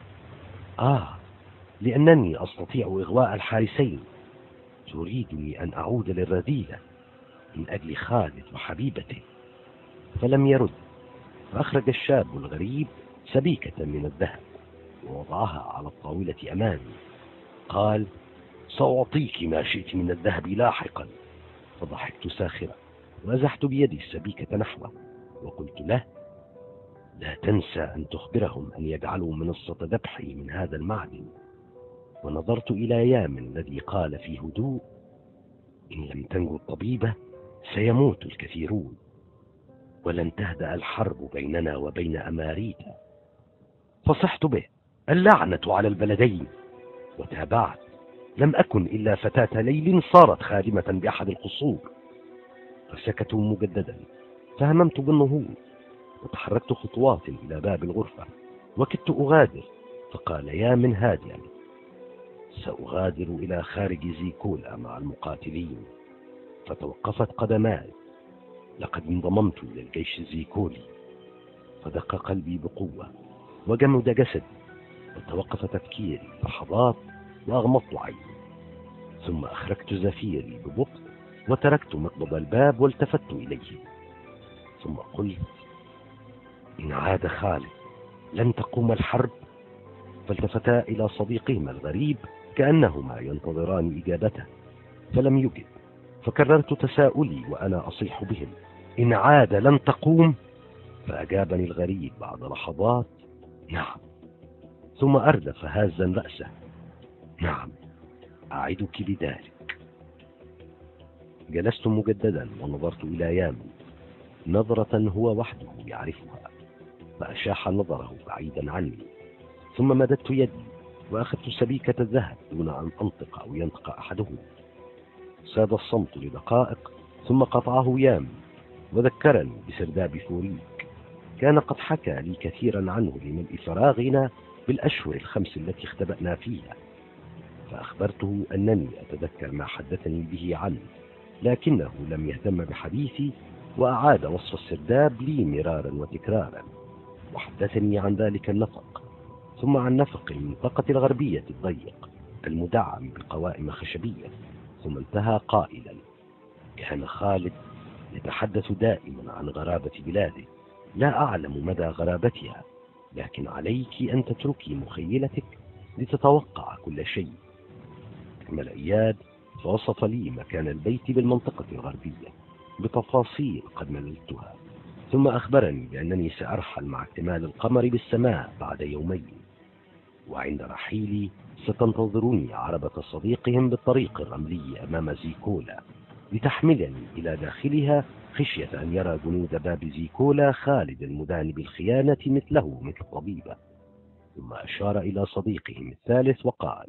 آه، لأنني أستطيع إغواء الحارسين. تريدني أن أعود للرذيلة من أجل خالد وحبيبته؟ فلم يرد. فأخرج الشاب الغريب سبيكة من الذهب ووضعها على الطاولة أمامي. قال: سأعطيك ما شئت من الذهب لاحقا. فضحكت ساخرا وأزحت بيدي السبيكة نحوه، وقلت له: لا تنسى أن تخبرهم أن يجعلوا منصة ذبحي من هذا المعدن. ونظرت إلى يامن الذي قال في هدوء: إن لم تنجو الطبيبة سيموت الكثيرون، ولن تهدأ الحرب بيننا وبين أماريتا. فصحت به: اللعنة على البلدين. وتابعت: لم أكن إلا فتاة ليل صارت خادمة بأحد القصور. فسكتوا مجددا، فهممت بالنهوض، وتحركت خطوات إلى باب الغرفة، وكدت أغادر. فقال يامن هادئا: سأغادر إلى خارج زيكولا مع المقاتلين. فتوقفت قدماي. لقد انضممت إلى الجيش الزيكولي. فدق قلبي بقوة وجمد جسدي، وتوقف تفكيري لحظات وأغمضت عيني. ثم أخرجت زفيري ببطء وتركت مقبض الباب والتفت إليه. ثم قلت: إن عاد خالد لن تقوم الحرب. فالتفتا إلى صديقهما الغريب كأنهما ينتظران إجابته، فلم يجب. فكررت تساؤلي وأنا أصيح بهم: إن عاد لن تقوم. فأجابني الغريب بعد لحظات: نعم. ثم أردف هازا رأسه: نعم، أعدك بذلك. جلست مجددا ونظرت إلى يامن نظرة هو وحده يعرفها، فأشاح نظره بعيدا عني. ثم مددت يدي وأخذت سبيكة الذهب دون أن أنطق أو ينطق أحدهم. ساد الصمت لدقائق، ثم قطعه يامن وذكرني بسرداب فوريك. كان قد حكى لي كثيرا عنه لملء فراغنا بالأشهر الخمس التي اختبأنا فيها. فأخبرته أنني أتذكر ما حدثني به عنه، لكنه لم يهتم بحديثي، وأعاد وصف السرداب لي مرارا وتكرارا، وحدثني عن ذلك النفق، ثم عن نفق المنطقة الغربية الضيق المدعم بقوائم خشبية. ثم انتهى قائلا: كان خالد يتحدث دائما عن غرابة بلاده. لا أعلم مدى غرابتها، لكن عليك أن تتركي مخيلتك لتتوقع كل شيء. أكمل إياد فوصف لي مكان البيت بالمنطقة الغربية بتفاصيل قد مللتها، ثم أخبرني بأنني سأرحل مع اكتمال القمر بالسماء بعد يومين، وعند رحيلي ستنتظرني عربة صديقهم بالطريق الرملي أمام زيكولا لتحملني إلى داخلها، خشية أن يرى جنود باب زيكولا خالد المدان بالخيانة مثله مثل طبيبة. ثم أشار إلى صديقهم الثالث وقال: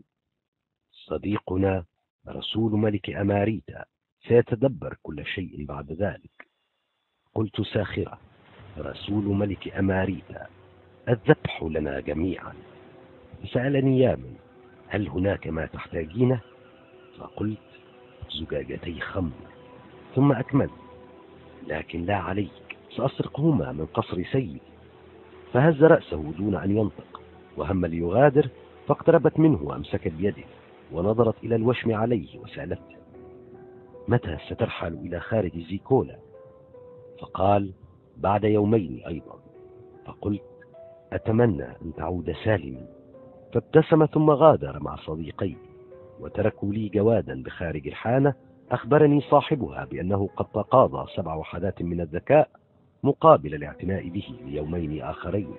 صديقنا رسول ملك أماريتا سيتدبر كل شيء بعد ذلك. قلت ساخرة: رسول ملك أماريتا، الذبح لنا جميعا. سألني يامن: هل هناك ما تحتاجينه؟ فقلت: زجاجتي خمر. ثم أكملت: لكن لا عليك، سأسرقهما من قصر سيدي. فهز رأسه دون أن ينطق، وهم ليغادر، فاقتربت منه وأمسكت بيده ونظرت إلى الوشم عليه وسألته: متى سترحل إلى خارج زيكولا؟ فقال: بعد يومين أيضا. فقلت: أتمنى أن تعود سالما. فابتسم ثم غادر مع صديقي، وتركوا لي جوادا بخارج الحانة. أخبرني صاحبها بأنه قد تقاضى سبع وحدات من الذكاء مقابل الاعتناء به ليومين آخرين.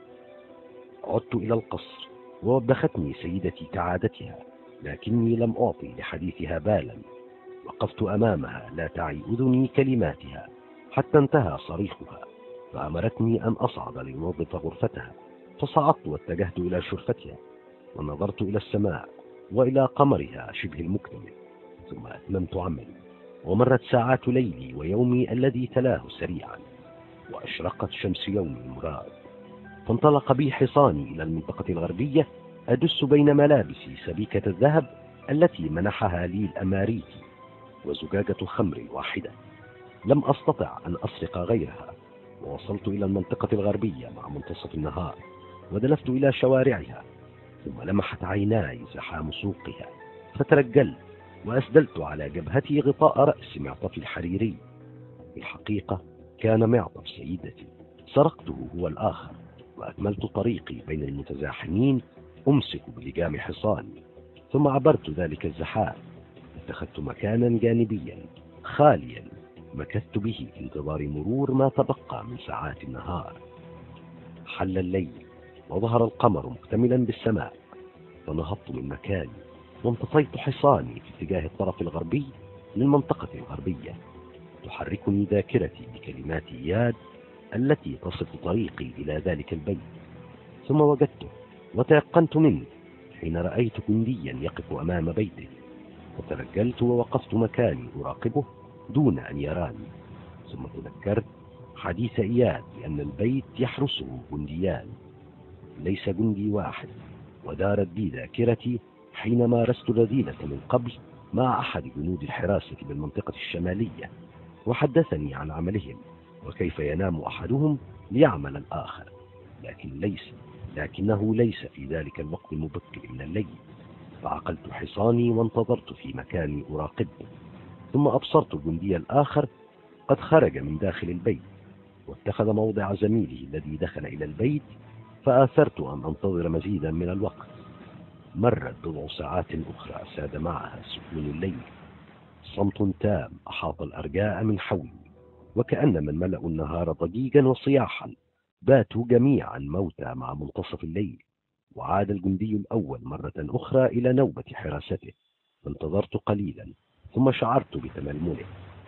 عدت إلى القصر، ووبختني سيدتي كعادتها، لكني لم أعطي لحديثها بالا. وقفت أمامها لا تعي أذني كلماتها حتى انتهى صريخها، فأمرتني أن أصعد لنظف غرفتها. فصعدت واتجهت إلى شرفتها، ونظرت إلى السماء وإلى قمرها شبه المكتمل. ثم أتممت عملي، ومرت ساعات ليلي ويومي الذي تلاه سريعا، وأشرقت شمس يومي المراد. فانطلق بي حصاني إلى المنطقة الغربية، أدس بين ملابسي سبيكة الذهب التي منحها لي الأماريتي وزجاجة خمر واحدة. لم أستطع أن أسرق غيرها، ووصلت إلى المنطقة الغربية مع منتصف النهار، ودلفت إلى شوارعها. ثم لمحت عيناي زحام سوقها، فترجلت وأسدلت على جبهتي غطاء رأس معطف الحريري. بالحقيقة كان معطف سيدتي، سرقته هو الآخر، وأكملت طريقي بين المتزاحمين أمسك بلجام حصاني. ثم عبرت ذلك الزحام، اتخذت مكانا جانبيا خاليا مكثت به في انتظار مرور ما تبقى من ساعات النهار. حل الليل وظهر القمر مكتملا بالسماء، فنهضت من مكاني وانتطيت حصاني في اتجاه الطرف الغربي للمنطقة الغربية، تحركني ذاكرتي بكلمات إياد التي تصف طريقي إلى ذلك البيت. ثم وجدته وتيقنت منه حين رأيت جنديا يقف أمام بيته، فترجلت ووقفت مكاني أراقبه دون أن يراني. ثم تذكرت حديث إياد بأن البيت يحرسه جنديان، ليس جندي واحد، ودارت بي ذاكرتي حين مارست الرذيلة من قبل مع أحد جنود الحراسة بالمنطقة الشمالية، وحدثني عن عملهم وكيف ينام أحدهم ليعمل الآخر، لكن ليس لكنه ليس في ذلك الوقت المبكر من الليل. فعقلت حصاني وانتظرت في مكاني أراقبه، ثم أبصرت الجندي الآخر قد خرج من داخل البيت واتخذ موضع زميله الذي دخل إلى البيت، فآثرت أن أنتظر مزيدا من الوقت. مرت بضع ساعات أخرى ساد معها سكون الليل، صمت تام أحاط الأرجاء من حولي، وكأن من ملأوا النهار ضجيجا وصياحا باتوا جميعا موتى مع منتصف الليل. وعاد الجندي الأول مرة أخرى إلى نوبة حراسته، فانتظرت قليلا ثم شعرت بتململه،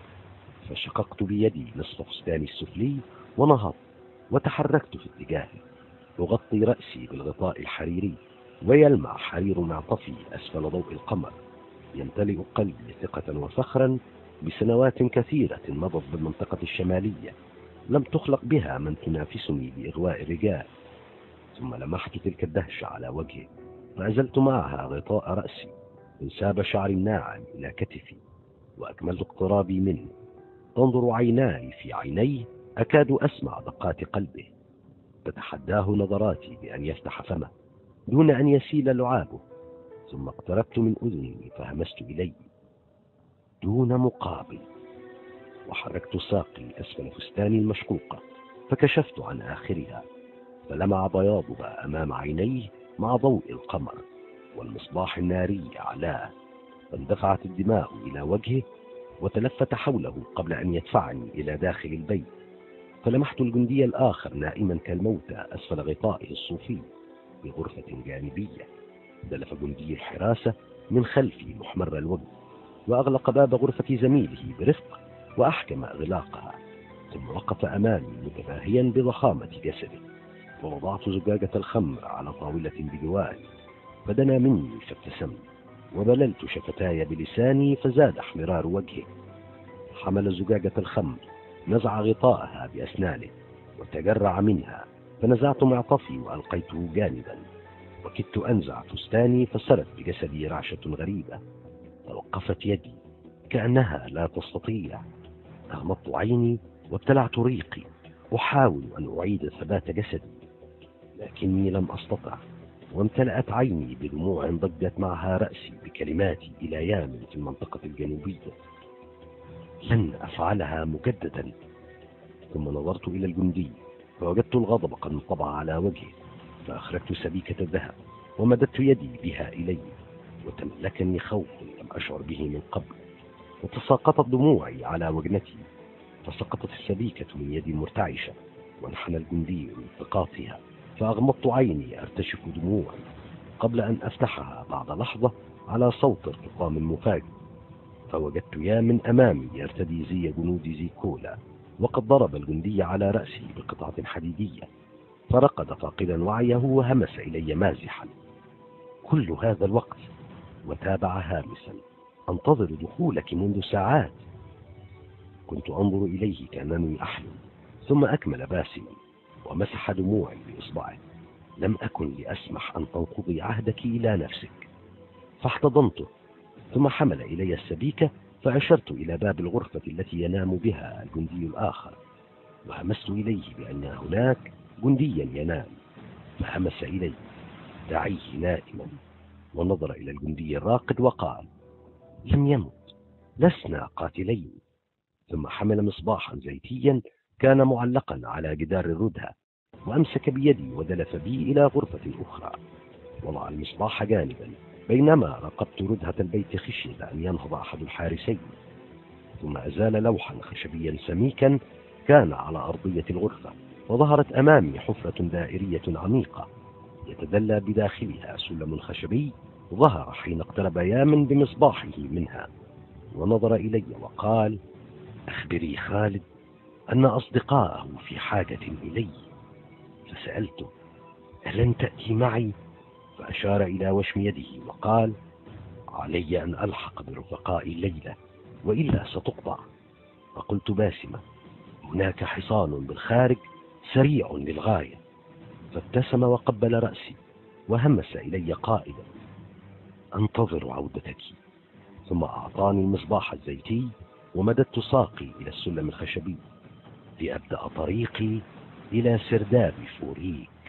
فشققت بيدي نصف فستاني السفلي ونهضت وتحركت في اتجاهه، أغطي رأسي بالغطاء الحريري، ويلمع حرير معطفي أسفل ضوء القمر. يمتلئ قلبي ثقة وفخرا بسنوات كثيرة مضت بالمنطقة الشمالية لم تخلق بها من تنافسني بإغواء الرجال. ثم لمحت تلك الدهشة على وجهه، فأزلت معها غطاء رأسي، انساب شعري الناعم إلى كتفي، وأكملت اقترابي منه. تنظر عيناي في عينيه، أكاد أسمع دقات قلبه. تتحداه نظراتي بأن يفتح فمه دون أن يسيل لعابه. ثم اقتربت من أذني فهمست إلي دون مقابل، وحركت ساقي أسفل فستاني المشقوقة، فكشفت عن آخرها، فلمع بياضها أمام عينيه مع ضوء القمر والمصباح الناري أعلاه. فاندفعت الدماء إلى وجهه وتلفت حوله قبل أن يدفعني إلى داخل البيت، فلمحت الجندي الآخر نائما كالموتى أسفل غطائه الصوفي بغرفة جانبية. دلف جندي الحراسة من خلفي محمر الوجه، وأغلق باب غرفة زميله برفق وأحكم إغلاقها، ثم وقف أمامي متباهيا بضخامة جسده. ووضعت زجاجة الخمر على طاولة بجواري، فدنا مني فابتسمت، وبللت شفتاي بلساني فزاد احمرار وجهه. حمل زجاجة الخمر، نزع غطاءها بأسنانه وتجرع منها، فنزعت معطفي وألقيته جانبا، وكدت أنزع فستاني فسرت بجسدي رعشة غريبة. توقفت يدي كأنها لا تستطيع. أغمضت عيني وابتلعت ريقي، أحاول أن أعيد ثبات جسدي، لكني لم أستطع، وامتلأت عيني بدموع ضجت معها رأسي بكلماتي إلى يامن في المنطقة الجنوبية: لن أفعلها مجددا. ثم نظرت إلى الجندي فوجدت الغضب قد انطبع على وجهه، فأخرجت سبيكة الذهب ومددت يدي بها إليه، وتملكني خوف لم أشعر به من قبل، وتساقطت دموعي على وجنتي، فسقطت السبيكة من يدي مرتعشة، وانحنى الجندي لالتقاطها، فأغمضت عيني أرتشف دموعي قبل أن أفتحها بعد لحظة على صوت ارتقام مفاجئ، فوجدت يامن أمامي يرتدي زي جنود زيكولا، وقد ضرب الجندي على رأسي بقطعة حديدية، فرقد فاقدا وعيه وهمس إلي مازحا: كل هذا الوقت؟ وتابع هامسا: أنتظر دخولك منذ ساعات. كنت أنظر إليه كأنني أحلم، ثم أكمل باسما ومسح دموعي بإصبعه: لم أكن لأسمح أن تنقضي عهدك إلى نفسك. فاحتضنته، ثم حمل إلي السبيكة، فأشرت إلى باب الغرفة التي ينام بها الجندي الآخر، وهمست إليه بأن هناك جنديا ينام، فهمس إلي: دعيه نائما. ونظر إلى الجندي الراقد وقال: لم يمت، لسنا قاتلين. ثم حمل مصباحا زيتيا كان معلقا على جدار الردهة، وأمسك بيدي ودلف بي إلى غرفة أخرى، وضع المصباح جانبا بينما راقبت ردهة البيت خشية أن ينهض أحد الحارسين. ثم أزال لوحا خشبيا سميكا كان على أرضية الغرفة، وظهرت أمامي حفرة دائرية عميقة يتدلى بداخلها سلم خشبي ظهر حين اقترب يامن بمصباحه منها، ونظر إلي وقال: أخبري خالد أن أصدقاءه في حاجة إلي. فسألته: ألن تأتي معي؟ فأشار إلى وشم يده وقال: علي أن ألحق برفقائي الليلة، وإلا ستقطع. فقلت باسمة: هناك حصان بالخارج سريع للغاية. فابتسم وقبل رأسي وهمس إلي قائلا: أنتظر عودتك. ثم أعطاني المصباح الزيتي ومددت ساقي إلى السلم الخشبي لأبدأ طريقي إلى سرداب فوريك.